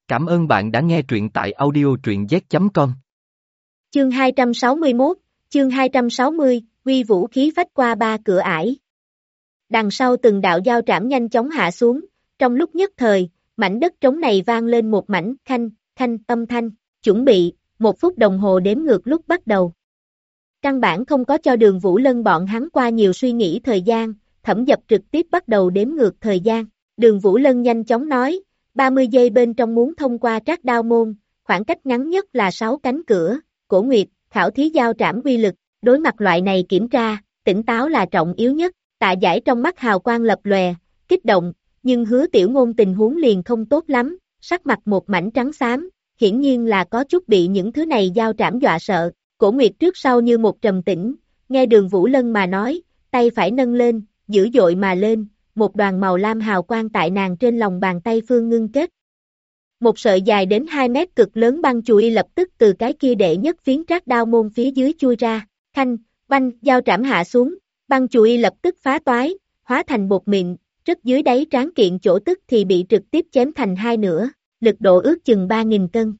Cảm ơn bạn đã nghe truyện tại audio truyện z.com. Chương 261, chương 260, huy vũ khí phách qua ba cửa ải. Đằng sau từng đạo dao trảm nhanh chóng hạ xuống, trong lúc nhất thời, mảnh đất trống này vang lên một mảnh khanh, khanh âm thanh, chuẩn bị, 1 phút đồng hồ đếm ngược lúc bắt đầu. Căn bản không có cho Đường Vũ Lân bọn hắn qua nhiều suy nghĩ thời gian, Thẩm Dập trực tiếp bắt đầu đếm ngược thời gian. Đường Vũ Lân nhanh chóng nói, 30 giây bên trong muốn thông qua Trác Đao môn, khoảng cách ngắn nhất là 6 cánh cửa. Cổ Nguyệt, khảo thí dao trảm uy lực, đối mặt loại này kiểm tra, tỉnh táo là trọng yếu nhất. Tạ Giải trong mắt hào quang lập lòe, kích động, nhưng Hứa Tiểu Ngôn tình huống liền không tốt lắm, sắc mặt một mảnh trắng xám, hiển nhiên là có chút bị những thứ này dao trảm dọa sợ. Cổ Nguyệt trước sau như một trầm tĩnh, nghe Đường Vũ Lân mà nói, tay phải nâng lên, dữ dội mà lên, một đoàn màu lam hào quang tại nàng trên lòng bàn tay phương ngưng kết. Một sợi dài đến 2 mét cực lớn băng chùy lập tức từ cái kia đệ nhất phiến Trác Đao môn phía dưới chui ra, khanh, banh, dao trảm hạ xuống, băng chùy lập tức phá toái, hóa thành bột mịn, rất dưới đáy tráng kiện chỗ tức thì bị trực tiếp chém thành hai nửa, lực độ ước chừng 3.000 cân.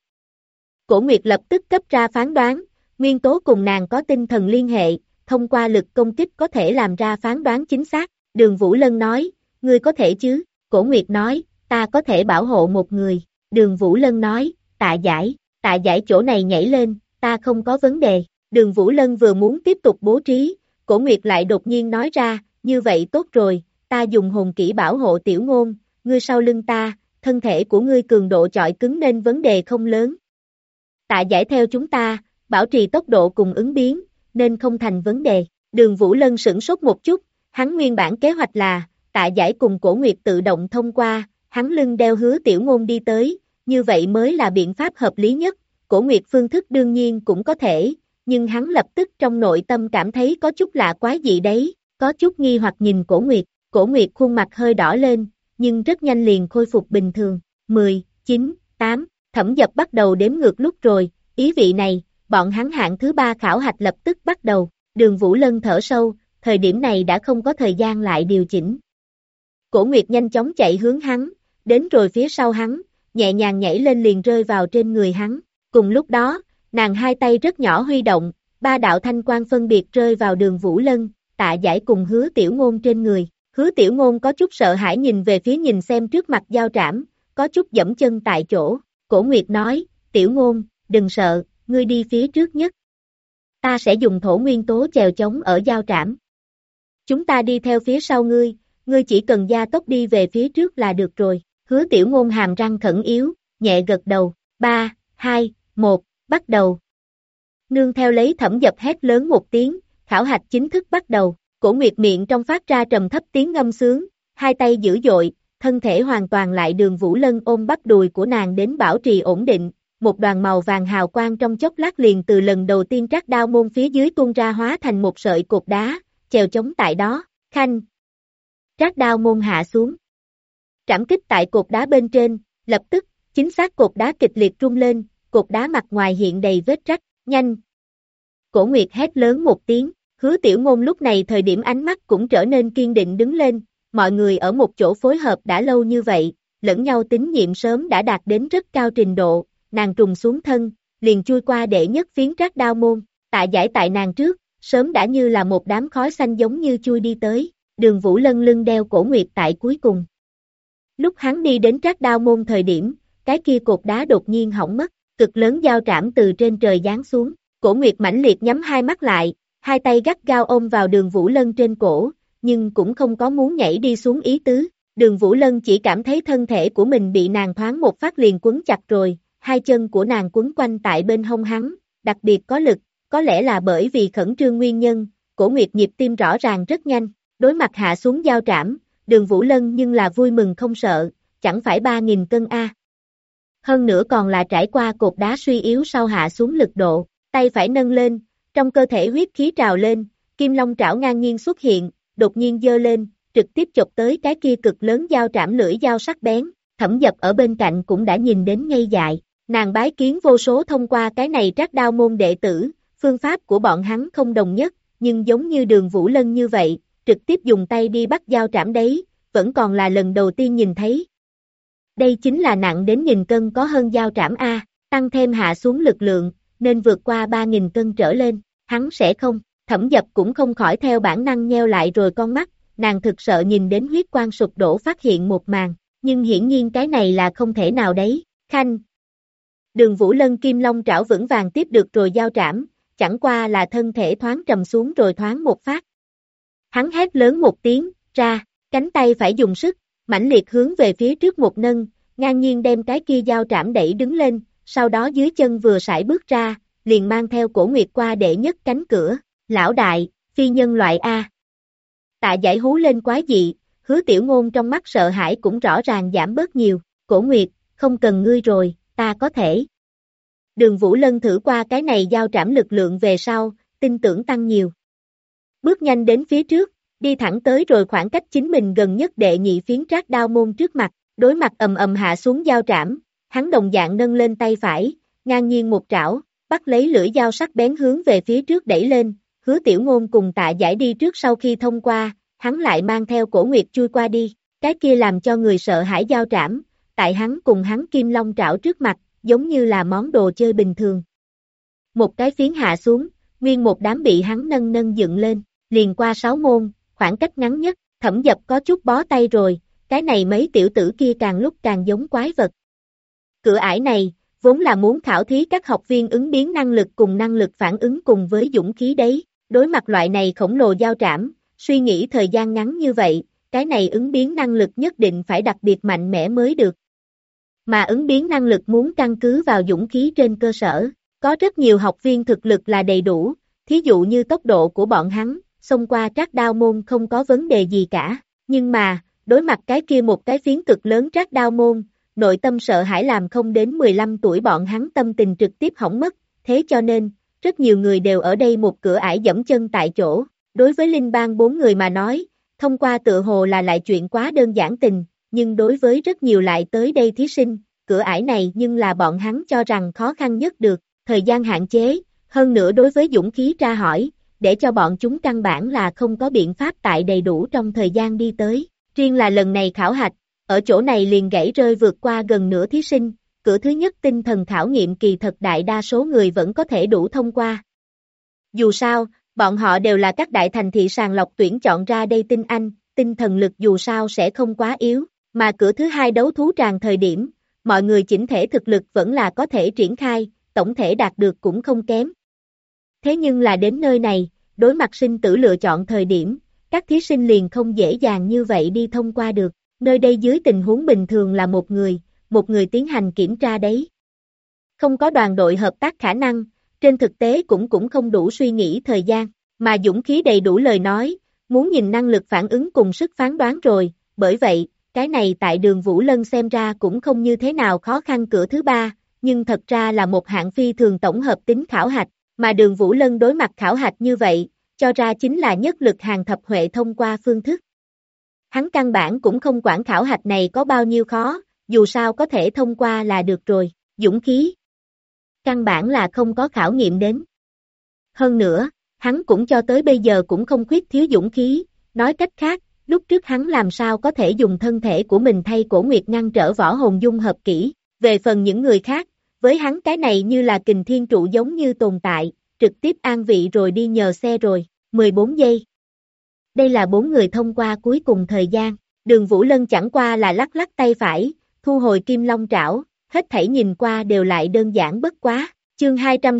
Cổ Nguyệt lập tức cấp ra phán đoán, nguyên tố cùng nàng có tinh thần liên hệ, thông qua lực công kích có thể làm ra phán đoán chính xác. Đường Vũ Lân nói, ngươi có thể chứ? Cổ Nguyệt nói, ta có thể bảo hộ một người. Đường Vũ Lân nói, Tạ Giải chỗ này nhảy lên, ta không có vấn đề. Đường Vũ Lân vừa muốn tiếp tục bố trí, Cổ Nguyệt lại đột nhiên nói ra, như vậy tốt rồi, ta dùng hồn kỹ bảo hộ Tiểu Ngôn, ngươi sau lưng ta, thân thể của ngươi cường độ chọi cứng nên vấn đề không lớn. Tạ Giải theo chúng ta, bảo trì tốc độ cùng ứng biến, nên không thành vấn đề. Đường Vũ Lân sửng sốt một chút, hắn nguyên bản kế hoạch là, Tạ Giải cùng Cổ Nguyệt tự động thông qua, hắn lưng đeo Hứa Tiểu Ngôn đi tới, như vậy mới là biện pháp hợp lý nhất. Cổ Nguyệt phương thức đương nhiên cũng có thể, nhưng hắn lập tức trong nội tâm cảm thấy có chút lạ quái gì đấy, có chút nghi hoặc nhìn Cổ Nguyệt khuôn mặt hơi đỏ lên, nhưng rất nhanh liền khôi phục bình thường. 10, 9, 8, Thẩm Dập bắt đầu đếm ngược lúc rồi, ý vị này, bọn hắn hạng thứ 3 khảo hạch lập tức bắt đầu. Đường Vũ Lân thở sâu, thời điểm này đã không có thời gian lại điều chỉnh. Cổ Nguyệt nhanh chóng chạy hướng hắn, đến rồi phía sau hắn, nhẹ nhàng nhảy lên liền rơi vào trên người hắn. Cùng lúc đó, nàng hai tay rất nhỏ huy động, 3 đạo thanh quang phân biệt rơi vào Đường Vũ Lân, Tạ Giải cùng Hứa Tiểu Ngôn trên người. Hứa Tiểu Ngôn có chút sợ hãi nhìn về phía nhìn xem trước mặt dao trảm, có chút giẫm chân tại chỗ. Cổ Nguyệt nói, Tiểu Ngôn, đừng sợ, ngươi đi phía trước nhất. Ta sẽ dùng thổ nguyên tố chèo chống ở dao trảm. Chúng ta đi theo phía sau ngươi, ngươi chỉ cần gia tốc đi về phía trước là được rồi. Hứa Tiểu Ngôn hàm răng khẩn yếu, nhẹ gật đầu. 3, 2, 1, bắt đầu. Nương theo lấy Thẩm Dập hét lớn một tiếng, khảo hạch chính thức bắt đầu. Cổ Nguyệt miệng trong phát ra trầm thấp tiếng ngâm sướng, hai tay dữ dội, thân thể hoàn toàn lại Đường Vũ Lân ôm bắp đùi của nàng đến bảo trì ổn định. Một đoàn màu vàng hào quang trong chốc lát liền từ lần đầu tiên Trác Đao môn phía dưới tuôn ra hóa thành một sợi cột đá, chèo chống tại đó, khanh. Trác Đao môn hạ xuống. Trảm kích tại cột đá bên trên, lập tức, chính xác cột đá kịch liệt rung lên, cột đá mặt ngoài hiện đầy vết rách, nhanh. Cổ Nguyệt hét lớn một tiếng, Hứa Tiểu Ngôn lúc này thời điểm ánh mắt cũng trở nên kiên định đứng lên, mọi người ở một chỗ phối hợp đã lâu như vậy, lẫn nhau tín nhiệm sớm đã đạt đến rất cao trình độ. Nàng trùng xuống thân, liền chui qua đệ nhất phiến Trác Đao môn, Tạ Giải tại nàng trước, sớm đã như là một đám khói xanh giống như chui đi tới. Đường Vũ Lân lưng đeo Cổ Nguyệt tại cuối cùng. Lúc hắn đi đến Trác Đao môn thời điểm, cái kia cột đá đột nhiên hỏng mất, cực lớn dao trảm từ trên trời giáng xuống. Cổ Nguyệt mãnh liệt nhắm hai mắt lại, hai tay gắt gao ôm vào Đường Vũ Lân trên cổ, nhưng cũng không có muốn nhảy đi xuống ý tứ. Đường Vũ Lân chỉ cảm thấy thân thể của mình bị nàng thoáng một phát liền quấn chặt rồi. Hai chân của nàng quấn quanh tại bên hông hắn, đặc biệt có lực, có lẽ là bởi vì khẩn trương nguyên nhân, Cổ Nguyệt nhịp tim rõ ràng rất nhanh, đối mặt hạ xuống dao trảm, Đường Vũ Lân nhưng là vui mừng không sợ, chẳng phải 3.000 cân a. Hơn nữa còn là trải qua cột đá suy yếu sau hạ xuống lực độ, tay phải nâng lên, trong cơ thể huyết khí trào lên, kim long trảo ngang nhiên xuất hiện, đột nhiên giơ lên, trực tiếp chộp tới cái kia cực lớn dao trảm lưỡi dao sắc bén. Thẩm Dập ở bên cạnh cũng đã nhìn đến ngây dại. Nàng bái kiến vô số thông qua cái này Trác Đao môn đệ tử, phương pháp của bọn hắn không đồng nhất, nhưng giống như Đường Vũ Lân như vậy, trực tiếp dùng tay đi bắt dao trảm đấy, vẫn còn là lần đầu tiên nhìn thấy. Đây chính là nặng đến nghìn cân có hơn dao trảm A, tăng thêm hạ xuống lực lượng, nên vượt qua 3.000 cân trở lên, hắn sẽ không. Thẩm Dập cũng không khỏi theo bản năng nheo lại rồi con mắt, nàng thực sợ nhìn đến huyết quang sụp đổ phát hiện một màn, nhưng hiển nhiên cái này là không thể nào đấy. Khanh! Đường Vũ Lân kim long trảo vững vàng tiếp được rồi giao trảm, chẳng qua là thân thể thoáng trầm xuống rồi thoáng một phát. Hắn hét lớn một tiếng, ra, cánh tay phải dùng sức, mãnh liệt hướng về phía trước một nâng, ngang nhiên đem cái kia giao trảm đẩy đứng lên, sau đó dưới chân vừa sải bước ra, liền mang theo Cổ Nguyệt qua đệ nhất cánh cửa, lão đại, phi nhân loại A. Tạ Giải hú lên quái dị, Hứa Tiểu Ngôn trong mắt sợ hãi cũng rõ ràng giảm bớt nhiều, Cổ Nguyệt, không cần ngươi rồi, ta có thể. Đường Vũ Lân thử qua cái này giao trảm lực lượng về sau, tin tưởng tăng nhiều. Bước nhanh đến phía trước, đi thẳng tới rồi khoảng cách chính mình gần nhất đệ nhị phiến trác đao môn trước mặt, đối mặt ầm ầm hạ xuống giao trảm, hắn đồng dạng nâng lên tay phải, ngang nhiên một trảo, bắt lấy lưỡi dao sắc bén hướng về phía trước đẩy lên, Hứa Tiểu Ngôn cùng Tạ Giải đi trước sau khi thông qua, hắn lại mang theo Cổ Nguyệt chui qua đi, cái kia làm cho người sợ hãi giao trảm, tại hắn cùng hắn kim long trảo trước mặt, giống như là món đồ chơi bình thường. Một cái phiến hạ xuống, nguyên một đám bị hắn nâng nâng dựng lên, liền qua 6 môn, khoảng cách ngắn nhất, Thẩm Dập có chút bó tay rồi, cái này mấy tiểu tử kia càng lúc càng giống quái vật. Cửa ải này, vốn là muốn khảo thí các học viên ứng biến năng lực cùng năng lực phản ứng cùng với dũng khí đấy, đối mặt loại này khổng lồ giao trảm, suy nghĩ thời gian ngắn như vậy, cái này ứng biến năng lực nhất định phải đặc biệt mạnh mẽ mới được. Mà ứng biến năng lực muốn căn cứ vào dũng khí trên cơ sở, có rất nhiều học viên thực lực là đầy đủ, thí dụ như tốc độ của bọn hắn, xông qua trác đao môn không có vấn đề gì cả, nhưng mà, đối mặt cái kia một cái phiến cực lớn trác đao môn, nội tâm sợ hãi làm không đến 15 tuổi bọn hắn tâm tình trực tiếp hỏng mất, thế cho nên, rất nhiều người đều ở đây một cửa ải dẫm chân tại chỗ, đối với Linh Bang 4 người mà nói, thông qua tựa hồ là lại chuyện quá đơn giản tình, nhưng đối với rất nhiều lại tới đây thí sinh, cửa ải này nhưng là bọn hắn cho rằng khó khăn nhất được, thời gian hạn chế, hơn nữa đối với dũng khí tra hỏi, để cho bọn chúng căn bản là không có biện pháp tại đầy đủ trong thời gian đi tới, riêng là lần này khảo hạch, ở chỗ này liền gãy rơi vượt qua gần nửa thí sinh, cửa thứ nhất tinh thần khảo nghiệm kỳ thật đại đa số người vẫn có thể đủ thông qua. Dù sao, bọn họ đều là các đại thành thị sàng lọc tuyển chọn ra đây tinh anh, tinh thần lực dù sao sẽ không quá yếu, mà cửa thứ hai đấu thú tràng thời điểm, mọi người chỉnh thể thực lực vẫn là có thể triển khai, tổng thể đạt được cũng không kém. Thế nhưng là đến nơi này, đối mặt sinh tử lựa chọn thời điểm, các thí sinh liền không dễ dàng như vậy đi thông qua được, nơi đây dưới tình huống bình thường là một người tiến hành kiểm tra đấy. Không có đoàn đội hợp tác khả năng, trên thực tế cũng không đủ suy nghĩ thời gian, mà dũng khí đầy đủ lời nói, muốn nhìn năng lực phản ứng cùng sức phán đoán rồi, bởi vậy, cái này tại Đường Vũ Lân xem ra cũng không như thế nào khó khăn cửa thứ ba, nhưng thật ra là một hạng phi thường tổng hợp tính khảo hạch, mà Đường Vũ Lân đối mặt khảo hạch như vậy, cho ra chính là nhất lực hàng thập huệ thông qua phương thức. Hắn căn bản cũng không quản khảo hạch này có bao nhiêu khó, dù sao có thể thông qua là được rồi, dũng khí. Căn bản là không có khảo nghiệm đến. Hơn nữa, hắn cũng cho tới bây giờ cũng không khuyết thiếu dũng khí, nói cách khác, lúc trước hắn làm sao có thể dùng thân thể của mình thay Cổ Nguyệt ngăn trở võ hồn dung hợp kỹ, về phần những người khác, với hắn cái này như là kình thiên trụ giống như tồn tại, trực tiếp an vị rồi đi nhờ xe rồi, 14 giây. Đây là 4 người thông qua cuối cùng thời gian, Đường Vũ Lân chẳng qua là lắc lắc tay phải, thu hồi kim long trảo, hết thảy nhìn qua đều lại đơn giản bất quá, chương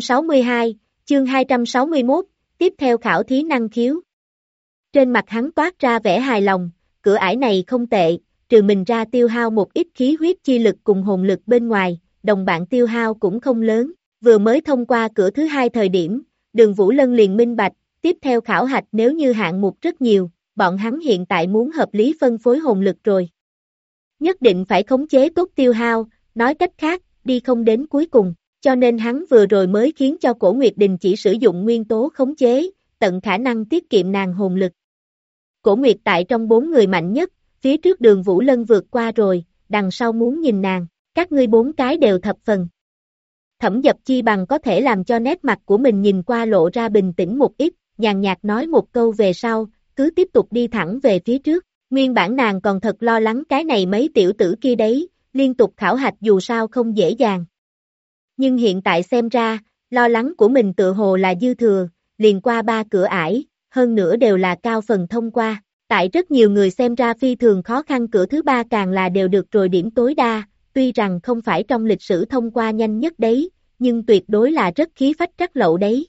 262, chương 261, tiếp theo khảo thí năng khiếu. Trên mặt hắn toát ra vẻ hài lòng, cửa ải này không tệ, trừ mình ra tiêu hao một ít khí huyết chi lực cùng hồn lực bên ngoài, đồng bạn tiêu hao cũng không lớn, vừa mới thông qua cửa thứ hai thời điểm, Đường Vũ Lân liền minh bạch, tiếp theo khảo hạch nếu như hạng mục rất nhiều, bọn hắn hiện tại muốn hợp lý phân phối hồn lực rồi. Nhất định phải khống chế tốt tiêu hao, nói cách khác, đi không đến cuối cùng, cho nên hắn vừa rồi mới khiến cho Cổ Nguyệt đình chỉ sử dụng nguyên tố khống chế, tận khả năng tiết kiệm nàng hồn lực. Cổ Nguyệt tại trong 4 người mạnh nhất, phía trước Đường Vũ Lân vượt qua rồi, đằng sau muốn nhìn nàng, các ngươi 4 cái đều thập phần. Thẩm Dập chi bằng có thể làm cho nét mặt của mình nhìn qua lộ ra bình tĩnh một ít, nhàn nhạt nói một câu về sau, cứ tiếp tục đi thẳng về phía trước, nguyên bản nàng còn thật lo lắng cái này mấy tiểu tử kia đấy, liên tục khảo hạch dù sao không dễ dàng. Nhưng hiện tại xem ra, lo lắng của mình tự hồ là dư thừa, liền qua 3 cửa ải, hơn nữa đều là cao phần thông qua. Tại rất nhiều người xem ra phi thường khó khăn cửa thứ 3 càng là đều được rồi điểm tối đa, tuy rằng không phải trong lịch sử thông qua nhanh nhất đấy, nhưng tuyệt đối là rất khí phách trắc lậu đấy.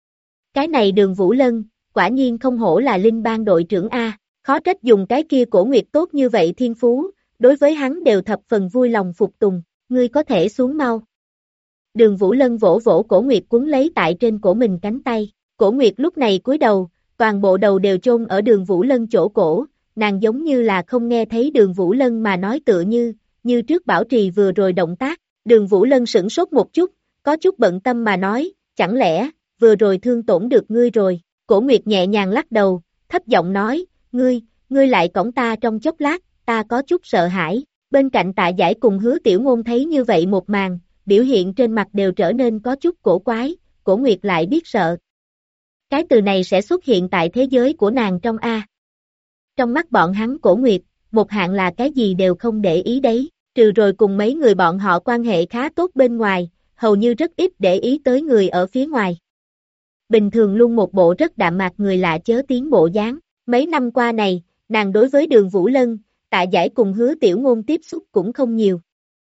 Cái này Đường Vũ Lân, quả nhiên không hổ là Linh Bang đội trưởng A, khó trách dùng cái kia Cổ Nguyệt tốt như vậy thiên phú, đối với hắn đều thập phần vui lòng phục tùng, ngươi có thể xuống mau. Đường Vũ Lân vỗ vỗ Cổ Nguyệt quấn lấy tại trên cổ mình cánh tay, Cổ Nguyệt lúc này cúi đầu, toàn bộ đầu đều chôn ở Đường Vũ Lân chỗ cổ, nàng giống như là không nghe thấy Đường Vũ Lân mà nói tựa như trước bảo trì vừa rồi động tác, Đường Vũ Lân sửng sốt một chút, có chút bận tâm mà nói, chẳng lẽ, vừa rồi thương tổn được ngươi rồi, Cổ Nguyệt nhẹ nhàng lắc đầu, thấp giọng nói, ngươi lại cõng ta trong chốc lát, ta có chút sợ hãi, bên cạnh Tạ Giải cùng Hứa Tiểu Ngôn thấy như vậy một màn, biểu hiện trên mặt đều trở nên có chút cổ quái, Cổ Nguyệt lại biết sợ. Cái từ này sẽ xuất hiện tại thế giới của nàng trong A. Trong mắt bọn hắn Cổ Nguyệt, một hạng là cái gì đều không để ý đấy, trừ rồi cùng mấy người bọn họ quan hệ khá tốt bên ngoài, hầu như rất ít để ý tới người ở phía ngoài. Bình thường luôn một bộ rất đạm mạc người lạ chớ tiếng bộ dáng, mấy năm qua này, nàng đối với Đường Vũ Lân, Tạ Giải cùng Hứa Tiểu Ngôn tiếp xúc cũng không nhiều.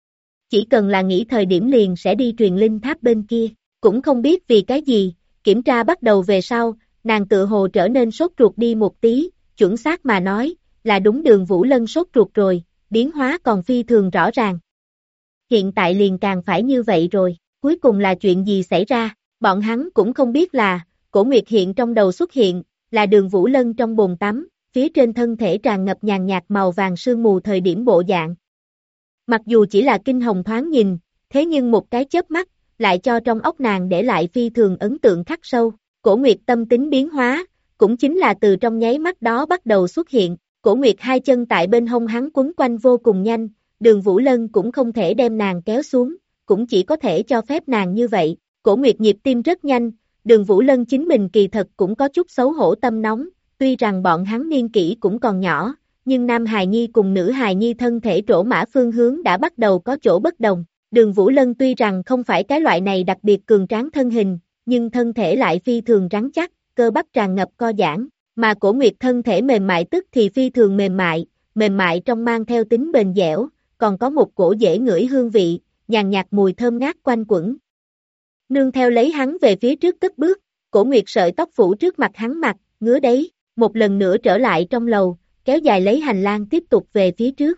Chỉ cần là nghĩ thời điểm liền sẽ đi truyền linh tháp bên kia, cũng không biết vì cái gì, kiểm tra bắt đầu về sau, nàng tự hồ trở nên sốt ruột đi một tí, chuẩn xác mà nói, là đúng Đường Vũ Lân sốt ruột rồi, biến hóa còn phi thường rõ ràng. Hiện tại liền càng phải như vậy rồi, cuối cùng là chuyện gì xảy ra, bọn hắn cũng không biết là, Cổ Nguyệt hiện trong đầu xuất hiện, là Đường Vũ Lân trong bồn tắm, phía trên thân thể tràn ngập nhàn nhạt màu vàng sương mù thời điểm bộ dạng. Mặc dù chỉ là kinh hồng thoáng nhìn, thế nhưng một cái chớp mắt, lại cho trong óc nàng để lại phi thường ấn tượng khắc sâu. Cổ Nguyệt tâm tính biến hóa, cũng chính là từ trong nháy mắt đó bắt đầu xuất hiện. Cổ Nguyệt hai chân tại bên hông hắn quấn quanh vô cùng nhanh, Đường Vũ Lân cũng không thể đem nàng kéo xuống, cũng chỉ có thể cho phép nàng như vậy. Cổ Nguyệt nhịp tim rất nhanh, Đường Vũ Lân chính mình kỳ thật cũng có chút xấu hổ tâm nóng, tuy rằng bọn hắn niên kỷ cũng còn nhỏ, nhưng nam hài nhi cùng nữ hài nhi thân thể trổ mã phương hướng đã bắt đầu có chỗ bất đồng. Đường Vũ Lân tuy rằng không phải cái loại này đặc biệt cường tráng thân hình, nhưng thân thể lại phi thường rắn chắc, cơ bắp tràn ngập co giãn, mà Cổ Nguyệt thân thể mềm mại tức thì phi thường mềm mại trong mang theo tính bền dẻo, còn có một cổ dễ ngửi hương vị, nhàn nhạt mùi thơm ngát quanh quẩn. Nương theo lấy hắn về phía trước cất bước, Cổ Nguyệt sợi tóc phủ trước mặt hắn mặt, ngứa đấy, một lần nữa trở lại trong lầu, kéo dài lấy hành lang tiếp tục về phía trước.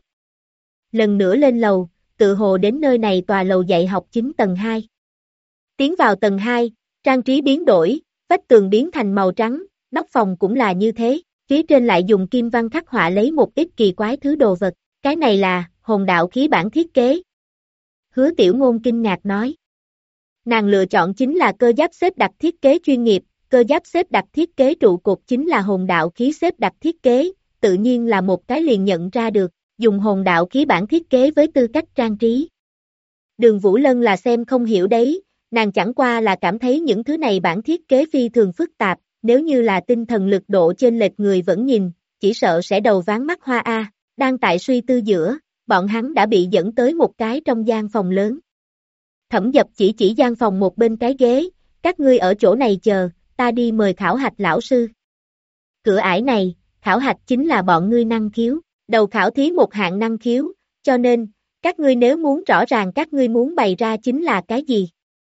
Lần nữa lên lầu, tự hồ đến nơi này tòa lầu dạy học chính tầng 2. Tiến vào tầng 2, trang trí biến đổi, vách tường biến thành màu trắng, nóc phòng cũng là như thế, phía trên lại dùng kim văn khắc họa lấy một ít kỳ quái thứ đồ vật, cái này là hồn đạo khí bản thiết kế. Hứa Tiểu Ngôn kinh ngạc nói. Nàng lựa chọn chính là cơ giáp xếp đặt thiết kế chuyên nghiệp, cơ giáp xếp đặt thiết kế trụ cột chính là hồn đạo khí xếp đặt thiết kế, tự nhiên là một cái liền nhận ra được, dùng hồn đạo khí bản thiết kế với tư cách trang trí. Đường Vũ Lân là xem không hiểu đấy, nàng chẳng qua là cảm thấy những thứ này bản thiết kế phi thường phức tạp, nếu như là tinh thần lực độ chênh lệch người vẫn nhìn, chỉ sợ sẽ đầu ván mắt hoa a. Đang tại suy tư giữa, bọn hắn đã bị dẫn tới một cái trong gian phòng lớn. Thẩm Dập chỉ gian phòng một bên cái ghế, các ngươi ở chỗ này chờ, ta đi mời khảo hạch lão sư. Cửa ải này, khảo hạch chính là bọn ngươi năng khiếu, đầu khảo thí một hạng năng khiếu, cho nên, các ngươi nếu muốn rõ ràng các ngươi muốn bày ra chính là cái gì.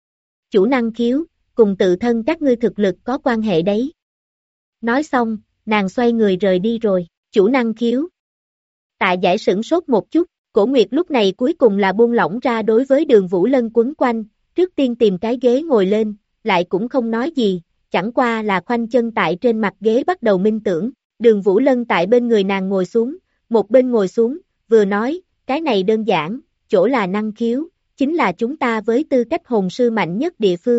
Chủ năng khiếu, cùng tự thân các ngươi thực lực có quan hệ đấy. Nói xong, nàng xoay người rời đi rồi, chủ năng khiếu. Tạ Giải sửng sốt một chút, Cổ Nguyệt lúc này cuối cùng là buông lỏng ra đối với Đường Vũ Lân quấn quanh, trước tiên tìm cái ghế ngồi lên, lại cũng không nói gì, chẳng qua là khoanh chân tại trên mặt ghế bắt đầu minh tưởng. Đường Vũ Lân tại bên người nàng ngồi xuống, một bên ngồi xuống, vừa nói, cái này đơn giản, chỗ là năng khiếu, chính là chúng ta với tư cách hồn sư mạnh nhất địa phương.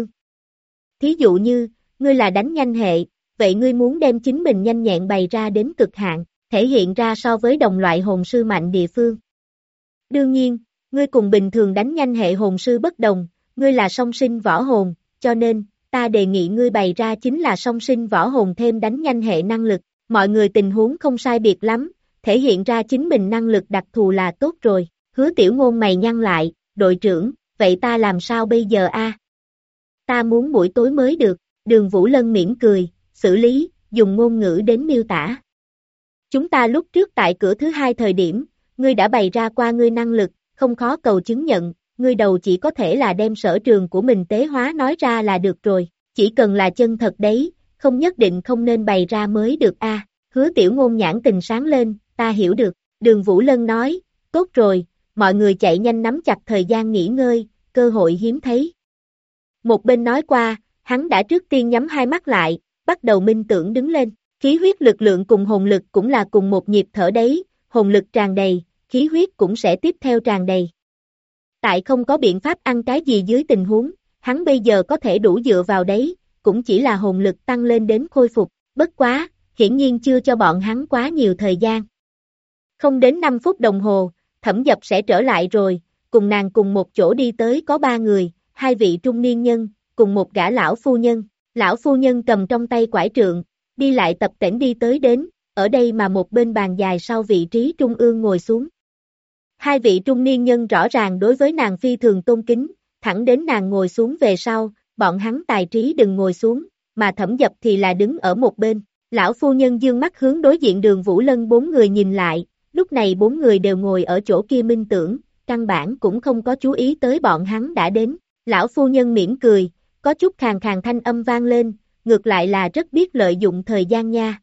Thí dụ như, ngươi là đánh nhanh hệ, vậy ngươi muốn đem chính mình nhanh nhẹn bày ra đến cực hạn, thể hiện ra so với đồng loại hồn sư mạnh địa phương. Đương nhiên, ngươi cùng bình thường đánh nhanh hệ hồn sư bất đồng, ngươi là song sinh võ hồn, cho nên, ta đề nghị ngươi bày ra chính là song sinh võ hồn thêm đánh nhanh hệ năng lực, mọi người tình huống không sai biệt lắm, thể hiện ra chính mình năng lực đặc thù là tốt rồi. Hứa Tiểu Ngôn mày nhăn lại, đội trưởng, vậy ta làm sao bây giờ a? Ta muốn buổi tối mới được, Đường Vũ Lân mỉm cười, xử lý, dùng ngôn ngữ đến miêu tả. Chúng ta lúc trước tại cửa thứ hai thời điểm, ngươi đã bày ra qua ngươi năng lực, không khó cầu chứng nhận, ngươi đầu chỉ có thể là đem sở trường của mình tế hóa nói ra là được rồi, chỉ cần là chân thật đấy, không nhất định không nên bày ra mới được a. Hứa Tiểu Ngôn nhãn tình sáng lên, ta hiểu được, Đường Vũ Lân nói, tốt rồi, mọi người chạy nhanh nắm chặt thời gian nghỉ ngơi, cơ hội hiếm thấy. Một bên nói qua, hắn đã trước tiên nhắm hai mắt lại, bắt đầu minh tưởng đứng lên, khí huyết lực lượng cùng hồn lực cũng là cùng một nhịp thở đấy, hồn lực tràn đầy, khí huyết cũng sẽ tiếp theo tràn đầy. Tại không có biện pháp ăn cái gì dưới tình huống, hắn bây giờ có thể đủ dựa vào đấy, cũng chỉ là hồn lực tăng lên đến khôi phục, bất quá, hiển nhiên chưa cho bọn hắn quá nhiều thời gian. Không đến 5 phút đồng hồ, Thẩm Dập sẽ trở lại rồi, cùng nàng cùng một chỗ đi tới có 3 người, 2 vị trung niên nhân, cùng một gã lão phu nhân. Lão phu nhân cầm trong tay quải trượng, đi lại tập tễnh đi tới đến, ở đây mà một bên bàn dài sau vị trí trung ương ngồi xuống. 2 vị trung niên nhân rõ ràng đối với nàng phi thường tôn kính, thẳng đến nàng ngồi xuống về sau, bọn hắn tài trí đừng ngồi xuống, mà Thẩm Dập thì là đứng ở một bên. Lão phu nhân dương mắt hướng đối diện Đường Vũ Lân 4 người nhìn lại, lúc này 4 người đều ngồi ở chỗ kia minh tưởng, căn bản cũng không có chú ý tới bọn hắn đã đến. Lão phu nhân mỉm cười, có chút khàn khàn thanh âm vang lên, ngược lại là rất biết lợi dụng thời gian nha.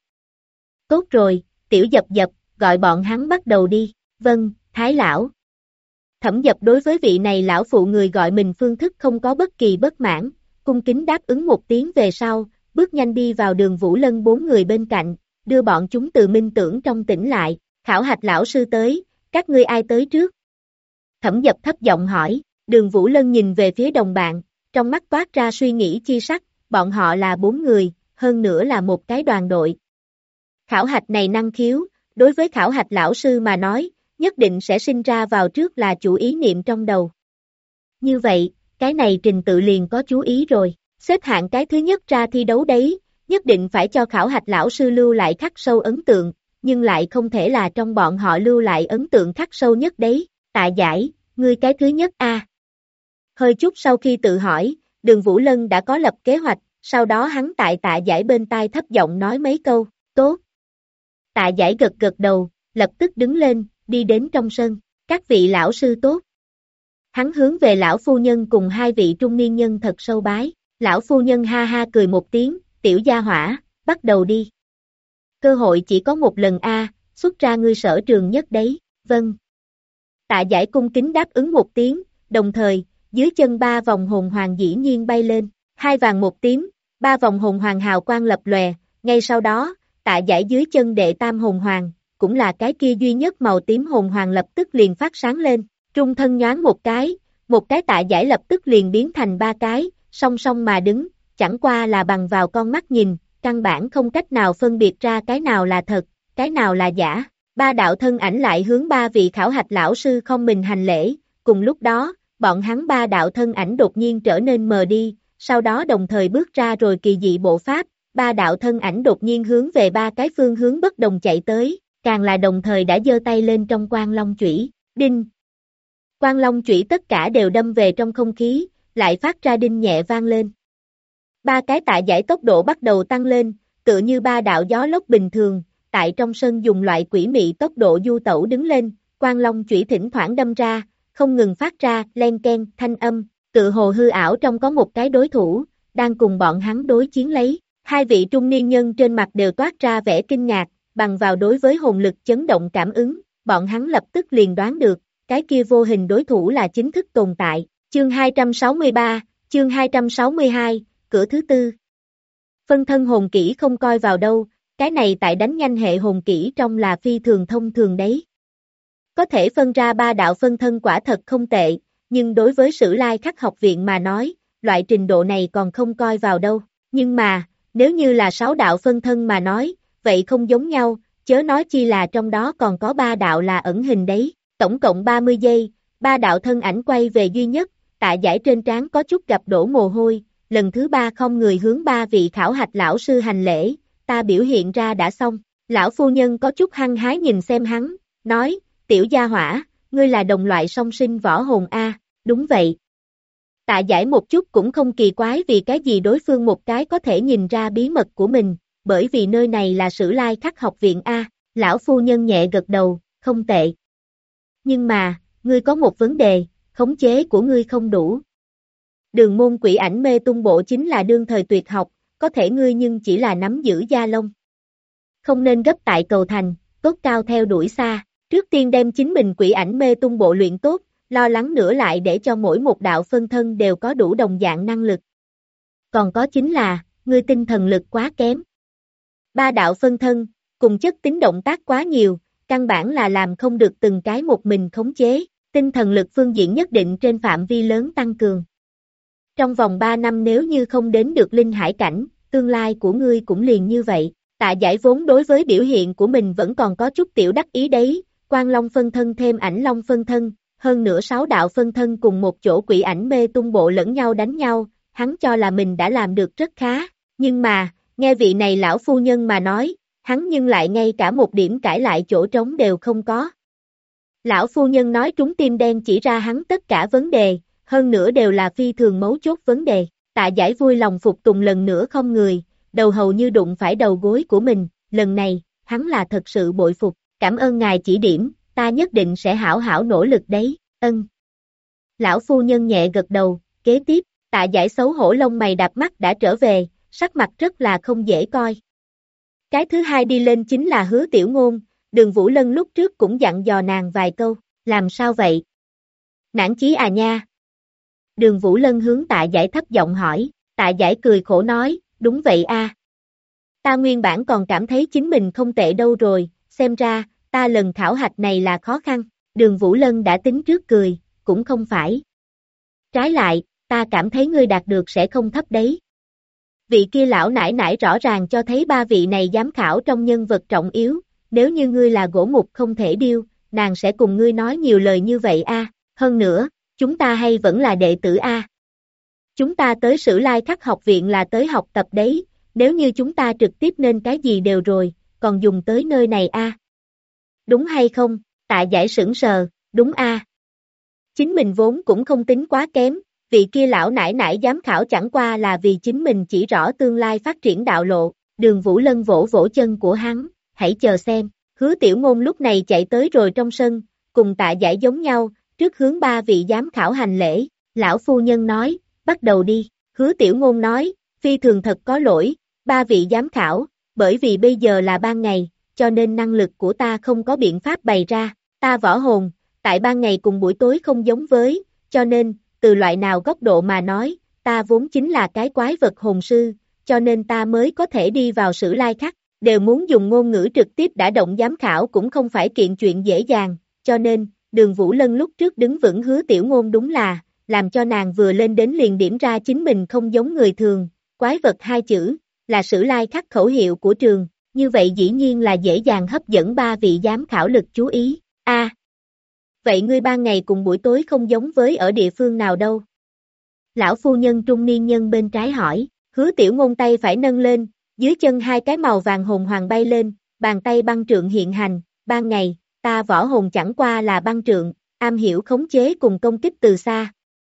Tốt rồi, Tiểu Dập Dập, gọi bọn hắn bắt đầu đi, vâng, Thái lão. Thẩm Dập đối với vị này lão phụ người gọi mình phương thức không có bất kỳ bất mãn, cung kính đáp ứng một tiếng về sau, bước nhanh đi vào Đường Vũ Lân 4 người bên cạnh, đưa bọn chúng từ minh tưởng trong tỉnh lại, khảo hạch lão sư tới, các ngươi ai tới trước? Thẩm Dập thấp giọng hỏi, Đường Vũ Lân nhìn về phía đồng bạn, trong mắt toát ra suy nghĩ chi sắc, bọn họ là 4 người, hơn nữa là một cái đoàn đội. Khảo hạch này năng khiếu, đối với khảo hạch lão sư mà nói, nhất định sẽ sinh ra vào trước là chủ ý niệm trong đầu. Như vậy, cái này trình tự liền có chú ý rồi, xếp hạng cái thứ nhất ra thi đấu đấy, nhất định phải cho khảo hạch lão sư lưu lại khắc sâu ấn tượng, nhưng lại không thể là trong bọn họ lưu lại ấn tượng khắc sâu nhất đấy, Tạ Giải, ngươi cái thứ nhất a. Hơi chút sau khi tự hỏi, Đường Vũ Lân đã có lập kế hoạch, sau đó hắn tại Tạ Giải bên tai thấp giọng nói mấy câu, tốt. Tạ Giải gật gật đầu, lập tức đứng lên, đi đến trong sân, các vị lão sư tốt. Hắn hướng về lão phu nhân cùng 2 vị trung niên nhân thật sâu bái, lão phu nhân ha ha cười một tiếng, Tiểu gia hỏa, bắt đầu đi. Cơ hội chỉ có một lần a, xuất ra ngươi sở trường nhất đấy, vâng. Tạ Giải cung kính đáp ứng một tiếng, đồng thời, dưới chân 3 vòng hồn hoàng dĩ nhiên bay lên, 2 vàng 1 tím, 3 vòng hồn hoàng hào quang lập lòe, ngay sau đó, Tạ Giải dưới chân đệ tam hồn hoàng, cũng là cái kia duy nhất màu tím hồn hoàng lập tức liền phát sáng lên, trung thân nhoáng một cái Tạ Giải lập tức liền biến thành 3 cái, song song mà đứng, chẳng qua là bằng vào con mắt nhìn, căn bản không cách nào phân biệt ra cái nào là thật, cái nào là giả. 3 đạo thân ảnh lại hướng 3 vị khảo hạch lão sư không mình hành lễ, cùng lúc đó, bọn hắn 3 đạo thân ảnh đột nhiên trở nên mờ đi, sau đó đồng thời bước ra rồi kỳ dị bộ pháp, 3 đạo thân ảnh đột nhiên hướng về 3 cái phương hướng bất đồng chạy tới, càng là đồng thời đã giơ tay lên trong Quang Long chủy, đinh. Quang Long chủy tất cả đều đâm về trong không khí, lại phát ra đinh nhẹ vang lên. 3 cái Tạ Giải tốc độ bắt đầu tăng lên, tựa như 3 đạo gió lốc bình thường, tại trong sân dùng loại quỷ mị tốc độ du tẩu đứng lên, Quang Long chủy thỉnh thoảng đâm ra, không ngừng phát ra len ken thanh âm, tựa hồ hư ảo trong có một cái đối thủ, đang cùng bọn hắn đối chiến lấy. 2 vị trung niên nhân trên mặt đều toát ra vẻ kinh ngạc, bằng vào đối với hồn lực chấn động cảm ứng, bọn hắn lập tức liền đoán được, cái kia vô hình đối thủ là chính thức tồn tại. Chương 263, chương 262, cửa thứ tư. Phân thân hồn kỹ không coi vào đâu, cái này tại đánh nhanh hệ hồn kỹ trong là phi thường thông thường đấy. Có thể phân ra 3 đạo phân thân quả thật không tệ, nhưng đối với Sử Lai Khắc học viện mà nói, loại trình độ này còn không coi vào đâu. Nhưng mà, nếu như là 6 đạo phân thân mà nói, vậy không giống nhau, chớ nói chi là trong đó còn có 3 đạo là ẩn hình đấy. Tổng cộng 30 giây, 3 đạo thân ảnh quay về duy nhất, Tạ Giải trên trán có chút gặp đổ mồ hôi, lần thứ 3 không người hướng 3 vị khảo hạch lão sư hành lễ, ta biểu hiện ra đã xong. Lão phu nhân có chút hăng hái nhìn xem hắn, nói, Tiểu gia hỏa, ngươi là đồng loại song sinh võ hồn a, đúng vậy. Tạ Giải một chút cũng không kỳ quái vì cái gì đối phương một cái có thể nhìn ra bí mật của mình, bởi vì nơi này là Sử Lai Khắc học viện a, lão phu nhân nhẹ gật đầu, không tệ. Nhưng mà, ngươi có một vấn đề, khống chế của ngươi không đủ. Đường môn quỷ ảnh mê tung bộ chính là đương thời tuyệt học, có thể ngươi nhưng chỉ là nắm giữ da lông. Không nên gấp tại cầu thành, tốt cao theo đuổi xa, trước tiên đem chính mình quỷ ảnh mê tung bộ luyện tốt, lo lắng nữa lại để cho mỗi một đạo phân thân đều có đủ đồng dạng năng lực. Còn có chính là, ngươi tinh thần lực quá kém. 3 đạo phân thân, cùng chất tính động tác quá nhiều, căn bản là làm không được từng cái một mình khống chế, tinh thần lực phương diện nhất định trên phạm vi lớn tăng cường. Trong vòng 3 năm nếu như không đến được linh hải cảnh, tương lai của ngươi cũng liền như vậy. Tạ Giải vốn đối với biểu hiện của mình vẫn còn có chút tiểu đắc ý đấy, Quang Long phân thân thêm Ảnh Long phân thân, hơn nữa 6 đạo phân thân cùng một chỗ quỷ ảnh mê tung bộ lẫn nhau đánh nhau, hắn cho là mình đã làm được rất khá, nhưng mà, nghe vị này lão phu nhân mà nói, hắn nhưng lại ngay cả một điểm cãi lại chỗ trống đều không có. Lão phu nhân nói trúng tim đen chỉ ra hắn tất cả vấn đề, hơn nữa đều là phi thường mấu chốt vấn đề. Tạ Giải vui lòng phục tùng lần nữa không người, đầu hầu như đụng phải đầu gối của mình, lần này, hắn là thật sự bội phục, cảm ơn ngài chỉ điểm, ta nhất định sẽ hảo hảo nỗ lực đấy, ân. Lão phu nhân nhẹ gật đầu, kế tiếp, Tạ Giải xấu hổ lông mày đạp mắt đã trở về, sắc mặt rất là không dễ coi. Cái thứ hai đi lên chính là Hứa Tiểu Ngôn, Đường Vũ Lân lúc trước cũng dặn dò nàng vài câu, làm sao vậy? Nản chí à nha? Đường Vũ Lân hướng Tạ Giải thấp giọng hỏi, Tạ Giải cười khổ nói, đúng vậy a. Ta nguyên bản còn cảm thấy chính mình không tệ đâu rồi, xem ra, ta lần khảo hạch này là khó khăn, Đường Vũ Lân đã tính trước cười, cũng không phải. Trái lại, ta cảm thấy ngươi đạt được sẽ không thấp đấy. Vị kia lão nải nải rõ ràng cho thấy 3 vị này giám khảo trong nhân vật trọng yếu, nếu như ngươi là gỗ mục không thể điêu, nàng sẽ cùng ngươi nói nhiều lời như vậy a. Hơn nữa, chúng ta hay vẫn là đệ tử a. Chúng ta tới Sử Lai Khắc học viện là tới học tập đấy, nếu như chúng ta trực tiếp nên cái gì đều rồi, còn dùng tới nơi này a. Đúng hay không? Tạ Giải sững sờ, đúng a. Chính mình vốn cũng không tính quá kém, vị kia lão nải nải giám khảo chẳng qua là vì chính mình chỉ rõ tương lai phát triển đạo lộ, Đường Vũ Lân vỗ vỗ chân của hắn, hãy chờ xem, Hứa Tiểu Ngôn lúc này chạy tới rồi trong sân, cùng Tạ Giải giống nhau, trước hướng 3 vị giám khảo hành lễ, lão phu nhân nói, bắt đầu đi, Hứa Tiểu Ngôn nói, phi thường thật có lỗi, 3 vị giám khảo, bởi vì bây giờ là ban ngày, cho nên năng lực của ta không có biện pháp bày ra, ta võ hồn, tại ban ngày cùng buổi tối không giống với, cho nên, từ loại nào góc độ mà nói, ta vốn chính là cái quái vật hồn sư, cho nên ta mới có thể đi vào Sử Lai Khắc, đều muốn dùng ngôn ngữ trực tiếp đã động giám khảo cũng không phải kiện chuyện dễ dàng, cho nên, Đường Vũ Lân lúc trước đứng vững Hứa Tiểu Ngôn đúng là, làm cho nàng vừa lên đến liền điểm ra chính mình không giống người thường, quái vật 2 chữ, là Sử Lai Khắc khẩu hiệu của trường, như vậy dĩ nhiên là dễ dàng hấp dẫn 3 vị giám khảo lực chú ý, a. Vậy ngươi ban ngày cùng buổi tối không giống với ở địa phương nào đâu? Lão phu nhân trung niên nhân bên trái hỏi, Hứa Tiểu Ngôn tay phải nâng lên, dưới chân 2 cái màu vàng hồn hoàng bay lên, bàn tay băng trượng hiện hành, ban ngày, ta võ hồn chẳng qua là băng trượng, am hiểu khống chế cùng công kích từ xa.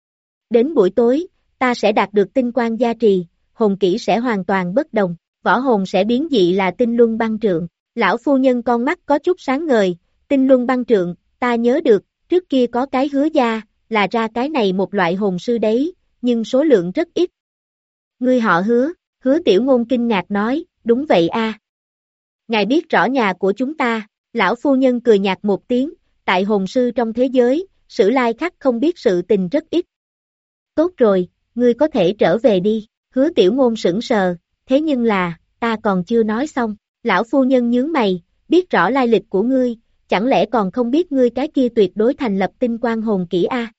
Đến buổi tối, ta sẽ đạt được tinh quang gia trì, hồn kỹ sẽ hoàn toàn bất đồng, võ hồn sẽ biến dị là tinh luân băng trượng. Lão phu nhân con mắt có chút sáng ngời, tinh luân băng trượng, ta nhớ được, trước kia có cái Hứa gia, là ra cái này một loại hồn sư đấy, nhưng số lượng rất ít. Ngươi họ Hứa, Hứa Tiểu Ngôn kinh ngạc nói, đúng vậy a. Ngài biết rõ nhà của chúng ta, lão phu nhân cười nhạt một tiếng, tại hồn sư trong thế giới, Sử Lai Khắc không biết sự tình rất ít. Tốt rồi, ngươi có thể trở về đi, Hứa Tiểu Ngôn sững sờ, thế nhưng là, ta còn chưa nói xong, lão phu nhân nhướng mày, biết rõ lai lịch của ngươi, chẳng lẽ còn không biết ngươi cái kia tuyệt đối thành lập tinh quang hồn kỹ a?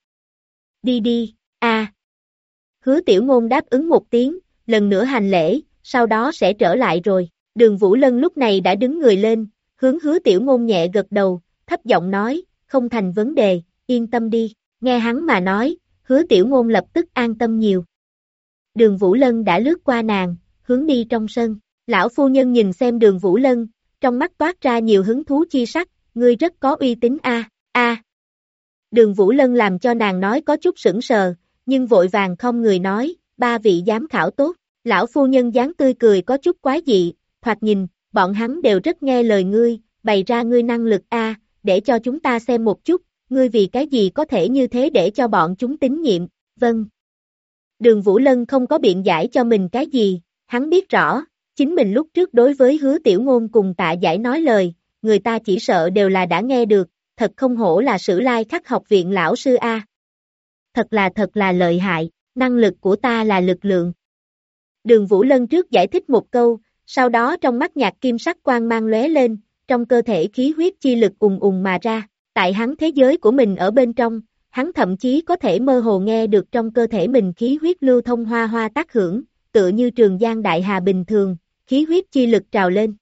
Đi đi, a. Hứa Tiểu Ngôn đáp ứng một tiếng, lần nữa hành lễ, sau đó sẽ trở lại rồi. Đường Vũ Lân lúc này đã đứng người lên, hướng Hứa Tiểu Ngôn nhẹ gật đầu, thấp giọng nói, không thành vấn đề, yên tâm đi. Nghe hắn mà nói, Hứa Tiểu Ngôn lập tức an tâm nhiều. Đường Vũ Lân đã lướt qua nàng, hướng đi trong sân. Lão phu nhân nhìn xem Đường Vũ Lân, trong mắt toát ra nhiều hứng thú chi sắc, ngươi rất có uy tín a. Đường Vũ Lân làm cho nàng nói có chút sững sờ, nhưng vội vàng không người nói, ba vị giám khảo tốt, lão phu nhân dáng tươi cười có chút quái dị, thoạt nhìn, bọn hắn đều rất nghe lời ngươi, bày ra ngươi năng lực a, để cho chúng ta xem một chút, ngươi vì cái gì có thể như thế để cho bọn chúng tín nhiệm, vâng. Đường Vũ Lân không có biện giải cho mình cái gì, hắn biết rõ, chính mình lúc trước đối với Hứa Tiểu Ngôn cùng Tạ Giải nói lời, người ta chỉ sợ đều là đã nghe được, thật không hổ là Sử Lai Khắc học viện lão sư A. Thật là lợi hại, năng lực của ta là lực lượng. Đường Vũ Lân trước giải thích một câu, sau đó trong mắt nhạt kim sắc quang mang lóe lên, trong cơ thể khí huyết chi lực ùng ùng mà ra, tại hắn thế giới của mình ở bên trong, hắn thậm chí có thể mơ hồ nghe được trong cơ thể mình khí huyết lưu thông hoa hoa tác hưởng, tựa như trường giang đại hà bình thường, khí huyết chi lực trào lên.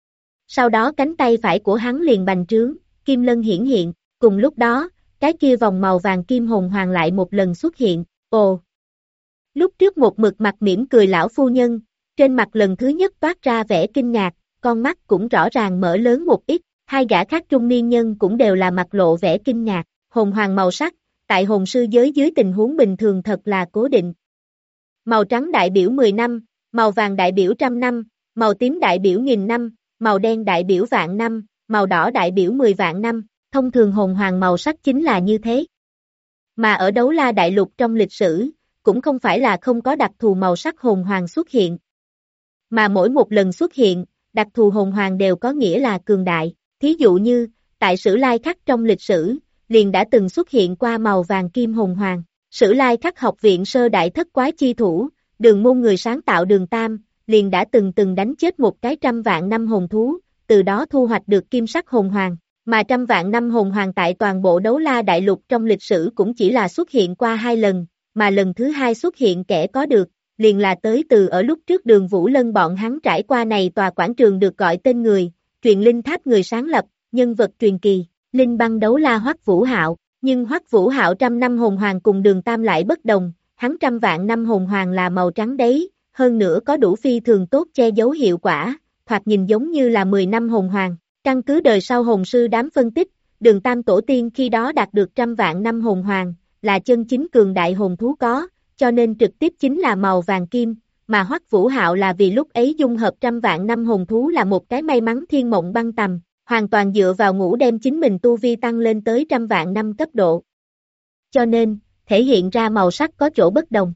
Sau đó cánh tay phải của hắn liền bành trướng, kim lân hiển hiện, cùng lúc đó, cái kia vòng màu vàng kim hồn hoàng lại một lần xuất hiện, ồ. Lúc trước một mực mặt mỉm cười lão phu nhân, trên mặt lần thứ nhất toát ra vẻ kinh ngạc, con mắt cũng rõ ràng mở lớn một ít, hai gã khác trung niên nhân cũng đều là mặt lộ vẻ kinh ngạc, hồn hoàng màu sắc, tại hồn sư giới dưới tình huống bình thường thật là cố định. Màu trắng đại biểu 10 năm, màu vàng đại biểu 100 năm, màu tím đại biểu 1000 năm, màu đen đại biểu vạn năm, màu đỏ đại biểu 10 vạn năm, thông thường hồn hoàng màu sắc chính là như thế. Mà ở Đấu La Đại Lục trong lịch sử, cũng không phải là không có đặc thù màu sắc hồn hoàng xuất hiện. Mà mỗi một lần xuất hiện, đặc thù hồn hoàng đều có nghĩa là cường đại, thí dụ như, tại Sử Lai Khắc trong lịch sử, liền đã từng xuất hiện qua màu vàng kim hồn hoàng. Sử Lai Khắc học viện sơ đại thất quái chi thủ, Đường môn người sáng tạo Đường Tam, liền đã từng đánh chết một cái 100 vạn năm hồn thú, từ đó thu hoạch được kim sắc hồn hoàng. Mà 100 vạn năm hồn hoàng tại toàn bộ Đấu La Đại Lục trong lịch sử cũng chỉ là xuất hiện qua 2 lần, mà lần thứ 2 xuất hiện kẻ có được, liền là tới từ ở lúc trước Đường Vũ Lân bọn hắn trải qua này tòa quảng trường được gọi tên người, truyền linh tháp người sáng lập, nhân vật truyền kỳ, Linh Băng Đấu La Hoắc Vũ Hạo. Nhưng Hoắc Vũ Hạo 100 năm hồn hoàng cùng Đường Tam lại bất đồng, hắn 100 vạn năm hồn hoàng là màu trắng đấy, hơn nữa có đủ phi thường tốt che giấu hiệu quả, thoạt nhìn giống như là 10 năm hồn hoàng. Căn cứ đời sau hồn sư đám phân tích, Đường Tam tổ tiên khi đó đạt được 100 vạn năm hồn hoàng, là chân chính cường đại hồn thú có, cho nên trực tiếp chính là màu vàng kim, mà Hoắc Vũ Hạo là vì lúc ấy dung hợp 100 vạn năm hồn thú là một cái may mắn thiên mộng băng tầm, hoàn toàn dựa vào ngũ đem chính mình tu vi tăng lên tới 100 vạn năm cấp độ. Cho nên, thể hiện ra màu sắc có chỗ bất đồng.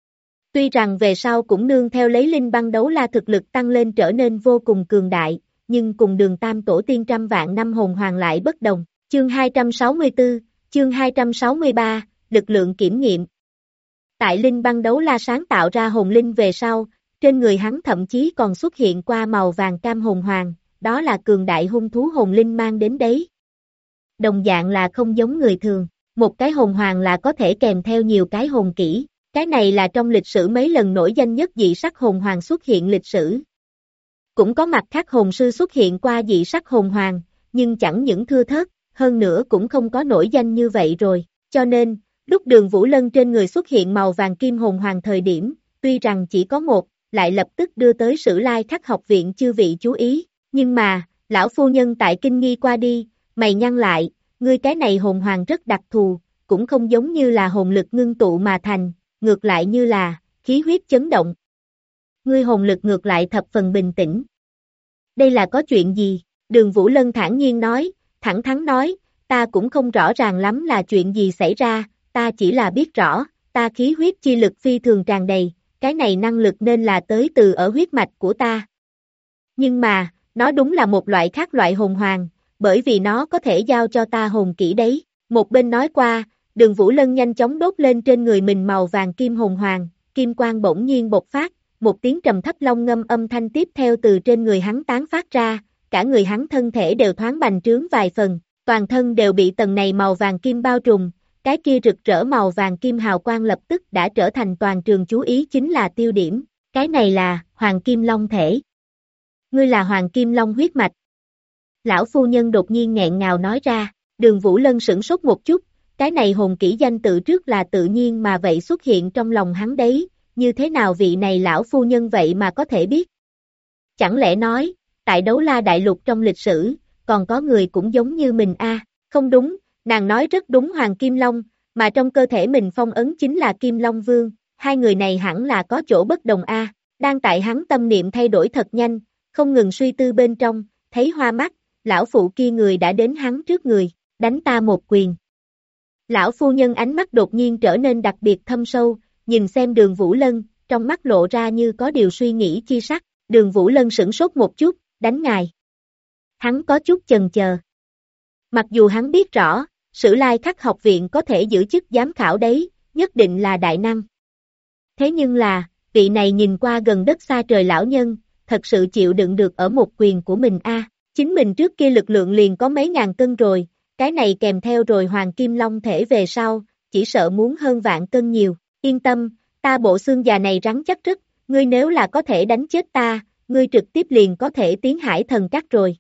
Tuy rằng về sau cũng nương theo lấy Linh Băng Đấu La thực lực tăng lên trở nên vô cùng cường đại, nhưng cùng Đường Tam tổ tiên 100 vạn năm hồn hoàng lại bất đồng. Chương 264, chương 263, lực lượng kiểm nghiệm. Tại Linh Băng Đấu La sáng tạo ra hồn linh về sau, trên người hắn thậm chí còn xuất hiện qua màu vàng cam hồn hoàng, đó là cường đại hung thú hồn linh mang đến đấy. Đồng dạng là không giống người thường, một cái hồn hoàng là có thể kèm theo nhiều cái hồn kỹ, cái này là trong lịch sử mấy lần nổi danh nhất dị sắc hồn hoàng xuất hiện lịch sử. Cũng có mặt khác hồn sư xuất hiện qua dị sắc hồn hoàng, nhưng chẳng những thưa thớt, hơn nữa cũng không có nổi danh như vậy rồi, cho nên, lúc Đường Vũ Lân trên người xuất hiện màu vàng kim hồn hoàng thời điểm, tuy rằng chỉ có một, lại lập tức đưa tới Sử Lai Khắc học viện chư vị chú ý, nhưng mà, lão phu nhân tại kinh nghi qua đi, mày nhăn lại, ngươi cái này hồn hoàng rất đặc thù, cũng không giống như là hồn lực ngưng tụ mà thành, ngược lại như là, khí huyết chấn động. Ngươi hồn lực ngược lại thập phần bình tĩnh. Đây là có chuyện gì? Đường Vũ Lân thản nhiên nói, thẳng thắn nói, ta cũng không rõ ràng lắm là chuyện gì xảy ra, ta chỉ là biết rõ, ta khí huyết chi lực phi thường tràn đầy, cái này năng lực nên là tới từ ở huyết mạch của ta. Nhưng mà, nó đúng là một loại khác loại hồn hoàng, bởi vì nó có thể giao cho ta hồn kỹ đấy. Một bên nói qua, Đường Vũ Lân nhanh chóng đốt lên trên người mình màu vàng kim hồn hoàng, kim quang bỗng nhiên bộc phát, một tiếng trầm thấp long ngâm âm thanh tiếp theo từ trên người hắn tán phát ra, cả người hắn thân thể đều thoáng bành trướng vài phần, toàn thân đều bị tầng này màu vàng kim bao trùm, cái kia rực rỡ màu vàng kim hào quang lập tức đã trở thành toàn trường chú ý chính là tiêu điểm, cái này là Hoàng Kim Long thể. Ngươi là Hoàng Kim Long huyết mạch. Lão phu nhân đột nhiên nghẹn ngào nói ra, Đường Vũ Lân sửng sốt một chút, cái này hồn kỹ danh tự trước là tự nhiên mà vậy xuất hiện trong lòng hắn đấy, như thế nào vị này lão phu nhân vậy mà có thể biết? Chẳng lẽ nói, tại Đấu La Đại Lục trong lịch sử, còn có người cũng giống như mình a? Không đúng, Nàng nói rất đúng Hoàng Kim Long, mà trong cơ thể mình phong ấn chính là Kim Long Vương, hai người này hẳn là có chỗ bất đồng a. Đang tại hắn tâm niệm thay đổi thật nhanh, không ngừng suy tư bên trong, thấy hoa mắt, lão phụ kia người đã đến hắn trước người, đánh ta một quyền. Lão phu nhân ánh mắt đột nhiên trở nên đặc biệt thâm sâu, nhìn xem Đường Vũ Lân, trong mắt lộ ra như có điều suy nghĩ chi sắc, Đường Vũ Lân sửng sốt một chút, đánh ngài. Hắn có chút chần chờ. Mặc dù hắn biết rõ, Sử Lai Khắc học viện có thể giữ chức giám khảo đấy, nhất định là đại năng. Thế nhưng là, vị này nhìn qua gần đất xa trời lão nhân, thật sự chịu đựng được ở một quyền của mình a. Chính mình trước kia lực lượng liền có mấy ngàn cân rồi, cái này kèm theo rồi Hoàng Kim Long thể về sau, chỉ sợ muốn hơn vạn cân nhiều. Yên tâm, ta bộ xương già này rắn chắc rất, ngươi nếu là có thể đánh chết ta, ngươi trực tiếp liền có thể tiến Hải Thần Các rồi.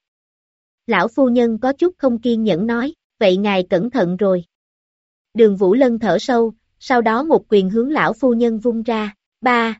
Lão phu nhân có chút không kiên nhẫn nói, vậy ngài cẩn thận rồi. Đường Vũ Lân thở sâu, sau đó một quyền hướng lão phu nhân vung ra, ba.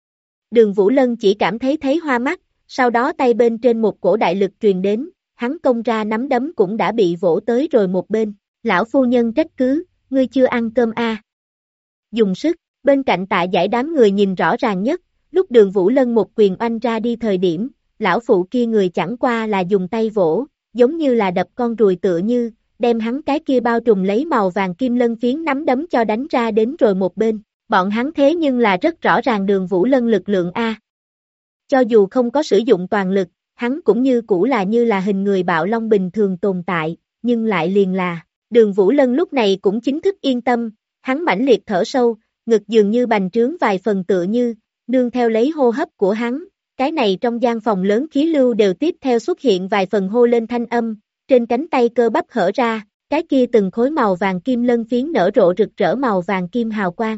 Đường Vũ Lân chỉ cảm thấy hoa mắt, sau đó tay bên trên một cổ đại lực truyền đến, hắn công ra nắm đấm cũng đã bị vỗ tới rồi một bên, lão phu nhân trách cứ, ngươi chưa ăn cơm a? Dùng sức, bên cạnh Tạ Giải đám người nhìn rõ ràng nhất, lúc Đường Vũ Lân một quyền oanh ra đi thời điểm, lão phụ kia người chẳng qua là dùng tay vỗ, giống như là đập con ruồi tựa như, đem hắn cái kia bao trùm lấy màu vàng kim lân phiến nắm đấm cho đánh ra đến rồi một bên, bọn hắn thế nhưng là rất rõ ràng Đường Vũ Lân lực lượng a. Cho dù không có sử dụng toàn lực, hắn cũng như cũ là như là hình người bạo long bình thường tồn tại, nhưng lại liền là, Đường Vũ Lân lúc này cũng chính thức yên tâm, hắn mãnh liệt thở sâu, ngực dường như bành trướng vài phần tựa như, nương theo lấy hô hấp của hắn, cái này trong gian phòng lớn khí lưu đều tiếp theo xuất hiện vài phần hô lên thanh âm, trên cánh tay cơ bắp hở ra, cái kia từng khối màu vàng kim lân phiến nở rộ rực rỡ màu vàng kim hào quang.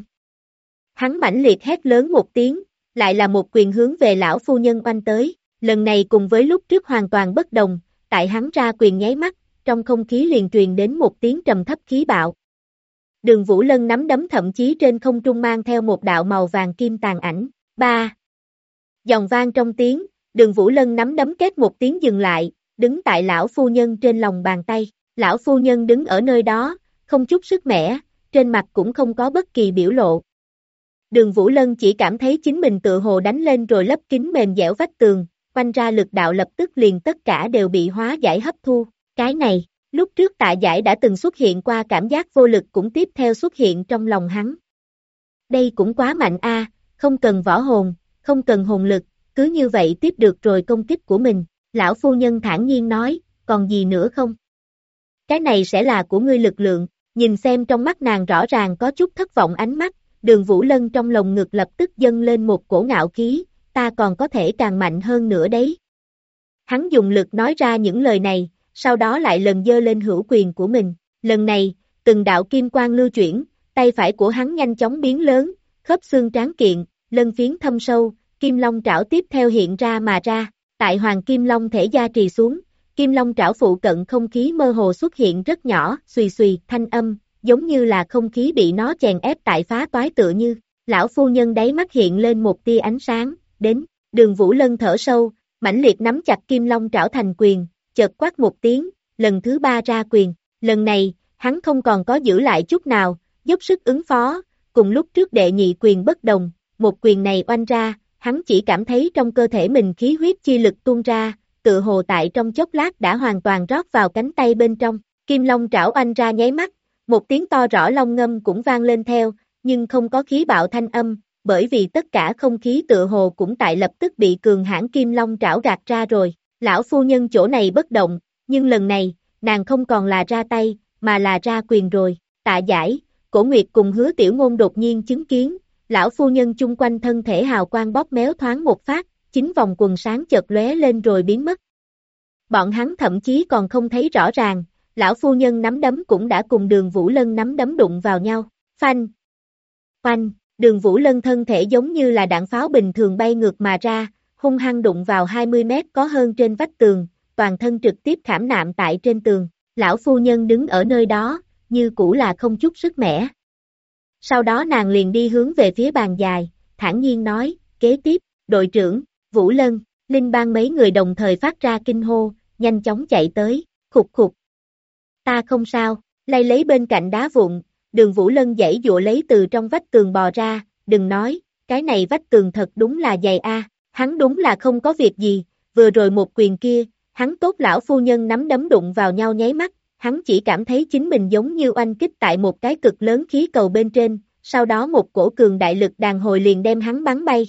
Hắn mãnh liệt hét lớn một tiếng, lại là một quyền hướng về lão phu nhân oanh tới, lần này cùng với lúc trước hoàn toàn bất đồng, tại hắn ra quyền nháy mắt, trong không khí liền truyền đến một tiếng trầm thấp khí bạo. Đường Vũ Lân nắm đấm thậm chí trên không trung mang theo một đạo màu vàng kim tàn ảnh, ba. Dòng vang trong tiếng, Đường Vũ Lân nắm đấm kết một tiếng dừng lại, đứng tại lão phu nhân trên lòng bàn tay, lão phu nhân đứng ở nơi đó, không chút sức mẻ, trên mặt cũng không có bất kỳ biểu lộ. Đường Vũ Lân chỉ cảm thấy chính mình tựa hồ đánh lên rồi lấp kín mềm dẻo vách tường, quanh ra lực đạo lập tức liền tất cả đều bị hóa giải hấp thu, cái này, lúc trước Tạ Giải đã từng xuất hiện qua cảm giác vô lực cũng tiếp theo xuất hiện trong lòng hắn. Đây cũng quá mạnh a, không cần võ hồn, không cần hồn lực, cứ như vậy tiếp được rồi công kích của mình, lão phu nhân thản nhiên nói, còn gì nữa không? Cái này sẽ là của ngươi lực lượng, nhìn xem trong mắt nàng rõ ràng có chút thất vọng ánh mắt, Đường Vũ Lân trong lồng ngực lập tức dâng lên một cổ ngạo khí, ta còn có thể càng mạnh hơn nữa đấy. Hắn dùng lực nói ra những lời này, sau đó lại lần giơ lên hữu quyền của mình, lần này, từng đạo kim quang lưu chuyển, tay phải của hắn nhanh chóng biến lớn, khớp xương tráng kiện, lân phiến thâm sâu, kim long trảo tiếp theo hiện ra mà ra, tại Hoàng Kim Long thể gia trì xuống, kim long trảo phụ cận không khí mơ hồ xuất hiện rất nhỏ, xùy xùy, thanh âm, giống như là không khí bị nó chèn ép tại phá toái tựa như, lão phu nhân đáy mắt hiện lên một tia ánh sáng, đến, Đường Vũ Lân thở sâu, mãnh liệt nắm chặt kim long trảo thành quyền, chợt quát một tiếng, lần thứ ba ra quyền, lần này, hắn không còn có giữ lại chút nào, dốc sức ứng phó, cùng lúc trước đệ nhị quyền bất đồng, một quyền này oanh ra, hắn chỉ cảm thấy trong cơ thể mình khí huyết chi lực tuôn ra, tựa hồ tại trong chốc lát đã hoàn toàn rót vào cánh tay bên trong, kim long trảo oanh ra nháy mắt, một tiếng to rõ long ngâm cũng vang lên theo, nhưng không có khí bạo thanh âm, bởi vì tất cả không khí tựa hồ cũng tại lập tức bị cường hãn kim long trảo gạt ra rồi, lão phu nhân chỗ này bất động, nhưng lần này, nàng không còn là ra tay, mà là ra quyền rồi, Tạ Giải, Cổ Nguyệt cùng Hứa Tiểu Ngôn đột nhiên chứng kiến, lão phu nhân chung quanh thân thể hào quang bóp méo thoáng một phát, chính vòng quần sáng chợt lóe lên rồi biến mất. Bọn hắn thậm chí còn không thấy rõ ràng, lão phu nhân nắm đấm cũng đã cùng Đường Vũ Lân nắm đấm đụng vào nhau, phanh, phanh, Đường Vũ Lân thân thể giống như là đạn pháo bình thường bay ngược mà ra, hung hăng đụng vào 20 mét có hơn trên vách tường, toàn thân trực tiếp khảm nạm tại trên tường, lão phu nhân đứng ở nơi đó, như cũ là không chút sức mẻ. Sau đó nàng liền đi hướng về phía bàn dài, thản nhiên nói, kế tiếp, đội trưởng, Vũ Lân, Linh Bang mấy người đồng thời phát ra kinh hô, nhanh chóng chạy tới, khục khục. Ta không sao, Lay lấy bên cạnh đá vụn, Đường Vũ Lân giãy giụa lấy từ trong vách tường bò ra, đừng nói, cái này vách tường thật đúng là dày a. Hắn đúng là không có việc gì, vừa rồi một quyền kia, hắn tốt lão phu nhân nắm đấm đụng vào nhau nháy mắt, hắn chỉ cảm thấy chính mình giống như oanh kích tại một cái cực lớn khí cầu bên trên, sau đó một cổ cường đại lực đàn hồi liền đem hắn bắn bay.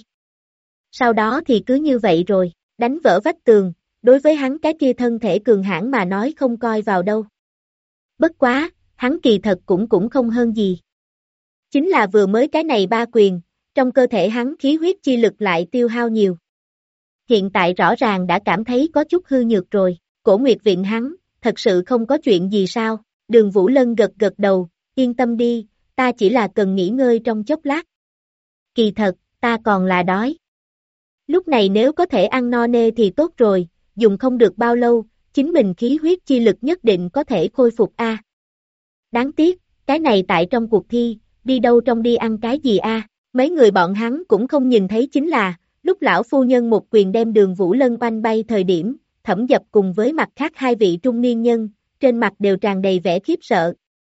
Sau đó thì cứ như vậy rồi, đánh vỡ vách tường, đối với hắn cái kia thân thể cường hãn mà nói không coi vào đâu. Bất quá, hắn kỳ thật cũng không hơn gì. Chính là vừa mới cái này ba quyền, trong cơ thể hắn khí huyết chi lực lại tiêu hao nhiều. Hiện tại rõ ràng đã cảm thấy có chút hư nhược rồi, Cổ Nguyệt viện hắn, thật sự không có chuyện gì sao, Đường Vũ Lân gật gật đầu, yên tâm đi, ta chỉ là cần nghỉ ngơi trong chốc lát. Kỳ thật, ta còn là đói. Lúc này nếu có thể ăn no nê thì tốt rồi, dùng không được bao lâu, chính mình khí huyết chi lực nhất định có thể khôi phục a. Đáng tiếc, cái này tại trong cuộc thi, đi đâu trong đi ăn cái gì a? Mấy người bọn hắn cũng không nhìn thấy chính là, lúc lão phu nhân một quyền đem Đường Vũ Lân oanh bay thời điểm, Thẩm Dập cùng với mặt khác hai vị trung niên nhân, trên mặt đều tràn đầy vẻ khiếp sợ.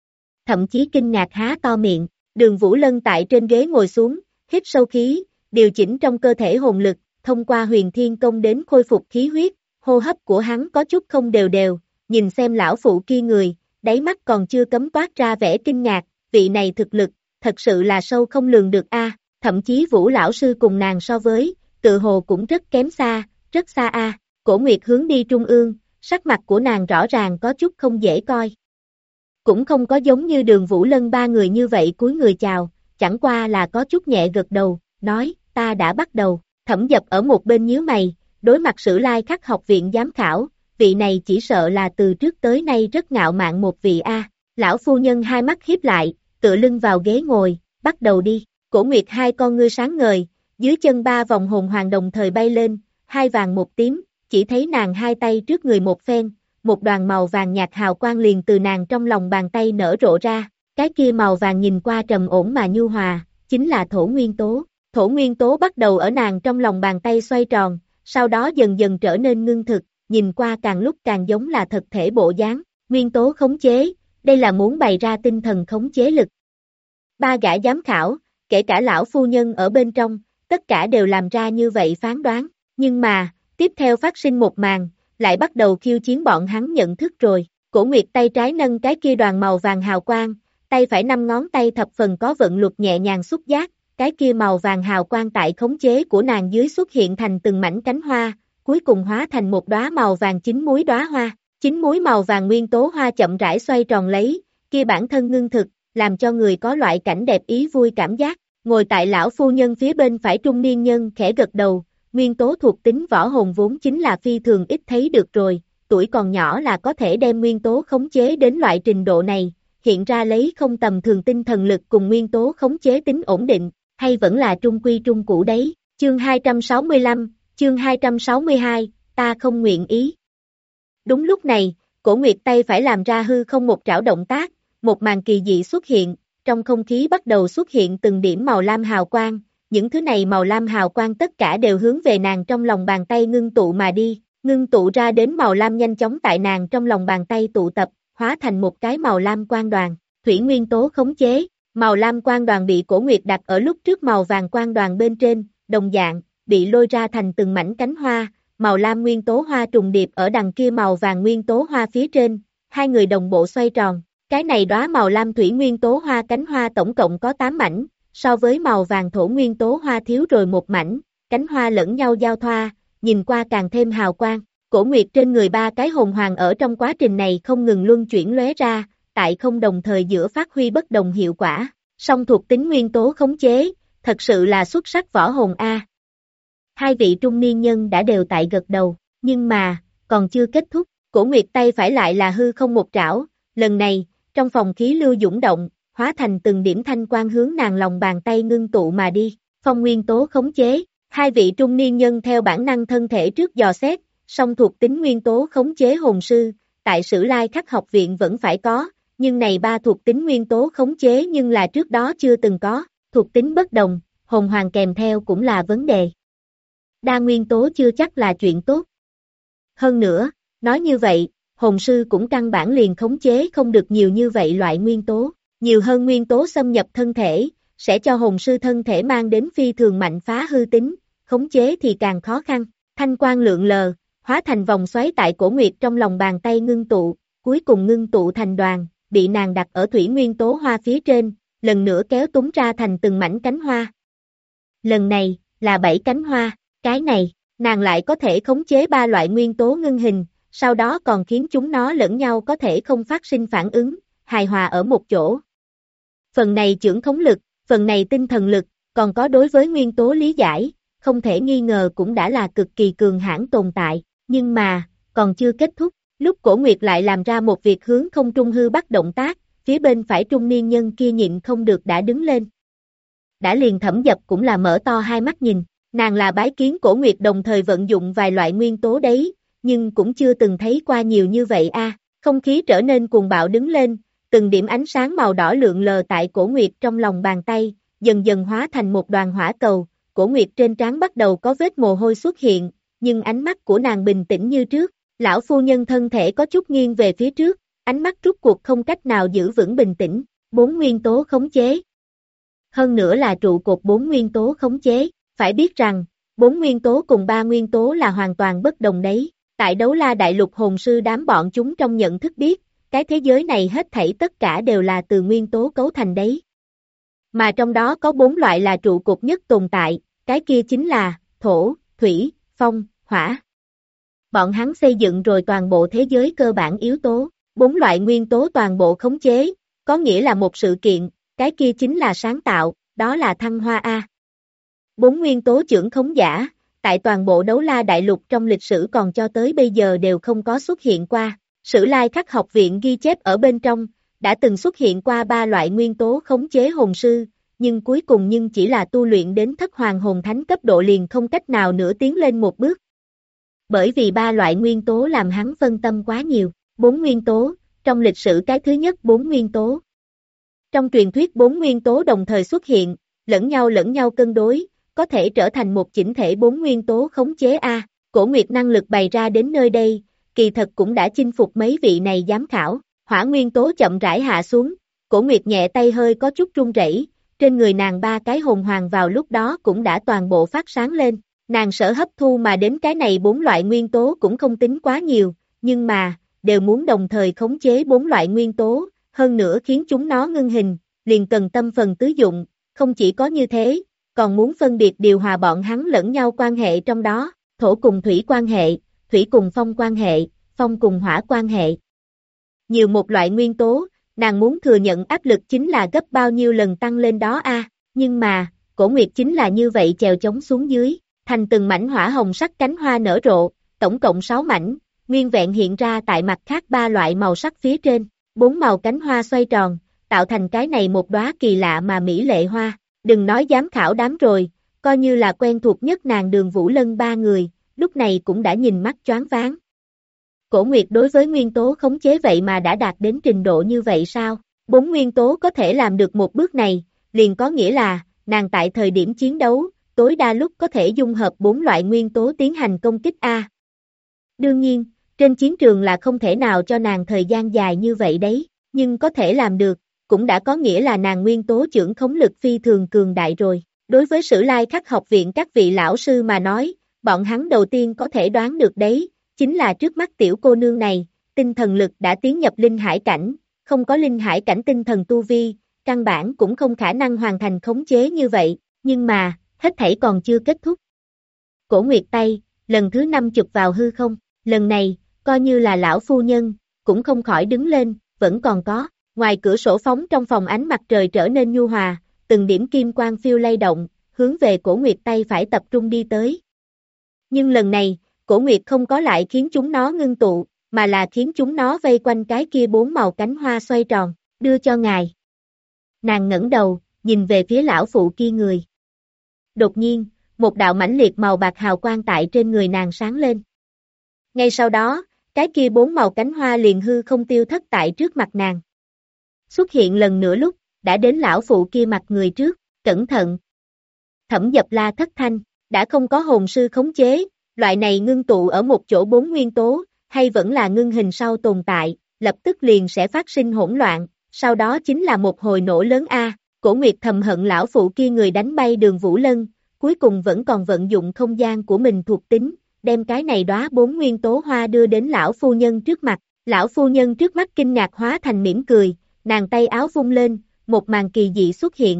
Thậm chí kinh ngạc há to miệng, Đường Vũ Lân tại trên ghế ngồi xuống, hít sâu khí, điều chỉnh trong cơ thể hồn lực, thông qua huyền thiên công đến khôi phục khí huyết, hô hấp của hắn có chút không đều đều, nhìn xem lão phụ kia người, đáy mắt còn chưa cấm toát ra vẻ kinh ngạc, vị này thực lực, thật sự là sâu không lường được a. Thậm chí Vũ lão sư cùng nàng so với, tự hồ cũng rất kém xa, rất xa a. Cổ Nguyệt hướng đi trung ương, sắc mặt của nàng rõ ràng có chút không dễ coi. Cũng không có giống như Đường Vũ Lân ba người như vậy cúi người chào, chẳng qua là có chút nhẹ gật đầu, nói, ta đã bắt đầu. Thẩm Dập ở một bên nhíu mày, đối mặt Sử Lai Khắc học viện giám khảo, vị này chỉ sợ là từ trước tới nay rất ngạo mạn một vị a. Lão phu nhân hai mắt híp lại, tựa lưng vào ghế ngồi, bắt đầu đi. Cổ Nguyệt hai con ngươi sáng ngời, dưới chân ba vòng hồn hoàng đồng thời bay lên, hai vàng một tím, chỉ thấy nàng hai tay trước người một phen, một đoàn màu vàng nhạt hào quang liền từ nàng trong lòng bàn tay nở rộ ra, cái kia màu vàng nhìn qua trầm ổn mà nhu hòa, chính là thổ nguyên tố. Thổ nguyên tố bắt đầu ở nàng trong lòng bàn tay xoay tròn, sau đó dần dần trở nên ngưng thực, nhìn qua càng lúc càng giống là thực thể bộ dáng, nguyên tố khống chế, đây là muốn bày ra tinh thần khống chế lực. Ba gã giám khảo, kể cả lão phu nhân ở bên trong, tất cả đều làm ra như vậy phán đoán, nhưng mà, tiếp theo phát sinh một màn, lại bắt đầu khiêu chiến bọn hắn nhận thức rồi. Cổ Nguyệt tay trái nâng cái kia đoàn màu vàng hào quang, tay phải năm ngón tay thập phần có vận luật nhẹ nhàng xúc giác, cái kia màu vàng hào quang tại khống chế của nàng dưới xuất hiện thành từng mảnh cánh hoa, cuối cùng hóa thành một đóa màu vàng chín múi đóa hoa. Chín múi màu vàng nguyên tố hoa chậm rãi xoay tròn lấy, kia bản thân ngưng thực, làm cho người có loại cảnh đẹp ý vui cảm giác. Ngồi tại lão phu nhân phía bên phải trung niên nhân khẽ gật đầu, nguyên tố thuộc tính võ hồn vốn chính là phi thường ít thấy được rồi, tuổi còn nhỏ là có thể đem nguyên tố khống chế đến loại trình độ này, hiện ra lấy không tầm thường tinh thần lực cùng nguyên tố khống chế tính ổn định, hay vẫn là trung quy trung cũ đấy. Chương 265, chương 262, ta không nguyện ý. Đúng lúc này, Cổ Nguyệt tay phải làm ra hư không một trảo động tác, một màn kỳ dị xuất hiện, trong không khí bắt đầu xuất hiện từng điểm màu lam hào quang, những thứ này màu lam hào quang tất cả đều hướng về nàng trong lòng bàn tay ngưng tụ mà đi, ngưng tụ ra đến màu lam nhanh chóng tại nàng trong lòng bàn tay tụ tập, hóa thành một cái màu lam quang đoàn, thủy nguyên tố khống chế, màu lam quang đoàn bị Cổ Nguyệt đặt ở lúc trước màu vàng quang đoàn bên trên, đồng dạng, bị lôi ra thành từng mảnh cánh hoa, màu lam nguyên tố hoa trùng điệp ở đằng kia màu vàng nguyên tố hoa phía trên, hai người đồng bộ xoay tròn, cái này đóa màu lam thủy nguyên tố hoa cánh hoa tổng cộng có 8 mảnh, so với màu vàng thổ nguyên tố hoa thiếu rồi một mảnh, cánh hoa lẫn nhau giao thoa, nhìn qua càng thêm hào quang. Cổ Nguyệt trên người ba cái hồn hoàng ở trong quá trình này không ngừng luân chuyển lóe ra, tại không đồng thời giữa phát huy bất đồng hiệu quả, song thuộc tính nguyên tố khống chế, thật sự là xuất sắc võ hồn a. Hai vị trung niên nhân đã đều tại gật đầu, nhưng mà, còn chưa kết thúc, Cổ Nguyệt tay phải lại là hư không một trảo, lần này, trong phòng khí lưu dũng động, hóa thành từng điểm thanh quang hướng nàng lòng bàn tay ngưng tụ mà đi, phong nguyên tố khống chế, hai vị trung niên nhân theo bản năng thân thể trước dò xét, song thuộc tính nguyên tố khống chế hồn sư, tại Sử Lai Khắc học viện vẫn phải có, nhưng này ba thuộc tính nguyên tố khống chế nhưng là trước đó chưa từng có, thuộc tính bất đồng, hồn hoàng kèm theo cũng là vấn đề. Đa nguyên tố chưa chắc là chuyện tốt. Hơn nữa, nói như vậy, hồn sư cũng căn bản liền khống chế không được nhiều như vậy loại nguyên tố. Nhiều hơn nguyên tố xâm nhập thân thể, sẽ cho hồn sư thân thể mang đến phi thường mạnh phá hư tính, khống chế thì càng khó khăn. Thanh quang lượn lờ, hóa thành vòng xoáy tại cổ nguyệt trong lòng bàn tay ngưng tụ, cuối cùng ngưng tụ thành đoàn, bị nàng đặt ở thủy nguyên tố hoa phía trên, lần nữa kéo túng ra thành từng mảnh cánh hoa. Lần này, là 7 cánh hoa, cái này, nàng lại có thể khống chế 3 loại nguyên tố ngưng hình, sau đó còn khiến chúng nó lẫn nhau có thể không phát sinh phản ứng, hài hòa ở một chỗ. Phần này chưởng khống lực, phần này tinh thần lực, còn có đối với nguyên tố lý giải, không thể nghi ngờ cũng đã là cực kỳ cường hãn tồn tại, nhưng mà, còn chưa kết thúc, lúc Cổ Nguyệt lại làm ra một việc hướng không trung hư bắt động tác, phía bên phải trung niên nhân kia nhịn không được đã đứng lên. Đã liền Thẩm Dập cũng là mở to hai mắt nhìn, nàng là bái kiến Cổ Nguyệt đồng thời vận dụng vài loại nguyên tố đấy, nhưng cũng chưa từng thấy qua nhiều như vậy a. Không khí trở nên cuồng bạo đứng lên, từng điểm ánh sáng màu đỏ lượn lờ tại Cổ Nguyệt trong lòng bàn tay, dần dần hóa thành một đoàn hỏa cầu, Cổ Nguyệt trên trán bắt đầu có vết mồ hôi xuất hiện, nhưng ánh mắt của nàng bình tĩnh như trước, lão phu nhân thân thể có chút nghiêng về phía trước, ánh mắt rút cuộc không cách nào giữ vững bình tĩnh, 4 nguyên tố khống chế. Hơn nữa là trụ cột 4 nguyên tố khống chế, phải biết rằng, 4 nguyên tố cùng 3 nguyên tố là hoàn toàn bất đồng đấy, tại Đấu La Đại Lục hồn sư đám bọn chúng trong nhận thức biết, cái thế giới này hết thảy tất cả đều là từ nguyên tố cấu thành đấy. Mà trong đó có 4 loại là trụ cột nhất tồn tại, cái kia chính là thổ, thủy, phong, hỏa. Bọn hắn xây dựng rồi toàn bộ thế giới cơ bản yếu tố, 4 loại nguyên tố toàn bộ khống chế, có nghĩa là một sự kiện, cái kia chính là sáng tạo, đó là thăng hoa A. 4 nguyên tố chưởng khống giả, tại toàn bộ Đấu La Đại Lục trong lịch sử còn cho tới bây giờ đều không có xuất hiện qua. Sử Lai Khắc học viện ghi chép ở bên trong, đã từng xuất hiện qua 3 loại nguyên tố khống chế hồn sư, nhưng cuối cùng chỉ là tu luyện đến thất hoàng hồn thánh cấp độ liền không cách nào nữa tiến lên một bước. Bởi vì 3 loại nguyên tố làm hắn phân tâm quá nhiều, 4 nguyên tố, trong lịch sử cái thứ nhất 4 nguyên tố. Trong truyền thuyết 4 nguyên tố đồng thời xuất hiện, lẫn nhau cân đối, có thể trở thành một chỉnh thể 4 nguyên tố khống chế A. Cổ Nguyệt năng lực bày ra đến nơi đây, kỳ thật cũng đã chinh phục mấy vị này giám khảo, hỏa nguyên tố chậm rãi hạ xuống, Cổ Nguyệt nhẹ tay hơi có chút run rẩy, trên người nàng 3 cái hồn hoàng vào lúc đó cũng đã toàn bộ phát sáng lên, nàng sở hấp thu mà đến cái này 4 loại nguyên tố cũng không tính quá nhiều, nhưng mà, đều muốn đồng thời khống chế 4 loại nguyên tố, hơn nữa khiến chúng nó ngưng hình, liền cần tâm phần tứ dụng, không chỉ có như thế, còn muốn phân biệt điều hòa bọn hắn lẫn nhau quan hệ trong đó, thổ cùng thủy quan hệ, thủy cùng phong quan hệ, phong cùng hỏa quan hệ. Nhiều một loại nguyên tố, nàng muốn thừa nhận áp lực chính là gấp bao nhiêu lần tăng lên đó a, nhưng mà, Cổ Nguyệt chính là như vậy chèo chống xuống dưới, thành từng mảnh hỏa hồng sắc cánh hoa nở rộ, tổng cộng 6 mảnh, nguyên vẹn hiện ra tại mặt khác 3 loại màu sắc phía trên, 4 màu cánh hoa xoay tròn, tạo thành cái này một đóa kỳ lạ mà mỹ lệ hoa, đừng nói giám khảo đám rồi, coi như là quen thuộc nhất nàng Đường Vũ Lân 3 người, lúc này cũng đã nhìn mắt choáng váng. Cổ Nguyệt đối với nguyên tố khống chế vậy mà đã đạt đến trình độ như vậy sao? 4 nguyên tố có thể làm được một bước này, liền có nghĩa là, nàng tại thời điểm chiến đấu, tối đa lúc có thể dung hợp 4 loại nguyên tố tiến hành công kích A. Đương nhiên, trên chiến trường là không thể nào cho nàng thời gian dài như vậy đấy, nhưng có thể làm được, cũng đã có nghĩa là nàng nguyên tố chưởng khống lực phi thường cường đại rồi. Đối với Sử Lai Khắc học viện các vị lão sư mà nói, bọn hắn đầu tiên có thể đoán được đấy, chính là trước mắt tiểu cô nương này, tinh thần lực đã tiến nhập linh hải cảnh, không có linh hải cảnh tinh thần tu vi, căn bản cũng không khả năng hoàn thành khống chế như vậy, nhưng mà, hết thảy còn chưa kết thúc. Cổ Nguyệt tay, lần thứ 5 chụp vào hư không, lần này, coi như là lão phu nhân, cũng không khỏi đứng lên, vẫn còn có, ngoài cửa sổ phóng trong phòng ánh mặt trời trở nên nhu hòa, từng điểm kim quang phiêu lay động, hướng về Cổ Nguyệt tay phải tập trung đi tới. Nhưng lần này, Cổ Nguyệt không có lại khiến chúng nó ngưng tụ, mà là khiến chúng nó vây quanh cái kia 4 màu cánh hoa xoay tròn, đưa cho ngài. Nàng ngẩng đầu, nhìn về phía lão phụ kia người. Đột nhiên, một đạo mãnh liệt màu bạc hào quang tại trên người nàng sáng lên. Ngay sau đó, cái kia 4 màu cánh hoa liền hư không tiêu thất tại trước mặt nàng. Xuất hiện lần nữa lúc, đã đến lão phụ kia mặt người trước, cẩn thận. Thẩm Dập la thất thanh, đã không có hồn sư khống chế, loại này ngưng tụ ở một chỗ 4 nguyên tố, hay vẫn là ngưng hình sau tồn tại, lập tức liền sẽ phát sinh hỗn loạn, sau đó chính là một hồi nổ lớn a. Cổ Nguyệt thầm hận lão phụ kia người đánh bay Đường Vũ Lân, cuối cùng vẫn còn vận dụng không gian của mình thuộc tính, đem cái này đóa 4 nguyên tố hoa đưa đến lão phu nhân trước mặt. Lão phu nhân trước mắt kinh ngạc hóa thành mỉm cười, nàng tay áo vung lên, một màn kỳ dị xuất hiện.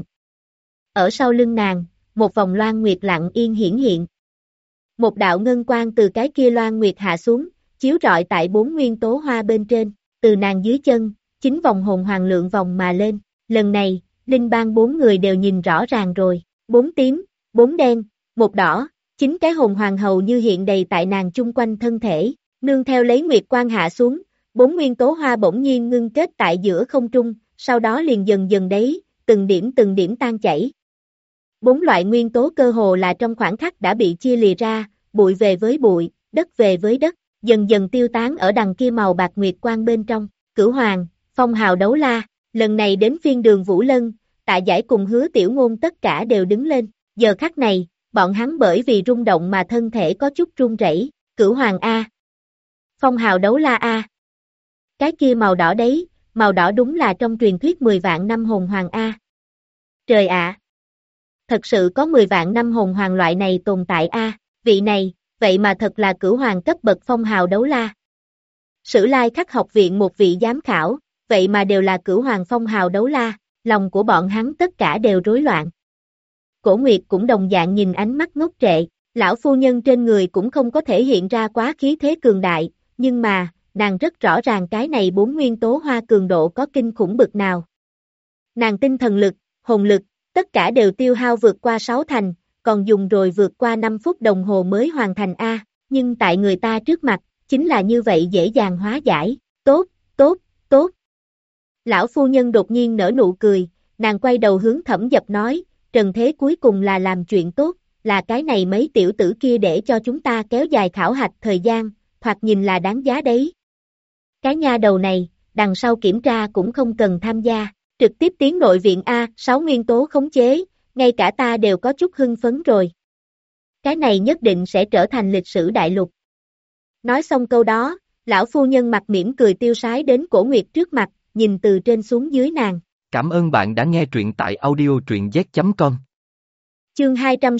Ở sau lưng nàng, một vòng loan nguyệt lặng yên hiển hiện. Một đạo ngân quang từ cái kia loan nguyệt hạ xuống, chiếu rọi tại 4 nguyên tố hoa bên trên, từ nàng dưới chân, 9 vòng hồn hoàng lượng vòng mà lên. Lần này, Linh Bang 4 người đều nhìn rõ ràng rồi, 4 tím, 4 đen, 1 đỏ, 9 cái hồn hoàng hầu như hiện đầy tại nàng chung quanh thân thể, nương theo lấy nguyệt quang hạ xuống, 4 nguyên tố hoa bỗng nhiên ngưng kết tại giữa không trung, sau đó liền dần dần đấy, từng điểm tan chảy. 4 loại nguyên tố cơ hồ là trong khoảnh khắc đã bị chia lìa ra, bụi về với bụi, đất về với đất, dần dần tiêu tán ở đằng kia màu bạc nguyệt quang bên trong. Cửu Hoàng, Phong Hào Đấu La, lần này đến phiên Đường Vũ Lân, Tạ Giải cùng Hứa Tiểu Ngôn tất cả đều đứng lên. Giờ khắc này, bọn hắn bởi vì rung động mà thân thể có chút run rẩy. Cửu Hoàng A, Phong Hào Đấu La A. Cái kia màu đỏ đấy, màu đỏ đúng là trong truyền thuyết 10 vạn năm hồn hoàng A. Trời ạ! Thật sự có 10 vạn năm hồn hoàng loại này tồn tại A, vị này, vậy mà thật là cửu hoàng cấp bậc Phong Hào Đấu La. Sử Lai Khắc học viện một vị giám khảo, vậy mà đều là cửu hoàng Phong Hào Đấu La, lòng của bọn hắn tất cả đều rối loạn. Cổ Nguyệt cũng đồng dạng nhìn ánh mắt ngốc trệ, lão phu nhân trên người cũng không có thể hiện ra quá khí thế cường đại, nhưng mà, nàng rất rõ ràng cái này 4 nguyên tố hoa cường độ có kinh khủng bực nào. Nàng tinh thần lực, hồn lực, tất cả đều tiêu hao vượt qua 6 thành, còn dùng rồi vượt qua 5 phút đồng hồ mới hoàn thành A, nhưng tại người ta trước mặt, chính là như vậy dễ dàng hóa giải, tốt, tốt, tốt. Lão phu nhân đột nhiên nở nụ cười, nàng quay đầu hướng Thẩm Dập nói, trần thế cuối cùng là làm chuyện tốt, là cái này mấy tiểu tử kia để cho chúng ta kéo dài khảo hạch thời gian, thoạt nhìn là đáng giá đấy. Cái nha đầu này, đằng sau kiểm tra cũng không cần tham gia, trực tiếp tiến nội viện A, 6 nguyên tố khống chế, ngay cả ta đều có chút hưng phấn rồi. Cái này nhất định sẽ trở thành lịch sử đại lục. Nói xong câu đó, lão phu nhân mặt mỉm cười tiêu sái đến Cổ Nguyệt trước mặt, nhìn từ trên xuống dưới nàng. Cảm ơn bạn đã nghe truyện tại audio truyện z.com. Chương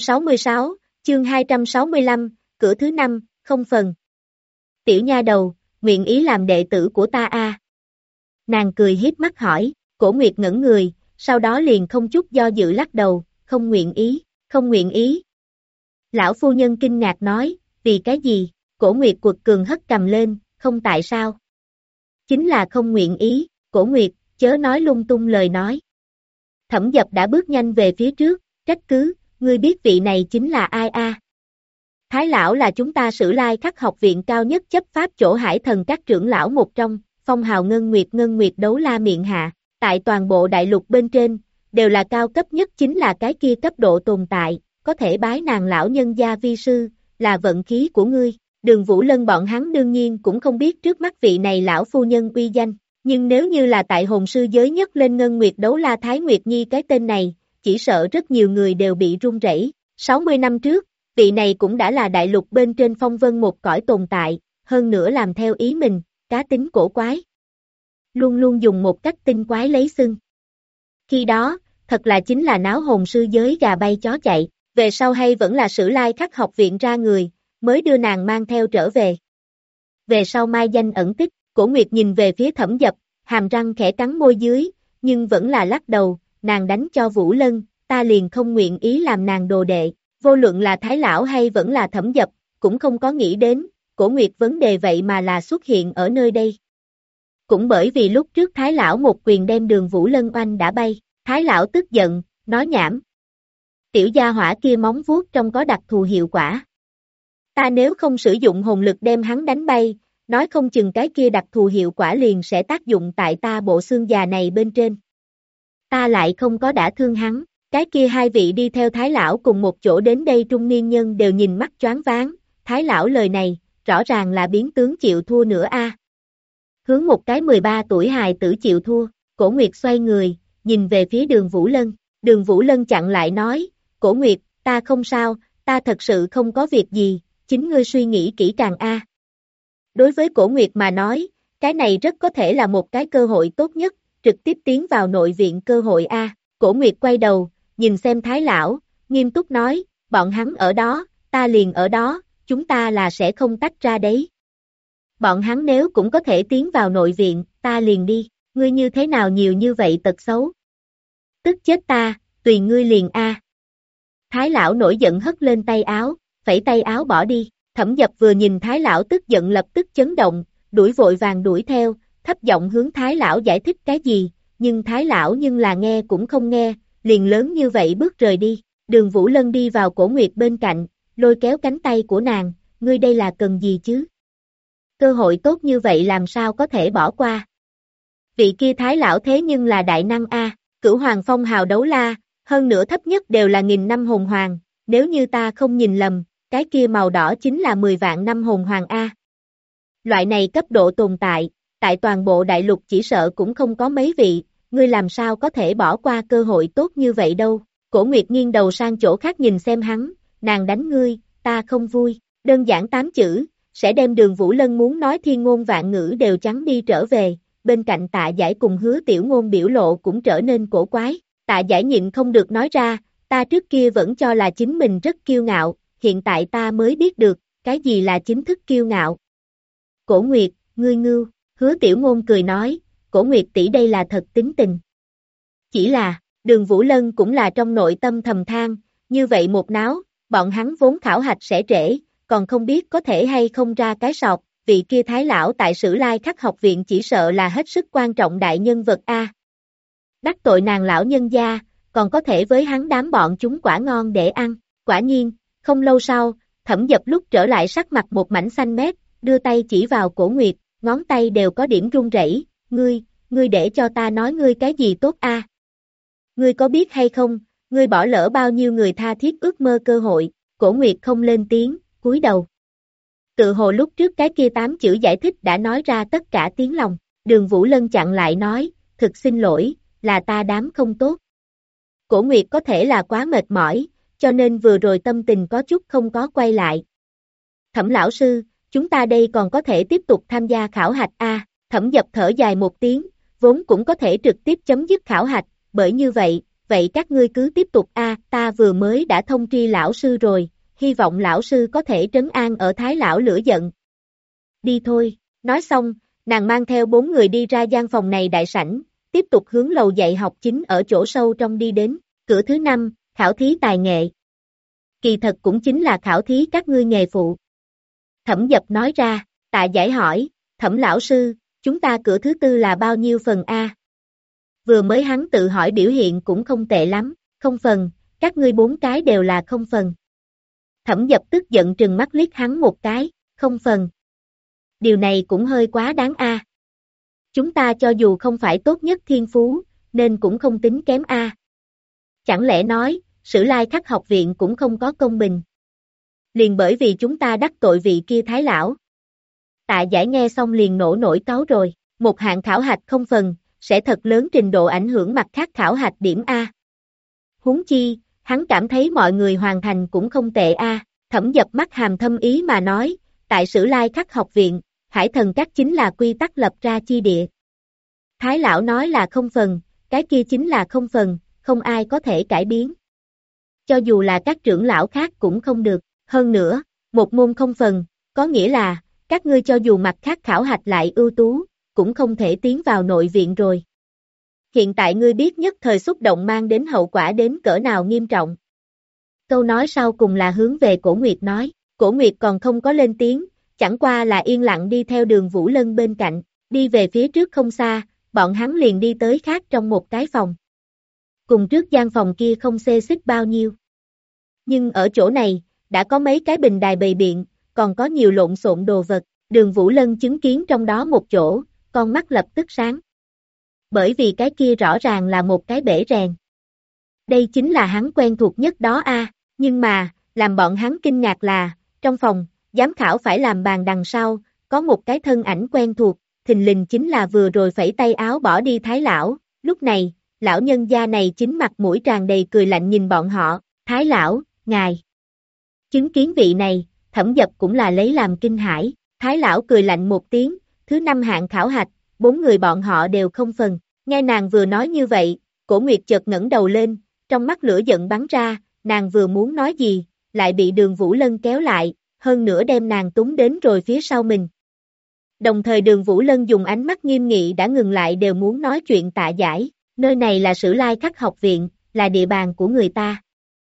266, chương 265, cửa thứ 5, không phần. Tiểu nha đầu, nguyện ý làm đệ tử của ta a? Nàng cười hiếp mắt hỏi, Cổ Nguyệt ngẩn người, sau đó liền không chút do dự lắc đầu, không nguyện ý, không nguyện ý. Lão phu nhân kinh ngạc nói, vì cái gì? Cổ Nguyệt quật cường hất cầm lên, không tại sao? Chính là không nguyện ý, Cổ Nguyệt, chớ nói lung tung lời nói. Thẩm Dập đã bước nhanh về phía trước, trách cứ, ngươi biết vị này chính là ai a? Thái lão là chúng ta Sử Lai Khắc học viện cao nhất chấp pháp chỗ Hải Thần các trưởng lão một trong, Phong Hào Ngân Nguyệt Đấu La miệng hạ, tại toàn bộ đại lục bên trên, đều là cao cấp nhất chính là cái kia cấp độ tồn tại, có thể bái nàng lão nhân gia vi sư, là vận khí của ngươi. Đường Vũ Lân bọn hắn đương nhiên cũng không biết trước mắt vị này lão phu nhân uy danh, nhưng nếu như là tại hồn sư giới nhất lên Ngân Nguyệt Đấu La Thái Nguyệt Nhi cái tên này, chỉ sợ rất nhiều người đều bị run rẩy. 60 năm trước, vị này cũng đã là đại lục bên trên phong vân một cõi tồn tại, hơn nữa làm theo ý mình, cá tính cổ quái. Luôn luôn dùng một cách tinh quái lấy xưng. Khi đó, thật là chính là náo hồn sư giới gà bay chó chạy, về sau hay vẫn là Sử Lai Khắc học viện ra người, mới đưa nàng mang theo trở về. Về sau mai danh ẩn tích, Cổ Nguyệt nhìn về phía Thẩm Dập, hàm răng khẽ cắn môi dưới, nhưng vẫn là lắc đầu, nàng đánh cho Vũ Lân, ta liền không nguyện ý làm nàng đồ đệ. Vô luận là Thái lão hay vẫn là Thẩm Dập, cũng không có nghĩ đến, Cổ Nguyệt vấn đề vậy mà là xuất hiện ở nơi đây. Cũng bởi vì lúc trước Thái lão một quyền đem Đường Vũ Lân oanh đã bay, Thái lão tức giận, nói nhảm. Tiểu gia hỏa kia móng vuốt trong có đặc thù hiệu quả. Ta nếu không sử dụng hồn lực đem hắn đánh bay, nói không chừng cái kia đặc thù hiệu quả liền sẽ tác dụng tại ta bộ xương già này bên trên. Ta lại không có đã thương hắn. Cái kia hai vị đi theo Thái lão cùng một chỗ đến đây trung niên nhân đều nhìn mắt choáng váng, Thái lão lời này, rõ ràng là biến tướng chịu thua nữa a. Hướng một cái 13 tuổi hài tử chịu thua, Cổ Nguyệt xoay người, nhìn về phía Đường Vũ Lân, Đường Vũ Lân chặn lại nói, Cổ Nguyệt, ta không sao, ta thật sự không có việc gì, chính ngươi suy nghĩ kỹ càng a. Đối với Cổ Nguyệt mà nói, cái này rất có thể là một cái cơ hội tốt nhất, trực tiếp tiến vào nội viện cơ hội A. Cổ Nguyệt quay đầu, nhìn xem Thái lão, nghiêm túc nói, bọn hắn ở đó, ta liền ở đó, chúng ta là sẽ không tách ra đấy. Bọn hắn nếu cũng có thể tiến vào nội viện, ta liền đi, ngươi như thế nào nhiều như vậy tật xấu. Tức chết ta, tùy ngươi liền A. Thái lão nổi giận hất lên tay áo, phẩy tay áo bỏ đi, Thẩm Dập vừa nhìn Thái lão tức giận lập tức chấn động, đuổi vội vàng đuổi theo, thấp giọng hướng Thái lão giải thích cái gì, nhưng Thái lão nhưng là nghe cũng không nghe, liền lớn như vậy bước rời đi. Đường Vũ Lân đi vào Cổ Nguyệt bên cạnh, lôi kéo cánh tay của nàng, ngươi đây là cần gì chứ? Cơ hội tốt như vậy làm sao có thể bỏ qua? Vị kia Thái lão thế nhưng là đại năng A, Cửu Hoàng phong hào đấu la, hơn nữa thấp nhất đều là 1000 năm hồn hoàng, nếu như ta không nhìn lầm, cái kia màu đỏ chính là 10 vạn năm hồn hoàng A. Loại này cấp độ tồn tại, tại toàn bộ đại lục chỉ sợ cũng không có mấy vị, ngươi làm sao có thể bỏ qua cơ hội tốt như vậy đâu. Cổ Nguyệt nghiêng đầu sang chỗ khác nhìn xem hắn, nàng đánh ngươi, ta không vui, đơn giản 8 chữ, sẽ đem Đường Vũ Lân muốn nói thiên ngôn vạn ngữ đều trắng đi trở về, bên cạnh Tạ Giải cùng Hứa Tiểu Ngôn biểu lộ cũng trở nên cổ quái, Tạ Giải nhịn không được nói ra, ta trước kia vẫn cho là chính mình rất kiêu ngạo, hiện tại ta mới biết được, cái gì là chính thức kiêu ngạo. Cổ Nguyệt, ngươi ngưu, Hứa Tiểu Ngôn cười nói, Cổ Nguyệt tỷ đây là thật tính tình. Chỉ là, Đường Vũ Lân cũng là trong nội tâm thầm than, như vậy một náo, bọn hắn vốn khảo hạch sẽ trễ, còn không biết có thể hay không ra cái sọt, vị kia Thái lão tại Sử Lai Khắc học viện chỉ sợ là hết sức quan trọng đại nhân vật A. Đắc tội nàng lão nhân gia, còn có thể với hắn đám bọn chúng quả ngon để ăn, quả nhiên, không lâu sau, Thẩm Dập lúc trở lại sắc mặt một mảnh xanh mét, đưa tay chỉ vào Cổ Nguyệt, ngón tay đều có điểm run rẩy, ngươi để cho ta nói ngươi cái gì tốt A. Ngươi có biết hay không, ngươi bỏ lỡ bao nhiêu người tha thiết ước mơ cơ hội, Cổ Nguyệt không lên tiếng, cúi đầu. Tự hồ lúc trước cái kia 8 chữ giải thích đã nói ra tất cả tiếng lòng, Đường Vũ Lân chặn lại nói, thực xin lỗi, là ta đám không tốt. Cổ Nguyệt có thể là quá mệt mỏi, cho nên vừa rồi tâm tình có chút không có quay lại. Thẩm lão sư, chúng ta đây còn có thể tiếp tục tham gia khảo hạch A, Thẩm Dập thở dài một tiếng, vốn cũng có thể trực tiếp chấm dứt khảo hạch, bởi như vậy các ngươi cứ tiếp tục A, ta vừa mới đã thông tri lão sư rồi, hy vọng lão sư có thể trấn an ở Thái lão lửa giận. Đi thôi, nói xong, nàng mang theo 4 người đi ra gian phòng này đại sảnh, tiếp tục hướng lầu dạy học chính ở chỗ sâu trong đi đến, cửa thứ 5, khảo thí tài nghệ. Kỳ thật cũng chính là khảo thí các ngươi nghề phụ. Thẩm Dập nói ra, Tạ Giải hỏi, Thẩm lão sư, chúng ta cửa thứ 4 là bao nhiêu phần A? Vừa mới hắn tự hỏi biểu hiện cũng không tệ lắm, không phần, các ngươi 4 cái đều là không phần. Thẩm Dập tức giận trừng mắt liếc hắn một cái, không phần. Điều này cũng hơi quá đáng A. Chúng ta cho dù không phải tốt nhất thiên phú, nên cũng không tính kém A. Chẳng lẽ nói, Sử Lai Khắc học viện cũng không có công bình. Liền bởi vì chúng ta đắc tội vị kia Thái lão. Tạ Giải nghe xong liền nổ nổi cáu rồi, một hạng khảo hạch không phần, sẽ thật lớn trình độ ảnh hưởng mặt khác khảo hạch điểm A. Huống chi, hắn cảm thấy mọi người hoàn thành cũng không tệ A, Thẩm Dập mắt hàm thâm ý mà nói, tại Sử Lai Khắc học viện, Hải Thần Các chính là quy tắc lập ra chi địa. Thái lão nói là không phần, cái kia chính là không phần, không ai có thể cải biến. Cho dù là các trưởng lão khác cũng không được, hơn nữa, một môn không phần, có nghĩa là, các ngươi cho dù mặt khác khảo hạch lại ưu tú, cũng không thể tiến vào nội viện rồi. Hiện tại ngươi biết nhất thời xúc động mang đến hậu quả đến cỡ nào nghiêm trọng. Câu nói sau cùng là hướng về Cổ Nguyệt nói, Cổ Nguyệt còn không có lên tiếng, chẳng qua là yên lặng đi theo Đường Vũ Lân bên cạnh, đi về phía trước không xa, bọn hắn liền đi tới khác trong một cái phòng. Cùng trước gian phòng kia không xê xích bao nhiêu. Nhưng ở chỗ này, đã có mấy cái bình đài bày biện, còn có nhiều lộn xộn đồ vật, Đường Vũ Lân chứng kiến trong đó một chỗ, con mắt lập tức sáng. Bởi vì cái kia rõ ràng là một cái bể rèn. Đây chính là hắn quen thuộc nhất đó a, nhưng mà, làm bọn hắn kinh ngạc là, trong phòng, giám khảo phải làm bàn đằng sau, có một cái thân ảnh quen thuộc, thình lình chính là vừa rồi phẩy tay áo bỏ đi Thái lão, lúc này, lão nhân gia này chính mặt mũi tràn đầy cười lạnh nhìn bọn họ, Thái lão, ngài. Chứng kiến vị này, Thẩm Dập cũng là lấy làm kinh hãi, Thái lão cười lạnh một tiếng, thứ 5 hạng khảo hạch, 4 người bọn họ đều không phần. Nghe nàng vừa nói như vậy, Cổ Nguyệt chợt ngẩng đầu lên, trong mắt lửa giận bắn ra, nàng vừa muốn nói gì, lại bị Đường Vũ Lân kéo lại, hơn nữa đem nàng túng đến rồi phía sau mình. Đồng thời Đường Vũ Lân dùng ánh mắt nghiêm nghị đã ngừng lại đều muốn nói chuyện tạ giải, nơi này là Sử Lai Khắc học viện, là địa bàn của người ta.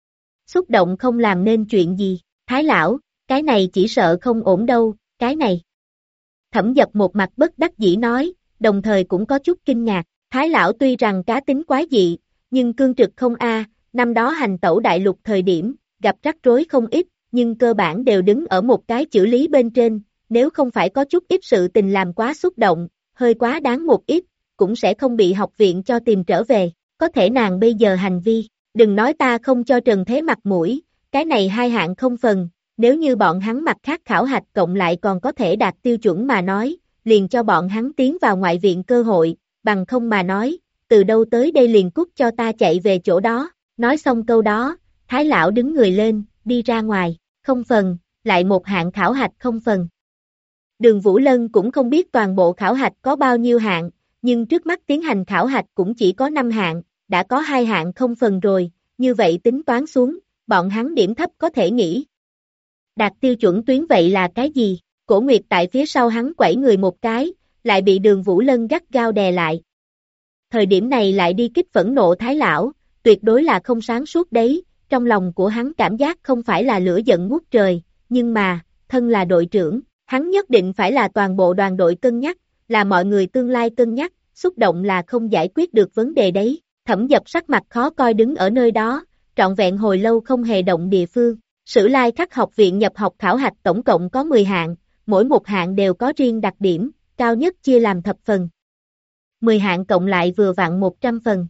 Xúc động không làm nên chuyện gì, Thái lão, cái này chỉ sợ không ổn đâu, cái này. Thẩm Dập một mặt bất đắc dĩ nói, đồng thời cũng có chút kinh ngạc, Thái lão tuy rằng cá tính quái dị, nhưng cương trực không năm đó hành tẩu đại lục thời điểm, gặp rắc rối không ít, nhưng cơ bản đều đứng ở một cái chữ lý bên trên, nếu không phải có chút ít sự tình làm quá xúc động, hơi quá đáng một ít, cũng sẽ không bị học viện cho tìm trở về, có thể nàng bây giờ hành vi, đừng nói ta không cho Trần Thế mặt mũi, cái này 2 hạng không phần, nếu như bọn hắn mặt khác khảo hạch cộng lại còn có thể đạt tiêu chuẩn mà nói, liền cho bọn hắn tiến vào ngoại viện cơ hội, bằng không mà nói, từ đâu tới đây liền cút cho ta chạy về chỗ đó, nói xong câu đó, Thái lão đứng người lên, đi ra ngoài, không phần, lại 1 hạng khảo hạch không phần. Đường Vũ Lân cũng không biết toàn bộ khảo hạch có bao nhiêu hạng, nhưng trước mắt tiến hành khảo hạch cũng chỉ có 5 hạng, đã có 2 hạng không phần rồi, như vậy tính toán xuống, bọn hắn điểm thấp có thể nghĩ. Đạt tiêu chuẩn tuyến vậy là cái gì? Cổ Nguyệt tại phía sau hắn quẩy người một cái, lại bị Đường Vũ Lân gắt gao đè lại. Thời điểm này lại đi kích phẫn nộ Thái lão, tuyệt đối là không sáng suốt đấy, trong lòng của hắn cảm giác không phải là lửa giận ngút trời, nhưng mà, thân là đội trưởng, hắn nhất định phải là toàn bộ đoàn đội cân nhắc, là mọi người tương lai cân nhắc, xúc động là không giải quyết được vấn đề đấy. Thẩm Dập sắc mặt khó coi đứng ở nơi đó, trọn vẹn hồi lâu không hề động địa phương. Sử Lai Khắc học viện nhập học khảo hạch tổng cộng có 10 hạng, mỗi một hạng đều có riêng đặc điểm, cao nhất chia làm thập phần. 10 hạng cộng lại vừa vặn 100 phần.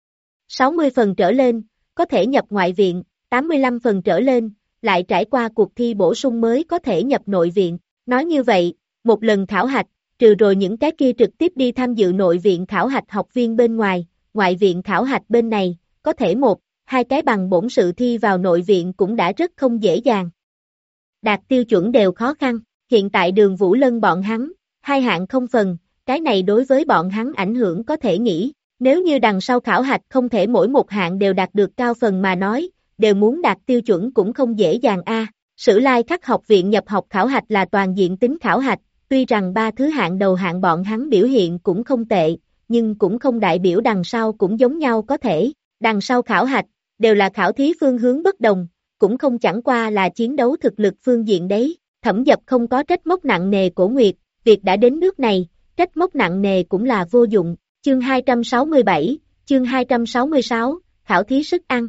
60 phần trở lên, có thể nhập ngoại viện, 85 phần trở lên, lại trải qua cuộc thi bổ sung mới có thể nhập nội viện. Nói như vậy, một lần khảo hạch, trừ rồi những cái kia trực tiếp đi tham dự nội viện khảo hạch học viên bên ngoài, ngoại viện khảo hạch bên này, có thể 1-2 cái bằng bổn sự thi vào nội viện cũng đã rất không dễ dàng. Đạt tiêu chuẩn đều khó khăn, hiện tại Đường Vũ Lân bọn hắn, 2 hạng không phần, cái này đối với bọn hắn ảnh hưởng có thể nghĩ, nếu như đằng sau khảo hạch không thể mỗi một hạng đều đạt được cao phần mà nói, đều muốn đạt tiêu chuẩn cũng không dễ dàng Sử Lai Khắc học viện nhập học khảo hạch là toàn diện tính khảo hạch, tuy rằng 3 thứ hạng đầu hạng bọn hắn biểu hiện cũng không tệ, nhưng cũng không đại biểu đằng sau cũng giống nhau có thể, đằng sau khảo hạch, đều là khảo thí phương hướng bất đồng, cũng không chẳng qua là chiến đấu thực lực phương diện đấy. Thẩm Dập không có trách móc nặng nề Cổ Nguyệt, việc đã đến nước này, trách móc nặng nề cũng là vô dụng. Chương 267, chương 266, khảo thí sức ăn.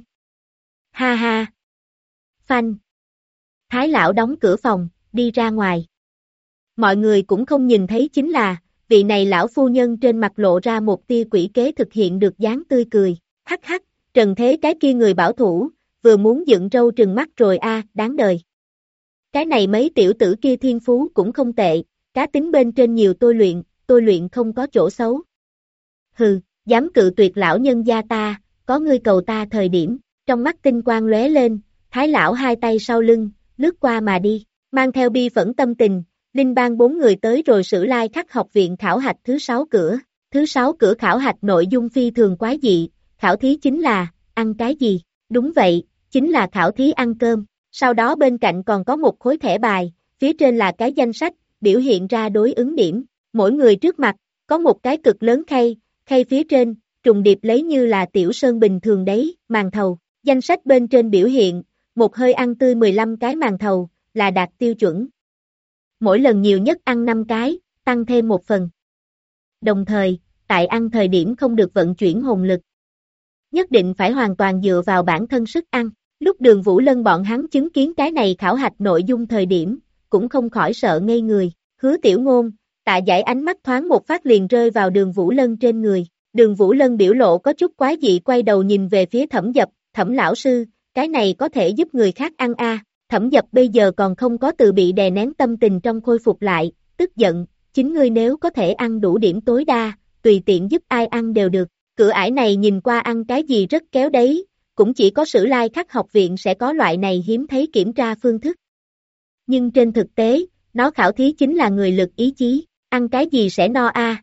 Ha ha. Phanh. Thái lão đóng cửa phòng, đi ra ngoài. Mọi người cũng không nhìn thấy chính là, vị này lão phu nhân trên mặt lộ ra một tia quỷ kế thực hiện được dáng tươi cười. Hắc hắc, Trần Thế cái kia người bảo thủ, vừa muốn dựng râu trừng mắt rồi đáng đời. Cái này mấy tiểu tử kia thiên phú cũng không tệ, cá tính bên trên nhiều tôi luyện không có chỗ xấu. Hừ, dám cự tuyệt lão nhân gia ta, có ngươi cầu ta thời điểm, trong mắt tinh quang lóe lên, Thái lão hai tay sau lưng, lướt qua mà đi, mang theo bi phẫn tâm tình, Linh Bang 4 người tới rồi Sử Lai Khắc học viện khảo hạch thứ 6 cửa. Thứ 6 cửa khảo hạch nội dung phi thường quái dị, khảo thí chính là, ăn cái gì? Đúng vậy, chính là khảo thí ăn cơm. Sau đó bên cạnh còn có một khối thẻ bài, phía trên là cái danh sách, biểu hiện ra đối ứng điểm. Mỗi người trước mặt, có một cái cực lớn khay phía trên, trùng điệp lấy như là tiểu sơn bình thường đấy, màn thầu. Danh sách bên trên biểu hiện, một hơi ăn tươi 15 cái màn thầu, là đạt tiêu chuẩn. Mỗi lần nhiều nhất ăn 5 cái, tăng thêm 1 phần. Đồng thời, tại ăn thời điểm không được vận chuyển hồn lực. Nhất định phải hoàn toàn dựa vào bản thân sức ăn. Lúc Đường Vũ Lân bọn hắn chứng kiến cái này khảo hạch nội dung thời điểm, cũng không khỏi sợ ngây người. Hứa Tiểu Ngôn, Tạ Giải ánh mắt thoáng một phát liền rơi vào Đường Vũ Lân trên người. Đường Vũ Lân biểu lộ có chút quái dị quay đầu nhìn về phía Thẩm Dập, Thẩm lão sư, cái này có thể giúp người khác ăn Thẩm Dập bây giờ còn không có từ bị đè nén tâm tình trong khôi phục lại, tức giận, chính ngươi nếu có thể ăn đủ điểm tối đa, tùy tiện giúp ai ăn đều được. Cửa ải này nhìn qua ăn cái gì rất kéo đấy, cũng chỉ có Sử Lai Khắc học viện sẽ có loại này hiếm thấy kiểm tra phương thức. Nhưng trên thực tế, nó khảo thí chính là người lực ý chí, ăn cái gì sẽ no a.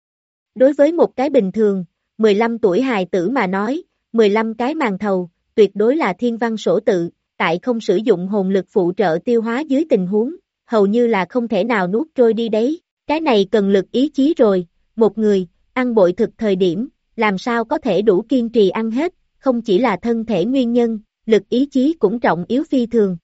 Đối với một cái bình thường, 15 tuổi hài tử mà nói, 15 cái màn thầu, tuyệt đối là thiên văn sổ tự, tại không sử dụng hồn lực phụ trợ tiêu hóa dưới tình huống, hầu như là không thể nào nuốt trôi đi đấy, cái này cần lực ý chí rồi, một người, ăn bội thực thời điểm, làm sao có thể đủ kiên trì ăn hết, không chỉ là thân thể nguyên nhân, lực ý chí cũng trọng yếu phi thường.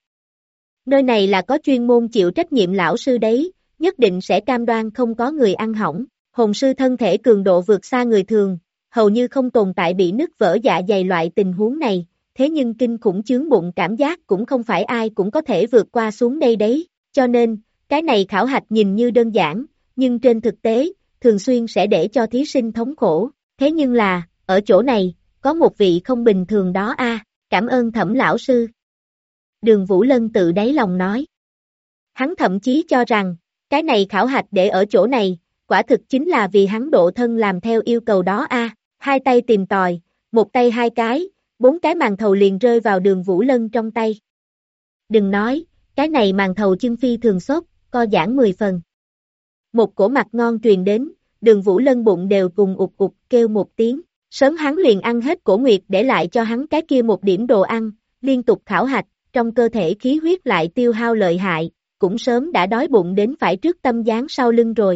Nơi này là có chuyên môn chịu trách nhiệm lão sư đấy, nhất định sẽ cam đoan không có người ăn hỏng, hồn sư thân thể cường độ vượt xa người thường, hầu như không tồn tại bị nứt vỡ dạ dày loại tình huống này, thế nhưng kinh khủng chướng bụng cảm giác cũng không phải ai cũng có thể vượt qua xuống đây đấy, cho nên, cái này khảo hạch nhìn như đơn giản, nhưng trên thực tế, thường xuyên sẽ để cho thí sinh thống khổ, thế nhưng là, ở chỗ này, có một vị không bình thường đó a, cảm ơn Thẩm lão sư. Đường Vũ Lân tự đáy lòng nói. Hắn thậm chí cho rằng, cái này khảo hạch để ở chỗ này, quả thực chính là vì hắn độ thân làm theo yêu cầu đó a. Hai tay tìm tòi, một tay hai cái, 4 cái màn thầu liền rơi vào Đường Vũ Lân trong tay. Đừng nói, cái này màn thầu chân phi thường sốt, co giãn 10 phần. Một cổ mặt ngon truyền đến, Đường Vũ Lân bụng đều cùng ụt ụt kêu một tiếng, sớm hắn liền ăn hết cổ nguyệt để lại cho hắn cái kia một điểm đồ ăn, liên tục khảo hạch, trong cơ thể khí huyết lại tiêu hao lợi hại, cũng sớm đã đói bụng đến phải trước tâm gián sau lưng rồi.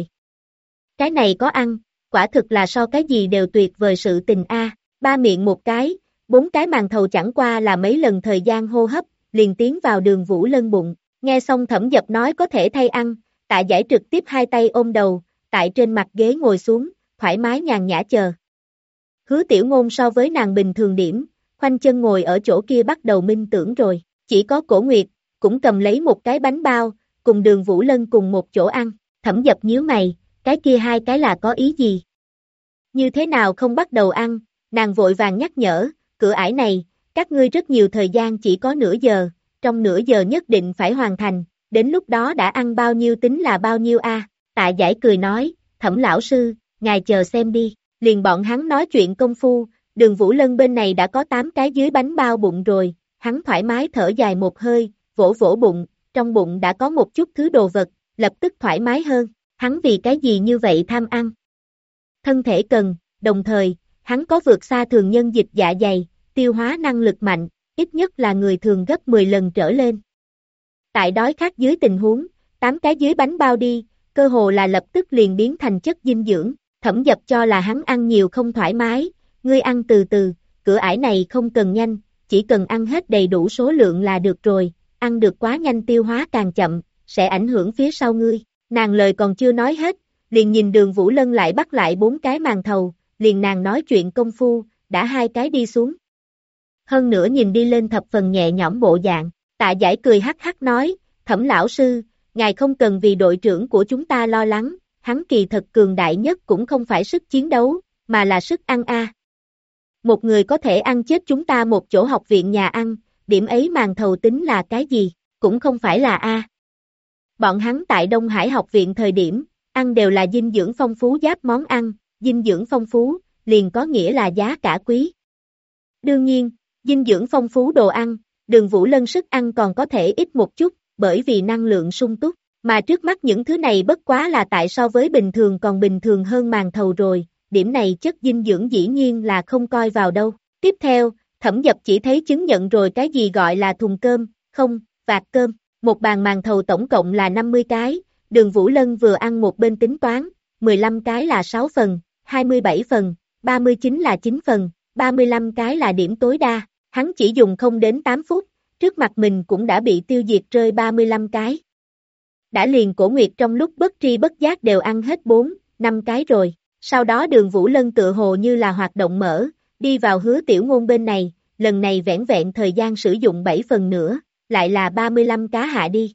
Cái này có ăn, quả thực là so cái gì đều tuyệt vời sự tình a. Ba miệng một cái, 4 cái màn thầu chẳng qua là mấy lần thời gian hô hấp, liền tiến vào Đường Vũ Lân bụng, nghe xong Thẩm Dập nói có thể thay ăn, Tạ Giải trực tiếp hai tay ôm đầu, tại trên mặt ghế ngồi xuống, thoải mái nhàn nhã chờ. Hứa Tiểu Ngôn so với nàng bình thường điểm, khoanh chân ngồi ở chỗ kia bắt đầu minh tưởng rồi, chỉ có Cổ Nguyệt, cũng cầm lấy một cái bánh bao, cùng Đường Vũ Lân cùng một chỗ ăn, Thẩm Dập nhíu mày, cái kia hai cái là có ý gì? Như thế nào không bắt đầu ăn, nàng vội vàng nhắc nhở, cửa ải này, các ngươi rất nhiều thời gian chỉ có nửa giờ, trong nửa giờ nhất định phải hoàn thành, đến lúc đó đã ăn bao nhiêu tính là bao nhiêu a. Tạ Giải cười nói, Thẩm lão sư, ngài chờ xem đi, liền bọn hắn nói chuyện công phu, Đường Vũ Lân bên này đã có 8 cái dưới bánh bao bụng rồi, hắn thoải mái thở dài một hơi, vỗ vỗ bụng, trong bụng đã có một chút thứ đồ vật, lập tức thoải mái hơn, hắn vì cái gì như vậy tham ăn. Thân thể cần, đồng thời, hắn có vượt xa thường nhân dịch dạ dày, tiêu hóa năng lực mạnh, ít nhất là người thường gấp 10 lần trở lên. Tại đói khát dưới tình huống, 8 cái dưới bánh bao đi, cơ hồ là lập tức liền biến thành chất dinh dưỡng, Thẩm Dập cho là hắn ăn nhiều không thoải mái, ngươi ăn từ từ, cửa ải này không cần nhanh, chỉ cần ăn hết đầy đủ số lượng là được rồi, ăn được quá nhanh tiêu hóa càng chậm, sẽ ảnh hưởng phía sau ngươi. Nàng lời còn chưa nói hết, liền nhìn Đường Vũ Lân lại bắt lại 4 cái màn thầu, liền nàng nói chuyện công phu, đã 2 cái đi xuống. Hơn nữa nhìn đi lên thập phần nhẹ nhõm bộ dạng, Tạ Giải cười hắc hắc nói, Thẩm lão sư, ngài không cần vì đội trưởng của chúng ta lo lắng, hắn kỳ thật cường đại nhất cũng không phải sức chiến đấu, mà là sức ăn a. Một người có thể ăn chết chúng ta một chỗ học viện nhà ăn, điểm ấy màn thầu tính là cái gì, cũng không phải là a. Bọn hắn tại Đông Hải học viện thời điểm, ăn đều là dinh dưỡng phong phú giáp món ăn, dinh dưỡng phong phú, liền có nghĩa là giá cả quý. Đương nhiên, dinh dưỡng phong phú đồ ăn, Đường Vũ Lân sức ăn còn có thể ít một chút, bởi vì năng lượng sung túc, mà trước mắt những thứ này bất quá là tại so với bình thường còn bình thường hơn màn thầu rồi, điểm này chất dinh dưỡng dĩ nhiên là không coi vào đâu. Tiếp theo, Thẩm Dập chỉ thấy chứng nhận rồi cái gì gọi là thùng cơm, không, vạt cơm, một bàn màn thầu tổng cộng là 50 cái, Đường Vũ Lân vừa ăn một bên tính toán, 15 cái là 6 phần, 27 phần, 39 là 9 phần, 35 cái là điểm tối đa, hắn chỉ dùng không đến 8 phút, trước mặt mình cũng đã bị tiêu diệt rơi 35 cái. Đã liền Cổ Nguyệt trong lúc bất tri bất giác đều ăn hết 4, 5 cái rồi, sau đó Đường Vũ Lân tựa hồ như là hoạt động mở, đi vào Hứa Tiểu Ngôn bên này, lần này vẻn vẹn thời gian sử dụng 7 phần nữa, lại là 35 cá hạ đi.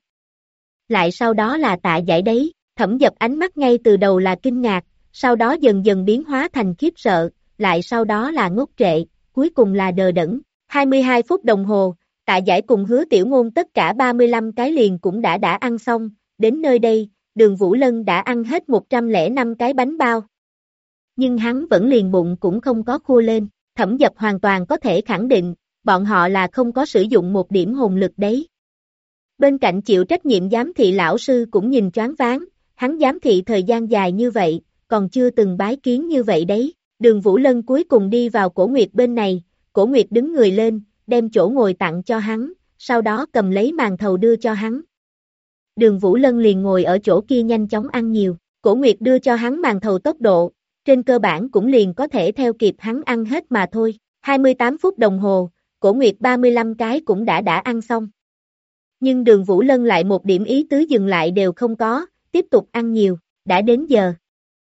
Lại sau đó là Tạ Giải đấy, Thẩm Dập ánh mắt ngay từ đầu là kinh ngạc, sau đó dần dần biến hóa thành khiếp sợ, lại sau đó là ngốc trệ, cuối cùng là đờ đẫn, 22 phút đồng hồ, Tạ Giải cùng Hứa Tiểu Ngôn tất cả 35 cái liền cũng đã ăn xong, đến nơi đây, Đường Vũ Lân đã ăn hết 105 cái bánh bao. Nhưng hắn vẫn liền bụng cũng không có khua lên, Thẩm Dập hoàn toàn có thể khẳng định, bọn họ là không có sử dụng một điểm hồn lực đấy. Bên cạnh chịu trách nhiệm giám thị lão sư cũng nhìn choáng váng, hắn giám thị thời gian dài như vậy, còn chưa từng bái kiến như vậy đấy. Đường Vũ Lân cuối cùng đi vào Cổ Nguyệt bên này, Cổ Nguyệt đứng người lên, đem chỗ ngồi tặng cho hắn, sau đó cầm lấy màn thầu đưa cho hắn. Đường Vũ Lân liền ngồi ở chỗ kia nhanh chóng ăn nhiều, Cổ Nguyệt đưa cho hắn màn thầu tốc độ, trên cơ bản cũng liền có thể theo kịp hắn ăn hết mà thôi. 28 phút đồng hồ, Cổ Nguyệt 35 cái cũng đã ăn xong. Nhưng Đường Vũ Lân lại một điểm ý tứ dừng lại đều không có, tiếp tục ăn nhiều, đã đến giờ.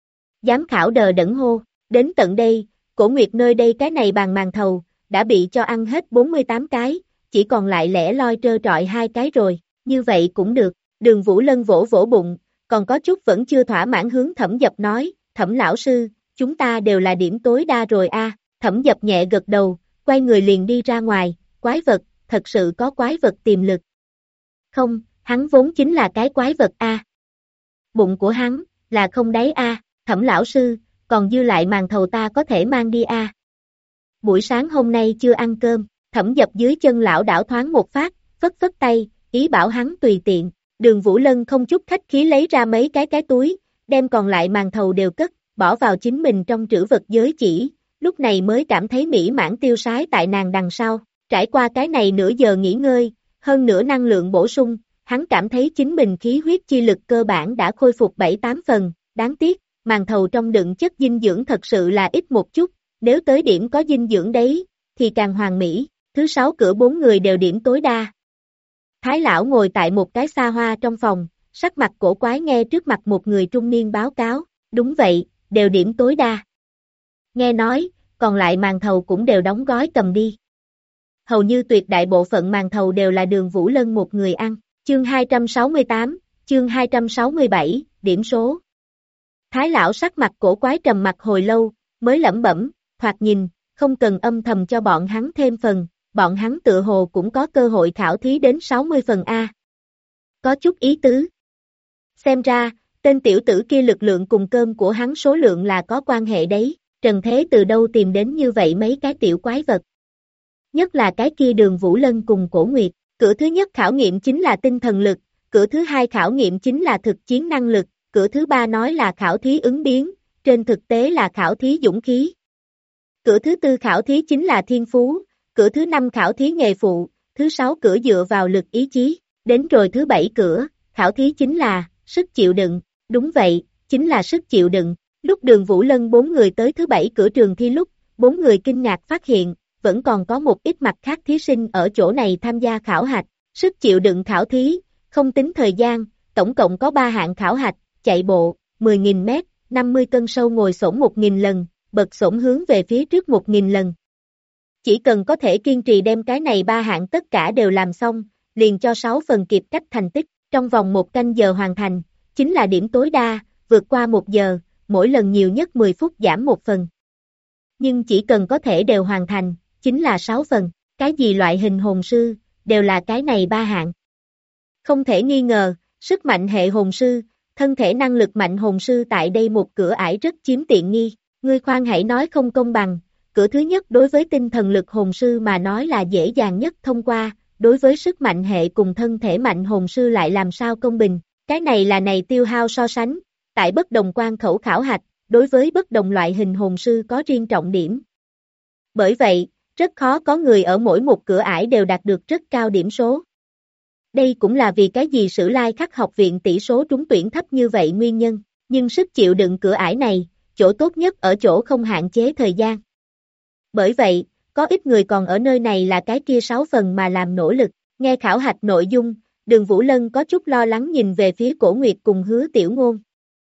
Giám khảo đờ đẫn hô, đến tận đây, Cổ Nguyệt nơi đây cái này bàn màn thầu, đã bị cho ăn hết 48 cái, chỉ còn lại lẻ loi trơ trọi 2 cái rồi, như vậy cũng được. Đường Vũ Lân vỗ vỗ bụng, còn có chút vẫn chưa thỏa mãn hướng Thẩm Dập nói, Thẩm lão sư, chúng ta đều là điểm tối đa rồi a. Thẩm Dập nhẹ gật đầu, quay người liền đi ra ngoài, quái vật, thật sự có quái vật tiềm lực. Không, hắn vốn chính là cái quái vật a. Bụng của hắn, là không đáy a, Thẩm lão sư, còn dư lại màn thầu ta có thể mang đi a. Buổi sáng hôm nay chưa ăn cơm, Thẩm Dập dưới chân lão đảo thoáng một phát, phất phất tay, ý bảo hắn tùy tiện. Đường Vũ Lân không chút khách khí lấy ra mấy cái túi, đem còn lại màn thầu đều cất, bỏ vào chính mình trong trữ vật giới chỉ, lúc này mới cảm thấy mỹ mãn tiêu sái tại nàng đằng sau. Trải qua cái này nửa giờ nghỉ ngơi, hơn nửa năng lượng bổ sung, hắn cảm thấy chính mình khí huyết chi lực cơ bản đã khôi phục 7-8 phần, đáng tiếc, màn thầu trong đựng chất dinh dưỡng thật sự là ít một chút, nếu tới điểm có dinh dưỡng đấy, thì càng hoàn mỹ. Thứ 6 cửa 4 người đều điểm tối đa. Thái lão ngồi tại một cái xa hoa trong phòng, sắc mặt cổ quái nghe trước mặt một người trung niên báo cáo, đúng vậy, đều điểm tối đa. Nghe nói, còn lại màn thầu cũng đều đóng gói cầm đi. Hầu như tuyệt đại bộ phận màn thầu đều là Đường Vũ Lân một người ăn. Chương 268, chương 267, điểm số. Thái lão sắc mặt cổ quái trầm mặc hồi lâu, mới lẩm bẩm, thoạt nhìn, không cần âm thầm cho bọn hắn thêm phần, bọn hắn tựa hồ cũng có cơ hội khảo thí đến 60 phần A. Có chút ý tứ. Xem ra, tên tiểu tử kia lực lượng cùng cơm của hắn số lượng là có quan hệ đấy, Trần Thế từ đâu tìm đến như vậy mấy cái tiểu quái vật. Nhất là cái kia Đường Vũ Lân cùng Cổ Nguyệt, cửa thứ nhất khảo nghiệm chính là tinh thần lực, cửa thứ hai khảo nghiệm chính là thực chiến năng lực, cửa thứ ba nói là khảo thí ứng biến, trên thực tế là khảo thí dũng khí. Cửa thứ tư khảo thí chính là thiên phú, cửa thứ năm khảo thí nghề phụ, thứ sáu cửa dựa vào lực ý chí, đến rồi thứ bảy cửa, khảo thí chính là sức chịu đựng, đúng vậy, chính là sức chịu đựng. Lúc Đường Vũ Lân 4 người tới thứ bảy cửa trường thi lúc, 4 người kinh ngạc phát hiện, vẫn còn có một ít mặt khác thí sinh ở chỗ này tham gia khảo hạch, sức chịu đựng khảo thí, không tính thời gian, tổng cộng có 3 hạng khảo hạch, chạy bộ, 10.000 mét, 50 cân sâu ngồi xổm 1.000 lần, bật xổm hướng về phía trước 1.000 lần. Chỉ cần có thể kiên trì đem cái này 3 hạng tất cả đều làm xong, liền cho 6 phần kịp cách thành tích, trong vòng 1 canh giờ hoàn thành, chính là điểm tối đa, vượt qua 1 giờ, mỗi lần nhiều nhất 10 phút giảm 1 phần. Nhưng chỉ cần có thể đều hoàn thành, chính là 6 phần, cái gì loại hình hồn sư, đều là cái này 3 hạng. Không thể nghi ngờ, sức mạnh hệ hồn sư, thân thể năng lực mạnh hồn sư tại đây một cửa ải rất chiếm tiện nghi, ngươi khoan hãy nói không công bằng, cửa thứ nhất đối với tinh thần lực hồn sư mà nói là dễ dàng nhất thông qua, đối với sức mạnh hệ cùng thân thể mạnh hồn sư lại làm sao công bình, cái này là này tiêu hao so sánh, tại bất đồng quan khẩu khảo hạch, đối với bất đồng loại hình hồn sư có riêng trọng điểm. Bởi vậy, rất khó có người ở mỗi một cửa ải đều đạt được rất cao điểm số. Đây cũng là vì cái gì Sử Lai Khắc học viện tỷ số trúng tuyển thấp như vậy nguyên nhân, nhưng sức chịu đựng cửa ải này, chỗ tốt nhất ở chỗ không hạn chế thời gian. Bởi vậy, có ít người còn ở nơi này là cái kia 6 phần mà làm nỗ lực, nghe khảo hạch nội dung, Đường Vũ Lân có chút lo lắng nhìn về phía Cổ Nguyệt cùng Hứa Tiểu Ngôn.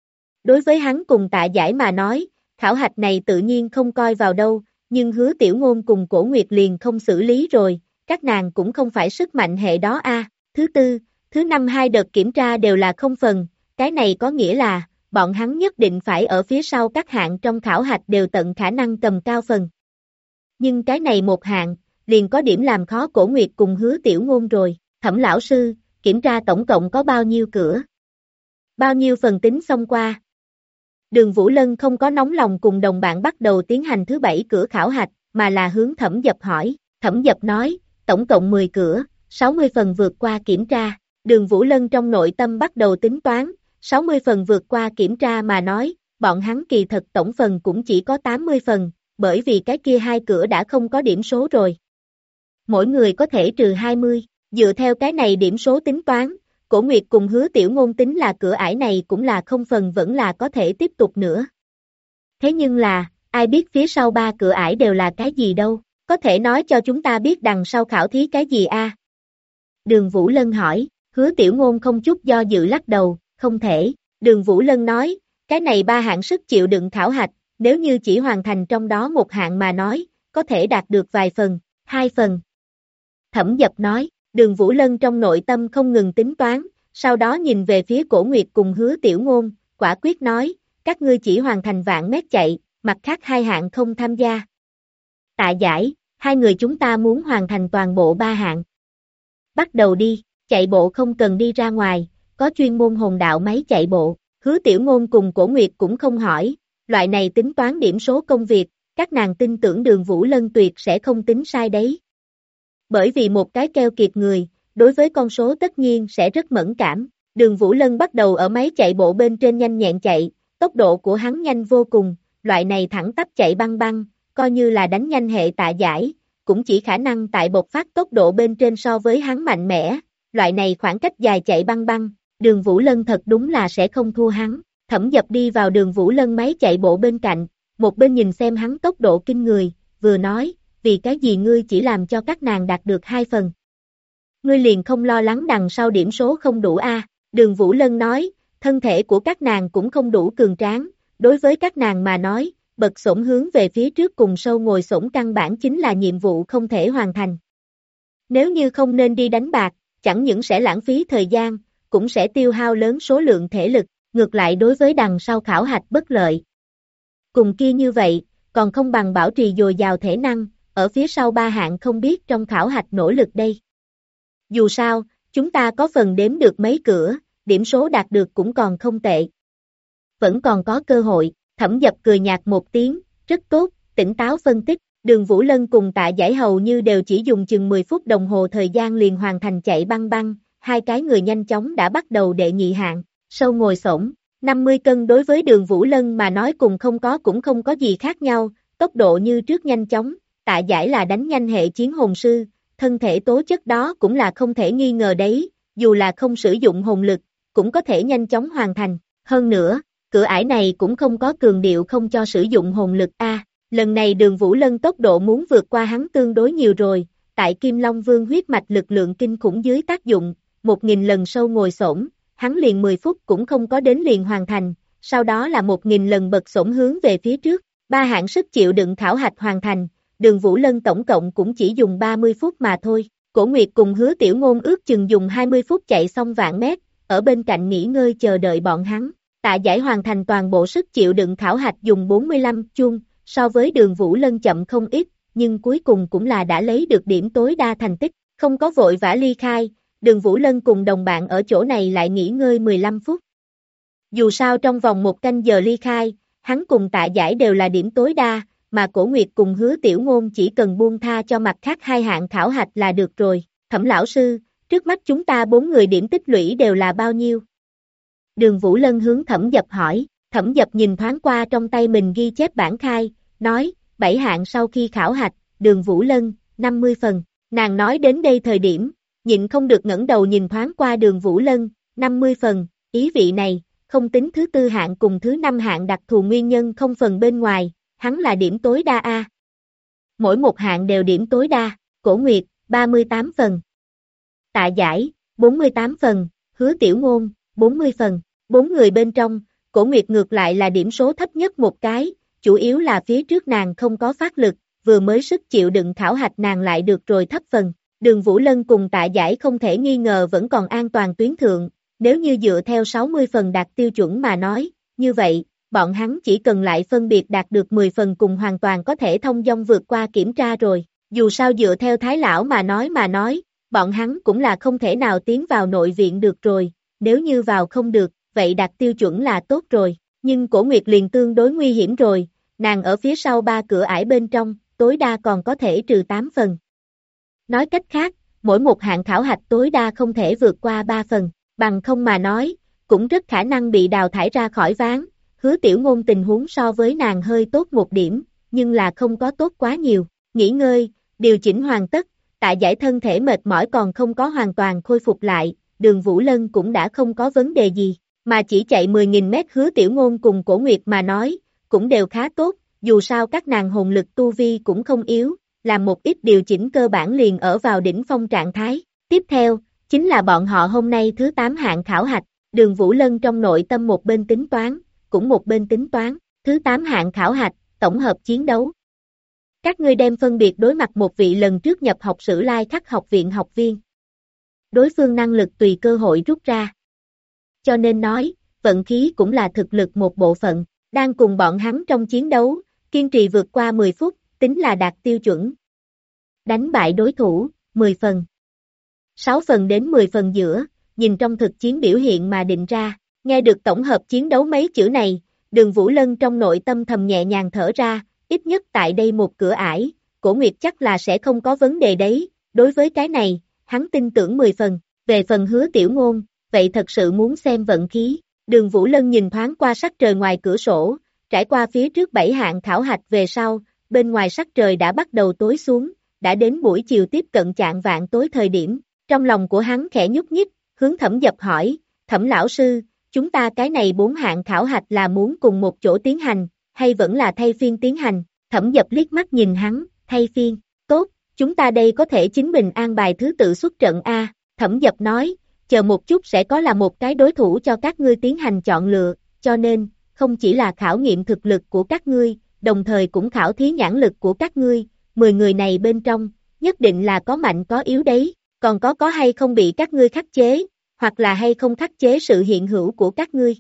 Đối với hắn cùng Tạ Giải mà nói, khảo hạch này tự nhiên không coi vào đâu, nhưng Hứa Tiểu Ngôn cùng Cổ Nguyệt liền không xử lý rồi, các nàng cũng không phải sức mạnh hệ đó a. Thứ tư, thứ năm 2 đợt kiểm tra đều là 0 phần, cái này có nghĩa là, bọn hắn nhất định phải ở phía sau các hạng trong khảo hạch đều tận khả năng cầm cao phần. Nhưng cái này một hạng, liền có điểm làm khó Cổ Nguyệt cùng Hứa Tiểu Ngôn rồi, Thẩm lão sư, kiểm tra tổng cộng có bao nhiêu cửa? Bao nhiêu phần tính xong qua? Đường Vũ Lân không có nóng lòng cùng đồng bạn bắt đầu tiến hành thứ bảy cửa khảo hạch, mà là hướng Thẩm Dập hỏi, Thẩm Dập nói, tổng cộng 10 cửa, 60 phần vượt qua kiểm tra, Đường Vũ Lân trong nội tâm bắt đầu tính toán, 60 phần vượt qua kiểm tra mà nói, bọn hắn kỳ thật tổng phần cũng chỉ có 80 phần, bởi vì cái kia hai cửa đã không có điểm số rồi. Mỗi người có thể trừ 20, dựa theo cái này điểm số tính toán, Cổ Nguyệt cùng Hứa Tiểu Ngôn tính là cửa ải này cũng là không phần vẫn là có thể tiếp tục nữa. Thế nhưng là, ai biết phía sau ba cửa ải đều là cái gì đâu, có thể nói cho chúng ta biết đằng sau khảo thí cái gì a? Đường Vũ Lân hỏi, Hứa Tiểu Ngôn không chút do dự lắc đầu, không thể. Đường Vũ Lân nói, cái này ba hạng sức chịu đựng khảo hạch, nếu như chỉ hoàn thành trong đó một hạng mà nói, có thể đạt được vài phần, 2 phần. Thẩm Dập nói, Đường Vũ Lân trong nội tâm không ngừng tính toán, sau đó nhìn về phía Cổ Nguyệt cùng Hứa Tiểu Ngôn, quả quyết nói, các ngươi chỉ hoàn thành vạn mét chạy, mặt khác hai hạng không tham gia. Tạ Giải, hai người chúng ta muốn hoàn thành toàn bộ ba hạng. Bắt đầu đi, chạy bộ không cần đi ra ngoài, có chuyên môn hồn đạo máy chạy bộ. Hứa Tiểu Ngôn cùng Cổ Nguyệt cũng không hỏi, loại này tính toán điểm số công việc, các nàng tin tưởng Đường Vũ Lân tuyệt sẽ không tính sai đấy. Bởi vì một cái keo kiệt người, đối với con số tất nhiên sẽ rất mẫn cảm. Đường Vũ Lân bắt đầu ở máy chạy bộ bên trên nhanh nhẹn chạy, tốc độ của hắn nhanh vô cùng, loại này thẳng tắp chạy băng băng, coi như là đánh nhanh hệ Tạ Giải, cũng chỉ khả năng tại bộc phát tốc độ bên trên so với hắn mạnh mẽ, loại này khoảng cách dài chạy băng băng, Đường Vũ Lân thật đúng là sẽ không thua hắn. Thẩm Dập đi vào Đường Vũ Lân máy chạy bộ bên cạnh, một bên nhìn xem hắn tốc độ kinh người, vừa nói, vì cái gì ngươi chỉ làm cho các nàng đạt được 2 phần. Ngươi liền không lo lắng đằng sau điểm số không đủ a? Đường Vũ Lân nói, thân thể của các nàng cũng không đủ cường tráng, đối với các nàng mà nói, bật xổm hướng về phía trước cùng sâu ngồi xổm căn bản chính là nhiệm vụ không thể hoàn thành. Nếu như không nên đi đánh bạc, chẳng những sẽ lãng phí thời gian, cũng sẽ tiêu hao lớn số lượng thể lực, ngược lại đối với đằng sau khảo hạch bất lợi. Cùng kia như vậy, còn không bằng bảo trì dồi dào thể năng, ở phía sau ba hạng không biết trong khảo hạch nỗ lực đây. Dù sao, chúng ta có phần đếm được mấy cửa, điểm số đạt được cũng còn không tệ. Vẫn còn có cơ hội, Thẩm Dập cười nhạt một tiếng, rất tốt, tỉnh táo phân tích, Đường Vũ Lân cùng Tạ Giải hầu như đều chỉ dùng chừng 10 phút đồng hồ thời gian liền hoàn thành chạy băng băng, hai cái người nhanh chóng đã bắt đầu đệ nhị hạng, sâu ngồi xổm, 50 cân đối với Đường Vũ Lân mà nói cùng không có cũng không có gì khác nhau, tốc độ như trước nhanh chóng, Tạ Giải là đánh nhanh hệ chiến hồn sư, thân thể tố chất đó cũng là không thể nghi ngờ đấy, dù là không sử dụng hồn lực, cũng có thể nhanh chóng hoàn thành, hơn nữa, cửa ải này cũng không có cường điệu không cho sử dụng hồn lực a. Lần này Đường Vũ Lân tốc độ muốn vượt qua hắn tương đối nhiều rồi, tại Kim Long Vương huyết mạch lực lượng kinh khủng dưới tác dụng, 1000 lần sâu ngồi xổm, hắn liền 10 phút cũng không có đến liền hoàn thành, sau đó là 1000 lần bật xổm hướng về phía trước, ba hạng sức chịu đựng khảo hạch hoàn thành, Đường Vũ Lân tổng cộng cũng chỉ dùng 30 phút mà thôi. Cổ Nguyệt cùng Hứa Tiểu Ngôn ước chừng dùng 20 phút chạy xong vạn mét, ở bên cạnh nghỉ ngơi chờ đợi bọn hắn. Tạ Giải hoàn thành toàn bộ sức chịu đựng khảo hạch dùng 45 chuông, so với Đường Vũ Lân chậm không ít, nhưng cuối cùng cũng là đã lấy được điểm tối đa thành tích, không có vội vã ly khai, Đường Vũ Lân cùng đồng bạn ở chỗ này lại nghỉ ngơi 15 phút. Dù sao trong vòng 1 canh giờ ly khai, hắn cùng Tạ Giải đều là điểm tối đa, mà Cổ Nguyệt cùng Hứa Tiểu Ngôn chỉ cần buông tha cho mặt khác hai hạng khảo hạch là được rồi. Thẩm lão sư, trước mắt chúng ta 4 người điểm tích lũy đều là bao nhiêu? Đường Vũ Lân hướng Thẩm Dập hỏi, Thẩm Dập nhìn thoáng qua trong tay mình ghi chép bảng khai, nói, 7 hạng sau khi khảo hạch, Đường Vũ Lân, 50 phần. Nàng nói đến đây thời điểm, nhịn không được ngẩng đầu nhìn thoáng qua Đường Vũ Lân, 50 phần, ý vị này, không tính thứ 4 hạng cùng thứ 5 hạng đặc thù nguyên nhân không phần bên ngoài, hắn là điểm tối đa A. Mỗi một hạng đều điểm tối đa, Cổ Nguyệt, 38 phần. Tạ Giải, 48 phần, Hứa Tiểu Ngôn, 40 phần. 4 người bên trong, Cổ Nguyệt ngược lại là điểm số thấp nhất một cái, chủ yếu là phía trước nàng không có phát lực, vừa mới sức chịu đựng khảo hạch nàng lại được rồi thấp phần. Đường Vũ Lân cùng Tạ Giải không thể nghi ngờ vẫn còn an toàn tuyến thượng, nếu như dựa theo 60 phần đạt tiêu chuẩn mà nói, như vậy, bọn hắn chỉ cần lại phân biệt đạt được 10 phần cùng hoàn toàn có thể thông dong vượt qua kiểm tra rồi. Dù sao dựa theo Thái Lão mà nói, bọn hắn cũng là không thể nào tiến vào nội viện được rồi, nếu như vào không được, vậy đạt tiêu chuẩn là tốt rồi. Nhưng Cổ Nguyệt liền tương đối nguy hiểm rồi, nàng ở phía sau 3 cửa ải bên trong, tối đa còn có thể trừ 8 phần. Nói cách khác, mỗi một hạng khảo hạch tối đa không thể vượt qua 3 phần, bằng không mà nói, cũng rất khả năng bị đào thải ra khỏi ván. Hứa Tiểu Ngôn tình huống so với nàng hơi tốt một điểm, nhưng là không có tốt quá nhiều. Nghỉ ngơi, điều chỉnh hoàn tất, Tạ Giải thân thể mệt mỏi còn không có hoàn toàn khôi phục lại, Đường Vũ Lân cũng đã không có vấn đề gì, mà chỉ chạy 10.000 mét. Hứa Tiểu Ngôn cùng Cổ Nguyệt mà nói, cũng đều khá tốt, dù sao các nàng hồn lực tu vi cũng không yếu, làm một ít điều chỉnh cơ bản liền ở vào đỉnh phong trạng thái. Tiếp theo, chính là bọn họ hôm nay thứ 8 hạng khảo hạch, Đường Vũ Lân trong nội tâm một bên tính toán, cũng một bên tính toán, thứ 8 hạng khảo hạch, tổng hợp chiến đấu. Các ngươi đem phân biệt đối mặt một vị lần trước nhập học Sử Lai Khắc học viện học viên. Đối phương năng lực tùy cơ hội rút ra. Cho nên nói, vận khí cũng là thực lực một bộ phận, đang cùng bọn hắn trong chiến đấu, kiên trì vượt qua 10 phút, tính là đạt tiêu chuẩn. Đánh bại đối thủ, 10 phần. 6 phần đến 10 phần giữa, nhìn trong thực chiến biểu hiện mà định ra. Nghe được tổng hợp chiến đấu mấy chữ này, Đường Vũ Lân trong nội tâm thầm nhẹ nhàng thở ra, ít nhất tại đây một cửa ải, Cổ Nguyệt chắc là sẽ không có vấn đề đấy, đối với cái này, hắn tin tưởng 10 phần, về phần Hứa Tiểu Ngôn, vậy thật sự muốn xem vận khí. Đường Vũ Lân nhìn thoáng qua sắc trời ngoài cửa sổ, trải qua phía trước 7 hạng khảo hạch về sau, bên ngoài sắc trời đã bắt đầu tối xuống, đã đến buổi chiều tiếp cận chạng vạng tối thời điểm, trong lòng của hắn khẽ nhúc nhích, hướng Thẩm Dập hỏi, Thẩm lão sư, chúng ta cái này 4 hạng khảo hạch là muốn cùng một chỗ tiến hành, hay vẫn là thay phiên tiến hành? Thẩm Dập liếc mắt nhìn hắn, thay phiên, tốt, chúng ta đây có thể chính mình an bài thứ tự xuất trận A. Thẩm Dập nói, chờ một chút sẽ có là một cái đối thủ cho các ngươi tiến hành chọn lựa, cho nên, không chỉ là khảo nghiệm thực lực của các ngươi, đồng thời cũng khảo thí nhãn lực của các ngươi, 10 người này bên trong, nhất định là có mạnh có yếu đấy, còn có hay không bị các ngươi khắc chế, hoặc là hay không khắc chế sự hiện hữu của các ngươi.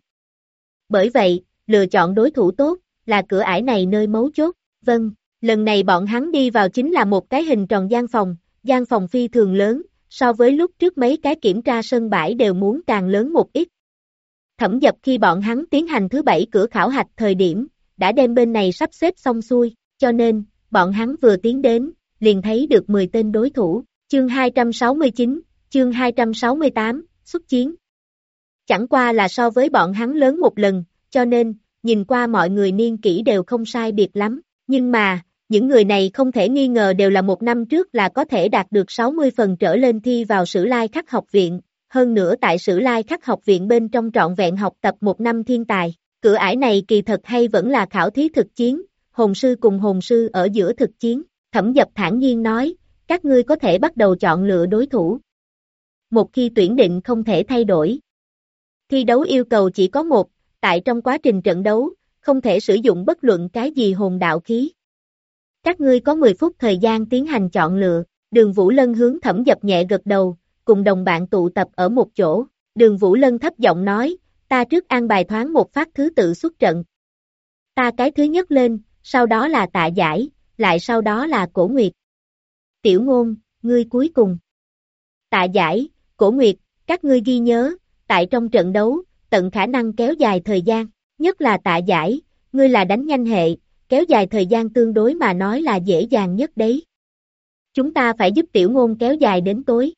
Bởi vậy, lựa chọn đối thủ tốt, là cửa ải này nơi mấu chốt. Vâng, lần này bọn hắn đi vào chính là một cái hình tròn gian phòng phi thường lớn, so với lúc trước mấy cái kiểm tra sân bãi đều muốn càng lớn một ít. Thẩm Dập khi bọn hắn tiến hành thứ 7 cửa khảo hạch thời điểm, đã đem bên này sắp xếp xong xuôi, cho nên, bọn hắn vừa tiến đến, liền thấy được 10 tên đối thủ. Chương 269, chương 268, xuất chiến. Chẳng qua là so với bọn hắn lớn một lần, cho nên, nhìn qua mọi người niên kỷ đều không sai biệt lắm, nhưng mà, những người này không thể nghi ngờ đều là một năm trước là có thể đạt được 60 phần trở lên thi vào Sử Lai Khắc học viện, hơn nữa tại Sử Lai Khắc học viện bên trong trọn vẹn học tập một năm thiên tài. Cửa ải này kỳ thật hay vẫn là khảo thí thực chiến, hồn sư cùng hồn sư ở giữa thực chiến. Thẩm Dập thản nhiên nói, các ngươi có thể bắt đầu chọn lựa đối thủ. Một khi tuyển định không thể thay đổi. Thi đấu yêu cầu chỉ có một, tại trong quá trình trận đấu, không thể sử dụng bất luận cái gì hồn đạo khí. Các ngươi có 10 phút thời gian tiến hành chọn lựa. Đường Vũ Lân hướng Thẩm Dập nhẹ gật đầu, cùng đồng bạn tụ tập ở một chỗ. Đường Vũ Lân thấp giọng nói, ta trước an bài thoáng một phát thứ tự xuất trận. Ta cái thứ nhất lên, sau đó là Tạ Giải, lại sau đó là Cổ Nguyệt. Tiểu Ngôn, ngươi cuối cùng. Tạ Giải, Cổ Nguyệt, các ngươi ghi nhớ, tại trong trận đấu, tận khả năng kéo dài thời gian, nhất là Tạ Giải, ngươi là đánh nhanh hệ, kéo dài thời gian tương đối mà nói là dễ dàng nhất đấy. Chúng ta phải giúp Tiểu Ngôn kéo dài đến tối.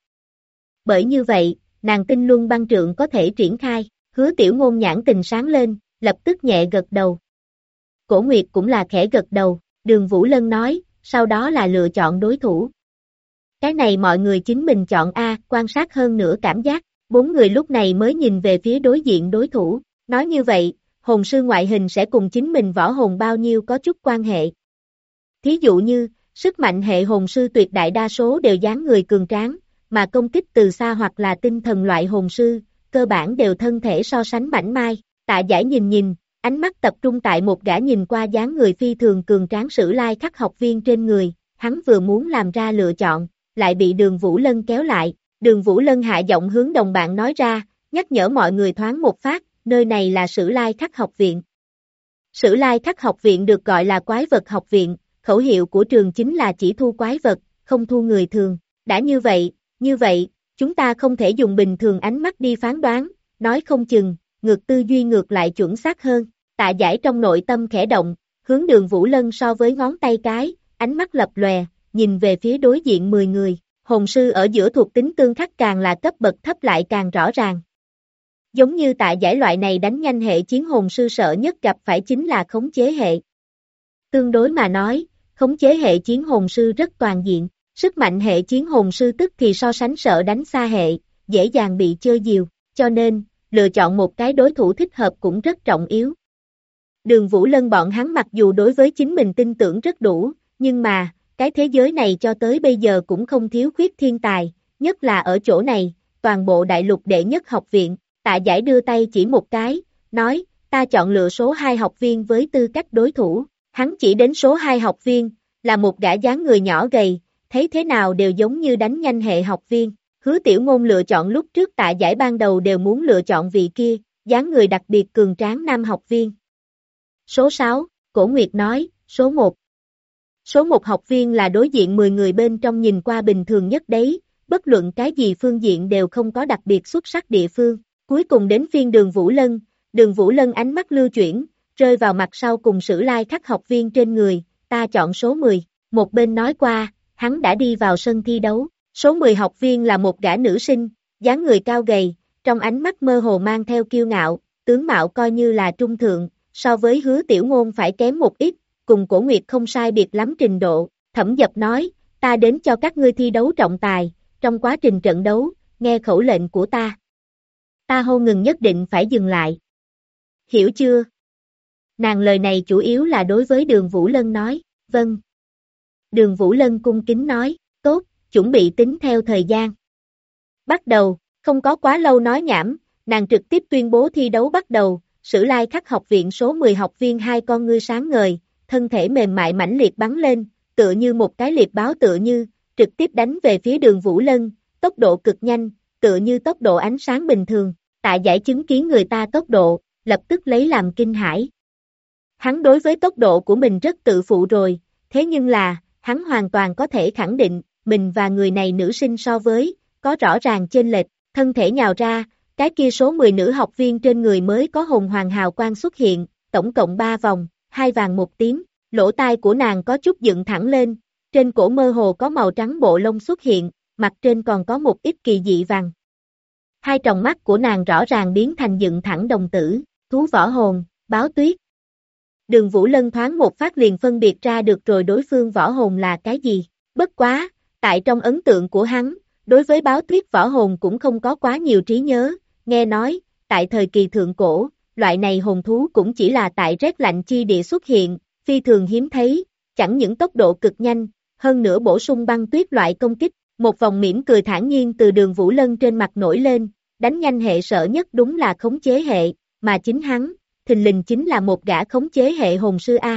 Bởi như vậy, nàng tin luân băng trượng có thể triển khai. Hứa Tiểu Ngôn nhãn tình sáng lên, lập tức nhẹ gật đầu. Cổ Nguyệt cũng là khẽ gật đầu, Đường Vũ Lân nói, sau đó là lựa chọn đối thủ. Cái này mọi người chính mình chọn A, quan sát hơn nữa cảm giác, 4 người lúc này mới nhìn về phía đối diện đối thủ, nói như vậy, hồn sư ngoại hình sẽ cùng chính mình võ hồn bao nhiêu có chút quan hệ. Thí dụ như, sức mạnh hệ hồn sư tuyệt đại đa số đều dáng người cường tráng, mà công kích từ xa hoặc là tinh thần loại hồn sư, cơ bản đều thân thể so sánh mảnh mai. Tạ Giải nhìn, ánh mắt tập trung tại một gã nhìn qua dáng người phi thường cường tráng Sử Lai Khắc học viên trên người, hắn vừa muốn làm ra lựa chọn, lại bị Đường Vũ Lân kéo lại. Đường Vũ Lân hạ giọng hướng đồng bạn nói ra, nhắc nhở mọi người thoáng một phát, nơi này là Sử Lai Khắc học viện. Sử Lai Khắc học viện được gọi là quái vật học viện, khẩu hiệu của trường chính là chỉ thu quái vật, không thu người thường. Đã như vậy, chúng ta không thể dùng bình thường ánh mắt đi phán đoán, nói không chừng, ngược tư duy ngược lại chuẩn xác hơn. Tạ Giải trong nội tâm khẽ động, hướng Đường Vũ Lân so với ngón tay cái, ánh mắt lập lòe, nhìn về phía đối diện 10 người. Hồn sư ở giữa thuộc tính tương khắc càng là cấp bậc thấp lại càng rõ ràng. Giống như tại giải loại này đánh nhanh hệ chiến hồn sư sợ nhất gặp phải chính là khống chế hệ. Tương đối mà nói, khống chế hệ chiến hồn sư rất toàn diện, sức mạnh hệ chiến hồn sư tức thì so sánh sợ đánh xa hệ, dễ dàng bị chơi diều, cho nên, lựa chọn một cái đối thủ thích hợp cũng rất trọng yếu. Đường Vũ Lân bọn hắn mặc dù đối với chính mình tin tưởng rất đủ, nhưng mà, cái thế giới này cho tới bây giờ cũng không thiếu khuyết thiên tài, nhất là ở chỗ này, toàn bộ đại lục đệ nhất học viện. Tạ Giải đưa tay chỉ một cái, nói, ta chọn lựa số 2 học viên với tư cách đối thủ. Hắn chỉ đến số 2 học viên, là một gã dáng người nhỏ gầy, thấy thế nào đều giống như đánh nhanh hệ học viên. Hứa Tiểu Ngôn lựa chọn lúc trước Tạ Giải ban đầu đều muốn lựa chọn vị kia, dáng người đặc biệt cường tráng nam học viên. Số 6, Cổ Nguyệt nói, số 1. Số 1 học viên là đối diện 10 người bên trong nhìn qua bình thường nhất đấy, bất luận cái gì phương diện đều không có đặc biệt xuất sắc địa phương. Cuối cùng đến phiên Đường Vũ Lân ánh mắt lưu chuyển, rơi vào mặt sau cùng Sử Lai Khắc học viên trên người, ta chọn số 10. Một bên nói qua, hắn đã đi vào sân thi đấu. Số 10 học viên là một gã nữ sinh, dáng người cao gầy, trong ánh mắt mơ hồ mang theo kiêu ngạo, tướng mạo coi như là trung thượng, so với Hứa Tiểu Ngôn phải kém một ít, cùng Cổ Nguyệt không sai biệt lắm trình độ. Thẩm Dập nói, ta đến cho các ngươi thi đấu trọng tài, trong quá trình trận đấu, nghe khẩu lệnh của ta. Ta hô ngừng nhất định phải dừng lại. Hiểu chưa? Nàng lời này chủ yếu là đối với Đường Vũ Lân nói, vâng. Đường Vũ Lân cung kính nói, tốt, chuẩn bị tính theo thời gian. Bắt đầu, không có quá lâu nói nhảm, nàng trực tiếp tuyên bố thi đấu bắt đầu. Sử Lai Khắc học viện số 10 học viên hai con ngươi sáng ngời, thân thể mềm mại mãnh liệt bắn lên, tựa như một cái liệp báo tựa như, trực tiếp đánh về phía Đường Vũ Lân, tốc độ cực nhanh, tựa như tốc độ ánh sáng bình thường. Tạ Giải chứng kiến người ta tốc độ, lập tức lấy làm kinh hãi. Hắn đối với tốc độ của mình rất tự phụ rồi, thế nhưng là, hắn hoàn toàn có thể khẳng định, mình và người này nữ sinh so với, có rõ ràng chênh lệch, thân thể nhào ra, cái kia số 10 nữ học viên trên người mới có hồn hoàng hào quang xuất hiện, tổng cộng 3 vòng, 2 vàng 1 tím, lỗ tai của nàng có chút dựng thẳng lên, trên cổ mơ hồ có màu trắng bộ lông xuất hiện, mặt trên còn có một ít kỳ dị vàng. Hai tròng mắt của nàng rõ ràng biến thành dựng thẳng đồng tử, thú võ hồn, báo tuyết. Đường Vũ Lân thoáng một phát liền phân biệt ra được rồi đối phương võ hồn là cái gì, bất quá, tại trong ấn tượng của hắn, đối với báo tuyết võ hồn cũng không có quá nhiều trí nhớ, nghe nói, tại thời kỳ thượng cổ, loại này hồn thú cũng chỉ là tại rét lạnh chi địa xuất hiện, phi thường hiếm thấy, chẳng những tốc độ cực nhanh, hơn nữa bổ sung băng tuyết loại công kích, một vòng mỉm cười thản nhiên từ Đường Vũ Lân trên mặt nổi lên, đánh nhanh hệ sợ nhất đúng là khống chế hệ, mà chính hắn, thình lình chính là một gã khống chế hệ hồn sư A.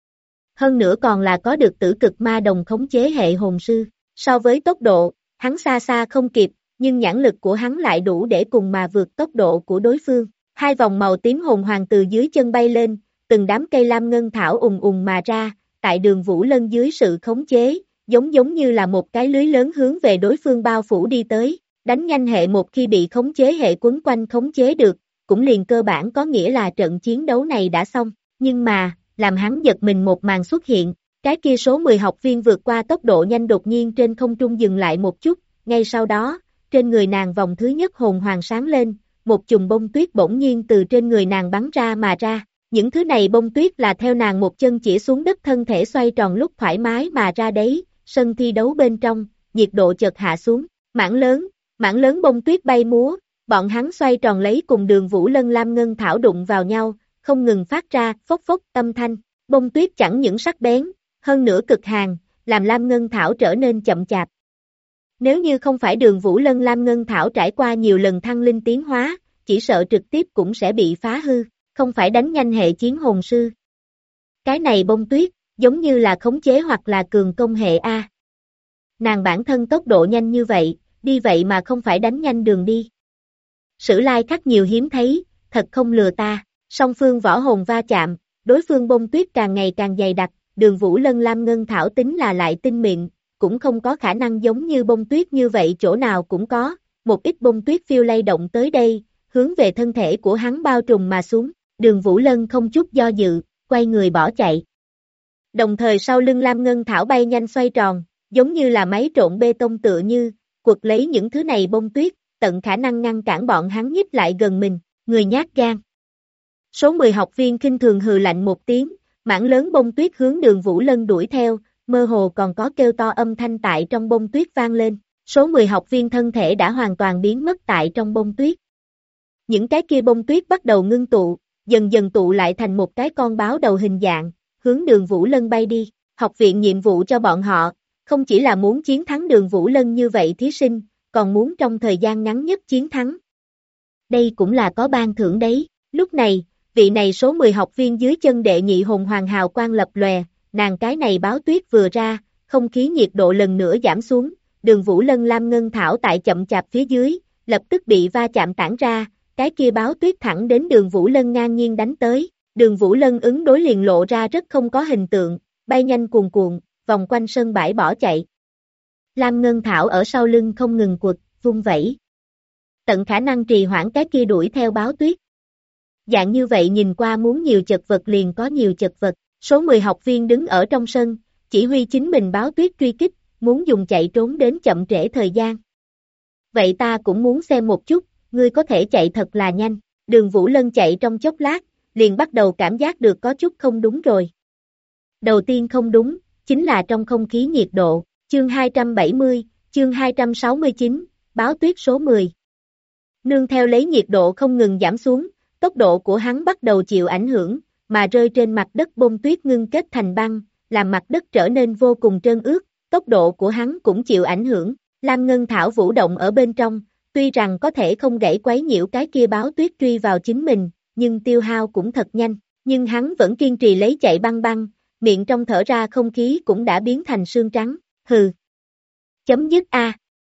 Hơn nữa còn là có được tử cực ma đồng khống chế hệ hồn sư, so với tốc độ, hắn xa xa không kịp, nhưng nhãn lực của hắn lại đủ để cùng mà vượt tốc độ của đối phương. Hai vòng màu tím hồn hoàng từ dưới chân bay lên, từng đám cây lam ngân thảo ùng ùng mà ra, tại Đường Vũ Lân dưới sự khống chế, giống như là một cái lưới lớn hướng về đối phương bao phủ đi tới, đánh nhanh hệ một khi bị khống chế hệ quấn quanh khống chế được, cũng liền cơ bản có nghĩa là trận chiến đấu này đã xong, nhưng mà, làm hắn giật mình một màn xuất hiện, cái kia số 10 học viên vượt qua tốc độ nhanh đột nhiên trên không trung dừng lại một chút, ngay sau đó, trên người nàng vòng thứ nhất hồn hoàng sáng lên, một chùm bông tuyết bỗng nhiên từ trên người nàng bắn ra mà ra, những thứ này bông tuyết là theo nàng một chân chỉ xuống đất thân thể xoay tròn lúc thoải mái mà ra đấy, sân thi đấu bên trong, nhiệt độ chợt hạ xuống, mảng lớn bông tuyết bay múa, bọn hắn xoay tròn lấy cùng Đường Vũ Lân lam ngân thảo đụng vào nhau, không ngừng phát ra phốc phốc âm thanh, bông tuyết chẳng những sắc bén, hơn nữa cực hàn, làm lam ngân thảo trở nên chậm chạp. Nếu như không phải Đường Vũ Lân lam ngân thảo trải qua nhiều lần thăng linh tiến hóa, chỉ sợ trực tiếp cũng sẽ bị phá hư, không phải đánh nhanh hệ chiến hồn sư. Cái này bông tuyết, giống như là khống chế hoặc là cường công hệ A. Nàng bản thân tốc độ nhanh như vậy, đi vậy mà không phải đánh nhanh đường đi. Sử Lai Khắc nhiều hiếm thấy, thật không lừa ta, song phương võ hồn va chạm, đối phương bông tuyết càng ngày càng dày đặc, Đường Vũ Lân lam ngân thảo tính là lại tinh mịn, cũng không có khả năng giống như bông tuyết như vậy chỗ nào cũng có, một ít bông tuyết phiêu lay động tới đây, hướng về thân thể của hắn bao trùm mà xuống, Đường Vũ Lân không chút do dự, quay người bỏ chạy. Đồng thời sau lưng lam ngân thảo bay nhanh xoay tròn, giống như là máy trộn bê tông tựa như, quật lấy những thứ này bông tuyết, tận khả năng ngăn cản bọn hắn nhích lại gần mình, người nhát gan. Số 10 học viên khinh thường hừ lạnh một tiếng, mảng lớn bông tuyết hướng Đường Vũ Lân đuổi theo, mơ hồ còn có kêu to âm thanh tại trong bông tuyết vang lên. Số 10 học viên thân thể đã hoàn toàn biến mất tại trong bông tuyết. Những cái kia bông tuyết bắt đầu ngưng tụ, dần dần tụ lại thành một cái con báo đầu hình dạng, hướng Đường Vũ Lân bay đi. Học viện nhiệm vụ cho bọn họ, không chỉ là muốn chiến thắng Đường Vũ Lân như vậy thí sinh, còn muốn trong thời gian ngắn nhất chiến thắng. Đây cũng là có ban thưởng đấy. Lúc này, vị này số 10 học viên dưới chân đệ nhị hồn hoàng hào quang lập lòe, nàng cái này báo tuyết vừa ra, không khí nhiệt độ lần nữa giảm xuống, Đường Vũ Lân lam ngân thảo tại chậm chạp phía dưới, lập tức bị va chạm tản ra, cái kia báo tuyết thẳng đến Đường Vũ Lân ngang nhiên đánh tới, Đường Vũ Lân ứng đối liền lộ ra rất không có hình tượng, bay nhanh cuồn cuộn, vòng quanh sân bãi bỏ chạy. Lam ngân thảo ở sau lưng không ngừng quật, vung vẩy. Tận khả năng trì hoãn cái kia đuổi theo báo tuyết. Dạng như vậy nhìn qua muốn nhiều chật vật liền có nhiều chật vật, số 10 học viên đứng ở trong sân, chỉ huy chính mình báo tuyết truy kích, muốn dùng chạy trốn đến chậm trễ thời gian. Vậy ta cũng muốn xem một chút, ngươi có thể chạy thật là nhanh, Đường Vũ Lân chạy trong chốc lát, liền bắt đầu cảm giác được có chút không đúng rồi. Đầu tiên không đúng, chính là trong không khí nhiệt độ, chương 270, chương 269, báo tuyết số 10. Nương theo lấy nhiệt độ không ngừng giảm xuống, tốc độ của hắn bắt đầu chịu ảnh hưởng, mà rơi trên mặt đất bông tuyết ngưng kết thành băng, làm mặt đất trở nên vô cùng trơn ướt, tốc độ của hắn cũng chịu ảnh hưởng, Lam Ngân Thảo vũ động ở bên trong, tuy rằng có thể không gãy quấy nhiễu cái kia báo tuyết truy vào chính mình, nhưng tiêu hao cũng thật nhanh, nhưng hắn vẫn kiên trì lấy chạy băng băng, miệng trong thở ra không khí cũng đã biến thành sương trắng, hừ. Chấm dứt A.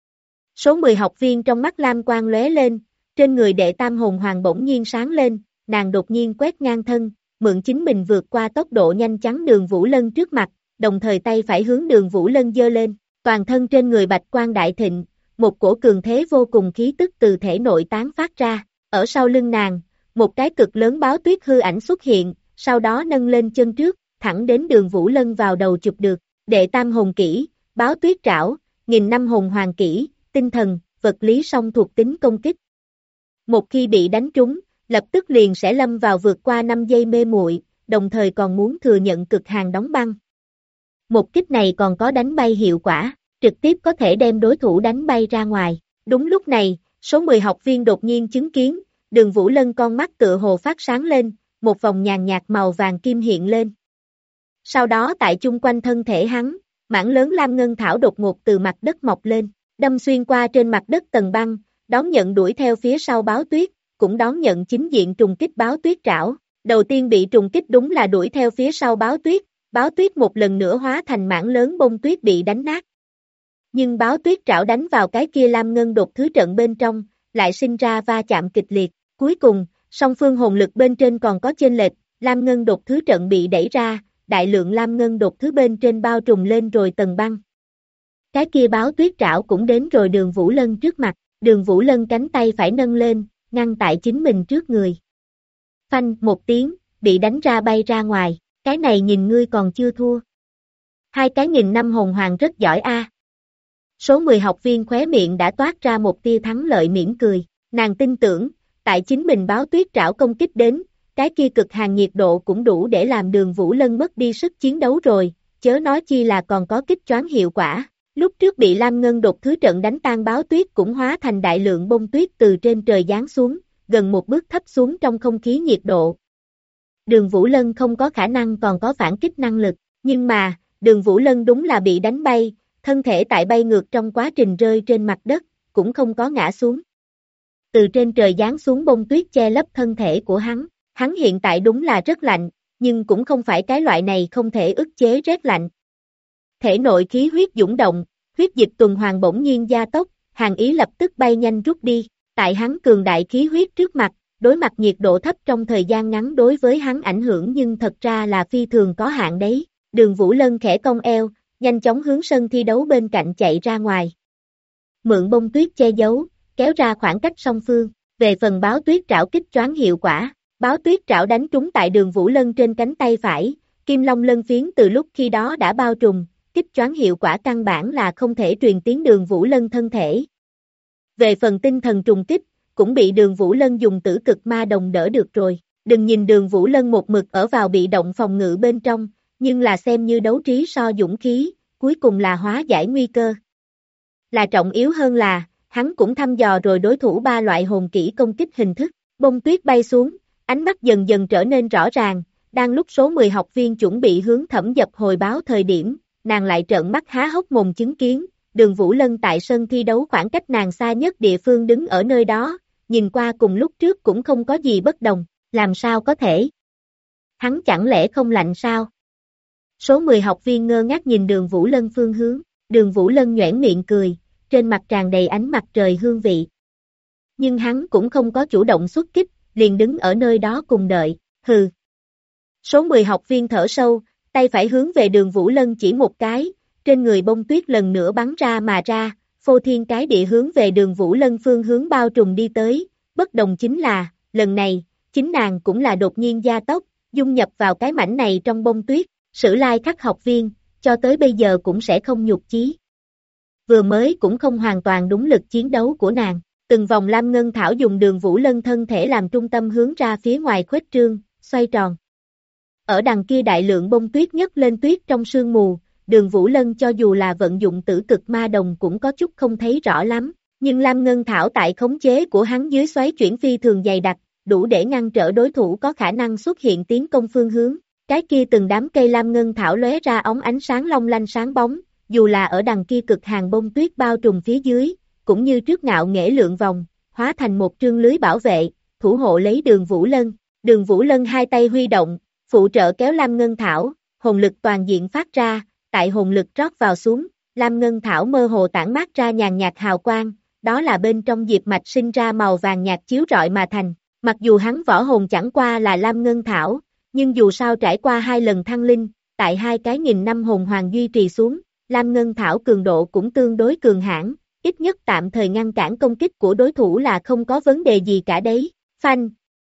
Số 10 học viên trong mắt lam quang lóe lên, trên người đệ tam hồn hoàng bỗng nhiên sáng lên, nàng đột nhiên quét ngang thân, mượn chính mình vượt qua tốc độ nhanh chắn Đường Vũ Lân trước mặt, đồng thời tay phải hướng Đường Vũ Lân giơ lên, toàn thân trên người bạch quang đại thịnh, một cổ cường thế vô cùng khí tức từ thể nội tán phát ra, ở sau lưng nàng, một cái cực lớn báo tuyết hư ảnh xuất hiện, sau đó nâng lên chân trước, thẳng đến Đường Vũ Lân vào đầu chụp được, đệ tam hồn kỹ, báo tuyết trảo, 1000 năm hồn hoàng kỹ, tinh thần, vật lý song thuộc tính công kích. Một khi bị đánh trúng, lập tức liền sẽ lâm vào vượt qua 5 giây mê muội, đồng thời còn muốn thừa nhận cực hàn đóng băng. Một kích này còn có đánh bay hiệu quả, trực tiếp có thể đem đối thủ đánh bay ra ngoài. Đúng lúc này, số 10 học viên đột nhiên chứng kiến, Đường Vũ Lân con mắt tựa hồ phát sáng lên, một vòng nhàn nhạt màu vàng kim hiện lên. Sau đó tại chung quanh thân thể hắn, mảng lớn lam ngân thảo đột ngột từ mặt đất mọc lên, đâm xuyên qua trên mặt đất tầng băng, đón nhận đuổi theo phía sau báo tuyết, cũng đón nhận chính diện trùng kích báo tuyết trảo. Đầu tiên bị trùng kích đúng là đuổi theo phía sau báo tuyết một lần nữa hóa thành mảng lớn bông tuyết bị đánh nát. Nhưng báo tuyết trảo đánh vào cái kia lam ngân đột thứ trận bên trong, lại sinh ra va chạm kịch liệt. Cuối cùng, song phương hồn lực bên trên còn có chênh lệch, lam ngân đột thứ trận bị đẩy ra, đại lượng lam ngân đột thứ bên trên bao trùm lên rồi tầng băng. Cái kia báo tuyết trảo cũng đến rồi Đường Vũ Lân trước mặt, Đường Vũ Lân cánh tay phải nâng lên, ngăn tại chính mình trước người. Phanh một tiếng, bị đánh ra bay ra ngoài, cái này nhìn ngươi còn chưa thua. Hai cái 1000 năm hồn hoàng rất giỏi a. Số 10 học viên khóe miệng đã toát ra một tia thắng lợi mỉm cười, nàng tin tưởng, tại chính mình báo tuyết trảo công kích đến, cái kia cực hàn nhiệt độ cũng đủ để làm Đường Vũ Lân mất đi sức chiến đấu rồi, chớ nói chi là còn có kích choáng hiệu quả. Lúc trước bị lam ngân đột thứ trận đánh tan báo tuyết cũng hóa thành đại lượng bông tuyết từ trên trời giáng xuống, gần một bước thấp xuống trong không khí nhiệt độ. Đường Vũ Lân không có khả năng còn có phản kích năng lực, nhưng mà, Đường Vũ Lân đúng là bị đánh bay, thân thể tại bay ngược trong quá trình rơi trên mặt đất, cũng không có ngã xuống. Từ trên trời giáng xuống bông tuyết che lấp thân thể của hắn hiện tại đúng là rất lạnh, nhưng cũng không phải cái loại này không thể ức chế rét lạnh. Thể nội khí huyết dũng động, huyết dịch tuần hoàn bỗng nhiên gia tốc, hàn ý lập tức bay nhanh rút đi, tại hắn cường đại khí huyết trước mặt, đối mặt nhiệt độ thấp trong thời gian ngắn đối với hắn ảnh hưởng nhưng thật ra là phi thường có hạn đấy. Đường Vũ Lân khẽ cong eo, nhanh chóng hướng sân thi đấu bên cạnh chạy ra ngoài. Mượn bông tuyết che giấu, kéo ra khoảng cách song phương, về phần báo tuyết trảo kích choáng hiệu quả, báo tuyết trảo đánh trúng tại Đường Vũ Lân trên cánh tay phải, kim long lân phiến từ lúc khi đó đã bao trùm, kích choáng hiệu quả căn bản là không thể truyền tiến Đường Vũ Lân thân thể. Về phần tinh thần trùng kích, cũng bị Đường Vũ Lân dùng tử cực ma đồng đỡ được rồi. Đừng nhìn Đường Vũ Lân một mực ở vào bị động phòng ngự bên trong, nhưng là xem như đấu trí so dũng khí, cuối cùng là hóa giải nguy cơ. Là trọng yếu hơn là, hắn cũng thăm dò rồi đối thủ ba loại hồn kỹ công kích hình thức. Bông tuyết bay xuống, ánh mắt dần dần trở nên rõ ràng, đang lúc số 10 học viên chuẩn bị hướng Thẩm Dập hồi báo thời điểm, nàng lại trợn mắt há hốc mồm chứng kiến, Đường Vũ Lân tại sân thi đấu khoảng cách nàng xa nhất địa phương đứng ở nơi đó, nhìn qua cùng lúc trước cũng không có gì bất đồng, làm sao có thể? Hắn chẳng lẽ không lạnh sao? Số 10 học viên ngơ ngác nhìn Đường Vũ Lân phương hướng, Đường Vũ Lân nhoẻn miệng cười, trên mặt tràn đầy ánh mặt trời hương vị. Nhưng hắn cũng không có chủ động xuất kích, liền đứng ở nơi đó cùng đợi, hừ. Số 10 học viên thở sâu, tay phải hướng về Đường Vũ Lân chỉ một cái, trên người bông tuyết lần nữa bắn ra mà ra, phô thiên cái địa hướng về Đường Vũ Lân phương hướng bao trùm đi tới, bất đồng chính là, lần này, chính nàng cũng là đột nhiên gia tốc, dung nhập vào cái mảnh này trong bông tuyết, Sử Lai Khắc học viên, cho tới bây giờ cũng sẽ không nhục chí. Vừa mới cũng không hoàn toàn đúng lực chiến đấu của nàng, từng vòng lam ngân thảo dùng Đường Vũ Lân thân thể làm trung tâm hướng ra phía ngoài khuếch trương, xoay tròn. Ở đằng kia đại lượng bông tuyết nhấc lên tuyết trong sương mù, Đường Vũ Lân cho dù là vận dụng tử cực ma đồng cũng có chút không thấy rõ lắm, nhưng lam ngân thảo tại khống chế của hắn dưới xoáy chuyển phi thường dày đặc, đủ để ngăn trở đối thủ có khả năng xuất hiện tiến công phương hướng. Cái kia từng đám cây lam ngân thảo lóe ra óng ánh sáng long lanh sáng bóng, dù là ở đằng kia cực hàng bông tuyết bao trùm phía dưới, cũng như trước ngạo nghễ lượn vòng, hóa thành một trương lưới bảo vệ, thủ hộ lấy Đường Vũ Lân. Đường Vũ Lân hai tay huy động, phụ trợ kéo lam ngân thảo, hồn lực toàn diện phát ra, tại hồn lực rót vào xuống, lam ngân thảo mơ hồ tản mát ra nhàn nhạt hào quang, đó là bên trong diệp mạch sinh ra màu vàng nhạt chiếu rọi mà thành. Mặc dù hắn võ hồn chẳng qua là lam ngân thảo, nhưng dù sao trải qua 2 lần thăng linh, tại 2 cái nghìn năm hồn hoàng duy trì xuống, lam ngân thảo cường độ cũng tương đối cường hãn, ít nhất tạm thời ngăn cản công kích của đối thủ là không có vấn đề gì cả đấy. Phanh!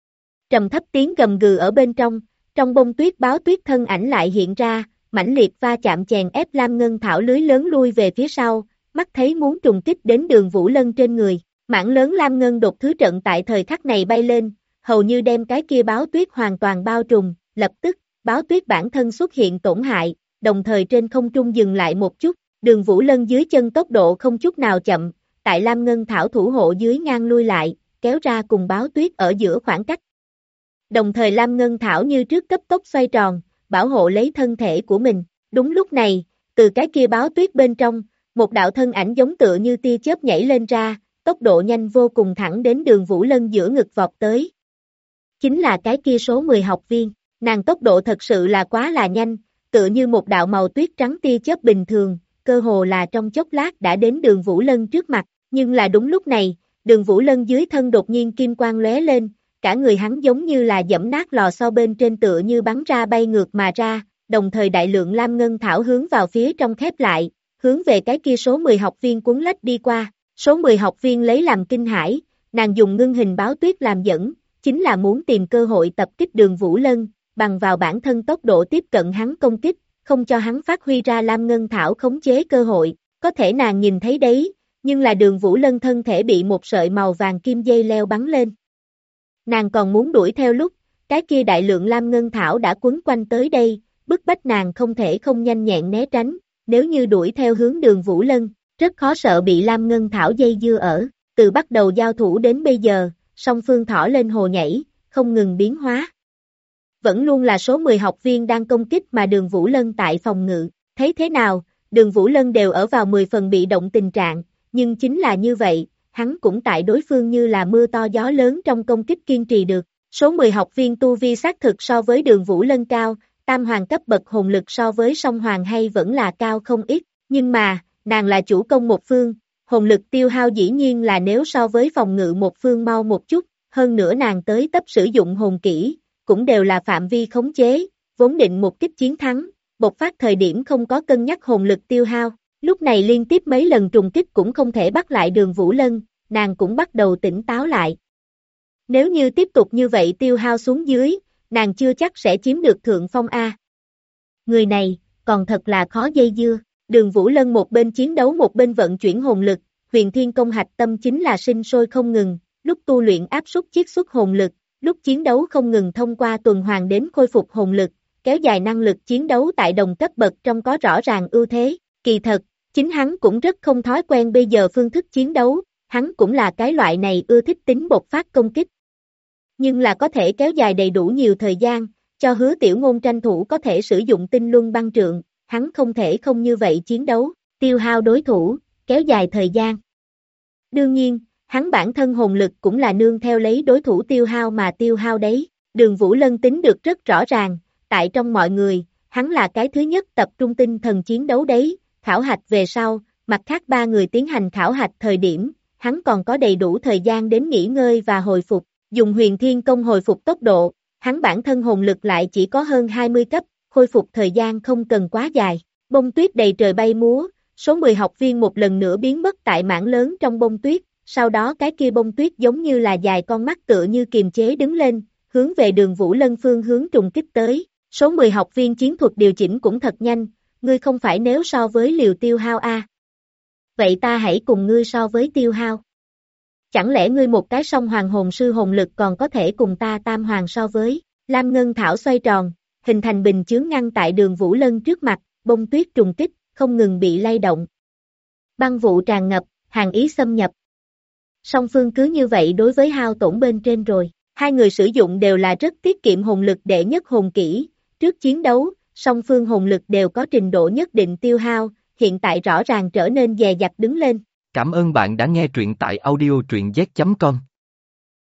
Trầm thấp tiếng gầm gừ ở bên trong bông tuyết báo tuyết thân ảnh lại hiện ra, mãnh liệt va chạm chèn ép lam ngân thảo lưới lớn lui về phía sau, mắt thấy muốn trùng kích đến Đường Vũ Lân trên người, mảng lớn lam ngân đột thứ trận tại thời khắc này bay lên, hầu như đem cái kia báo tuyết hoàn toàn bao trùm, lập tức, báo tuyết bản thân xuất hiện tổn hại, đồng thời trên không trung dừng lại một chút, Đường Vũ Lân dưới chân tốc độ không chút nào chậm, tại lam ngân thảo thủ hộ dưới ngang lui lại, kéo ra cùng báo tuyết ở giữa khoảng cách. Đồng thời lam ngân thảo như trước cấp tốc xoay tròn, bảo hộ lấy thân thể của mình. Đúng lúc này, từ cái kia báo tuyết bên trong, một đạo thân ảnh giống tựa như tia chớp nhảy lên ra, tốc độ nhanh vô cùng thẳng đến Đường Vũ Lân giữa ngực vọt tới. Chính là cái kia số 10 học viên, nàng tốc độ thật sự là quá là nhanh, tựa như một đạo màu tuyết trắng tia chớp bình thường, cơ hồ là trong chốc lát đã đến Đường Vũ Lân trước mặt, nhưng là đúng lúc này, Đường Vũ Lân dưới thân đột nhiên kim quang lóe lên, cả người hắn giống như là giẫm nát lò xo bên trên tựa như bắn ra bay ngược mà ra, đồng thời đại lượng lam ngân thảo hướng vào phía trong khép lại, hướng về cái kia số 10 học viên cuốn lách đi qua, số 10 học viên lấy làm kinh hãi, nàng dùng ngưng hình báo tuyết làm dẫn, chính là muốn tìm cơ hội tập kích Đường Vũ Lân, bằng vào bản thân tốc độ tiếp cận hắn công kích, không cho hắn phát huy ra lam ngân thảo khống chế cơ hội, có thể nàng nhìn thấy đấy, nhưng là Đường Vũ Lân thân thể bị một sợi màu vàng kim dây leo bắn lên. Nàng còn muốn đuổi theo lúc, cái kia đại lượng lam ngân thảo đã quấn quanh tới đây, bức bách nàng không thể không nhanh nhẹn né tránh, nếu như đuổi theo hướng Đường Vũ Lân, rất khó sợ bị lam ngân thảo dây dưa ở, từ bắt đầu giao thủ đến bây giờ, song phương thỏ lên hồ nhảy, không ngừng biến hóa. Vẫn luôn là số 10 học viên đang công kích mà Đường Vũ Lân tại phòng ngự, thấy thế nào, Đường Vũ Lân đều ở vào 10 phần bị động tình trạng, nhưng chính là như vậy, hắn cũng tại đối phương như là mưa to gió lớn trong công kích kiên trì được. Số 10 học viên tu vi xác thực so với Đường Vũ Lân cao, tam hoàng cấp bậc hồn lực so với song hoàng hay vẫn là cao không ít, nhưng mà, nàng là chủ công một phương, hồn lực tiêu hao dĩ nhiên là nếu so với phòng ngự một phương mau một chút, hơn nữa nàng tới tấp sử dụng hồn kỹ, cũng đều là phạm vi khống chế, vốn định một kích chiến thắng, bộc phát thời điểm không có cân nhắc hồn lực tiêu hao, lúc này liên tiếp mấy lần trùng kích cũng không thể bắt lại Đường Vũ Lân, nàng cũng bắt đầu tỉnh táo lại. Nếu như tiếp tục như vậy tiêu hao xuống dưới, nàng chưa chắc sẽ chiếm được thượng phong A. Người này, còn thật là khó dây dưa, Đường Vũ Lân một bên chiến đấu một bên vận chuyển hồn lực, Huyền Thiên Công hạch tâm chính là sinh sôi không ngừng, lúc tu luyện áp suất chiết xuất hồn lực, lúc chiến đấu không ngừng thông qua tuần hoàn đến khôi phục hồn lực, kéo dài năng lực chiến đấu tại đồng cấp bậc trong có rõ ràng ưu thế. Kỳ thật, chính hắn cũng rất không thói quen bây giờ phương thức chiến đấu, hắn cũng là cái loại này ưa thích tính bộc phát công kích. Nhưng là có thể kéo dài đầy đủ nhiều thời gian, cho Hứa Tiểu Ngôn tranh thủ có thể sử dụng tinh luân băng trượng, hắn không thể không như vậy chiến đấu, tiêu hao đối thủ, kéo dài thời gian. Đương nhiên, hắn bản thân hồn lực cũng là nương theo lấy đối thủ tiêu hao mà tiêu hao đấy, Đường Vũ Lân tính được rất rõ ràng, tại trong mọi người, hắn là cái thứ nhất tập trung tinh thần chiến đấu đấy, khảo hạch về sau, mặt khác ba người tiến hành khảo hạch thời điểm, hắn còn có đầy đủ thời gian đến nghỉ ngơi và hồi phục, dùng Huyền Thiên Công hồi phục tốc độ, hắn bản thân hồn lực lại chỉ có hơn 20 cấp, khôi phục thời gian không cần quá dài, bông tuyết đầy trời bay múa, số 10 học viên một lần nữa biến mất tại mảng lớn trong bông tuyết, sau đó cái kia bông tuyết giống như là dài con mắt tựa như kiềm chế đứng lên, hướng về Đường Vũ Lân phương hướng trùng kích tới, số 10 học viên chiến thuật điều chỉnh cũng thật nhanh, ngươi không phải nếu so với liều tiêu hao a? Vậy ta hãy cùng ngươi so với tiêu hao. Chẳng lẽ ngươi một cái song hoàng hồn sư hồn lực còn có thể cùng ta tam hoàng so với, Lam Ngân Thảo xoay tròn, hình thành bình chướng ngăn tại Đường Vũ Lân trước mặt, bông tuyết trùng kích, không ngừng bị lay động. Băng vụ tràn ngập, hàn ý xâm nhập. Song phương cứ như vậy đối với hao tổn bên trên rồi, hai người sử dụng đều là rất tiết kiệm hồn lực đệ nhất hồn kỹ, trước chiến đấu, song phương hồn lực đều có trình độ nhất định tiêu hao, hiện tại rõ ràng trở nên dè dặt đứng lên. Cảm ơn bạn đã nghe truyện tại audio truyện z.com.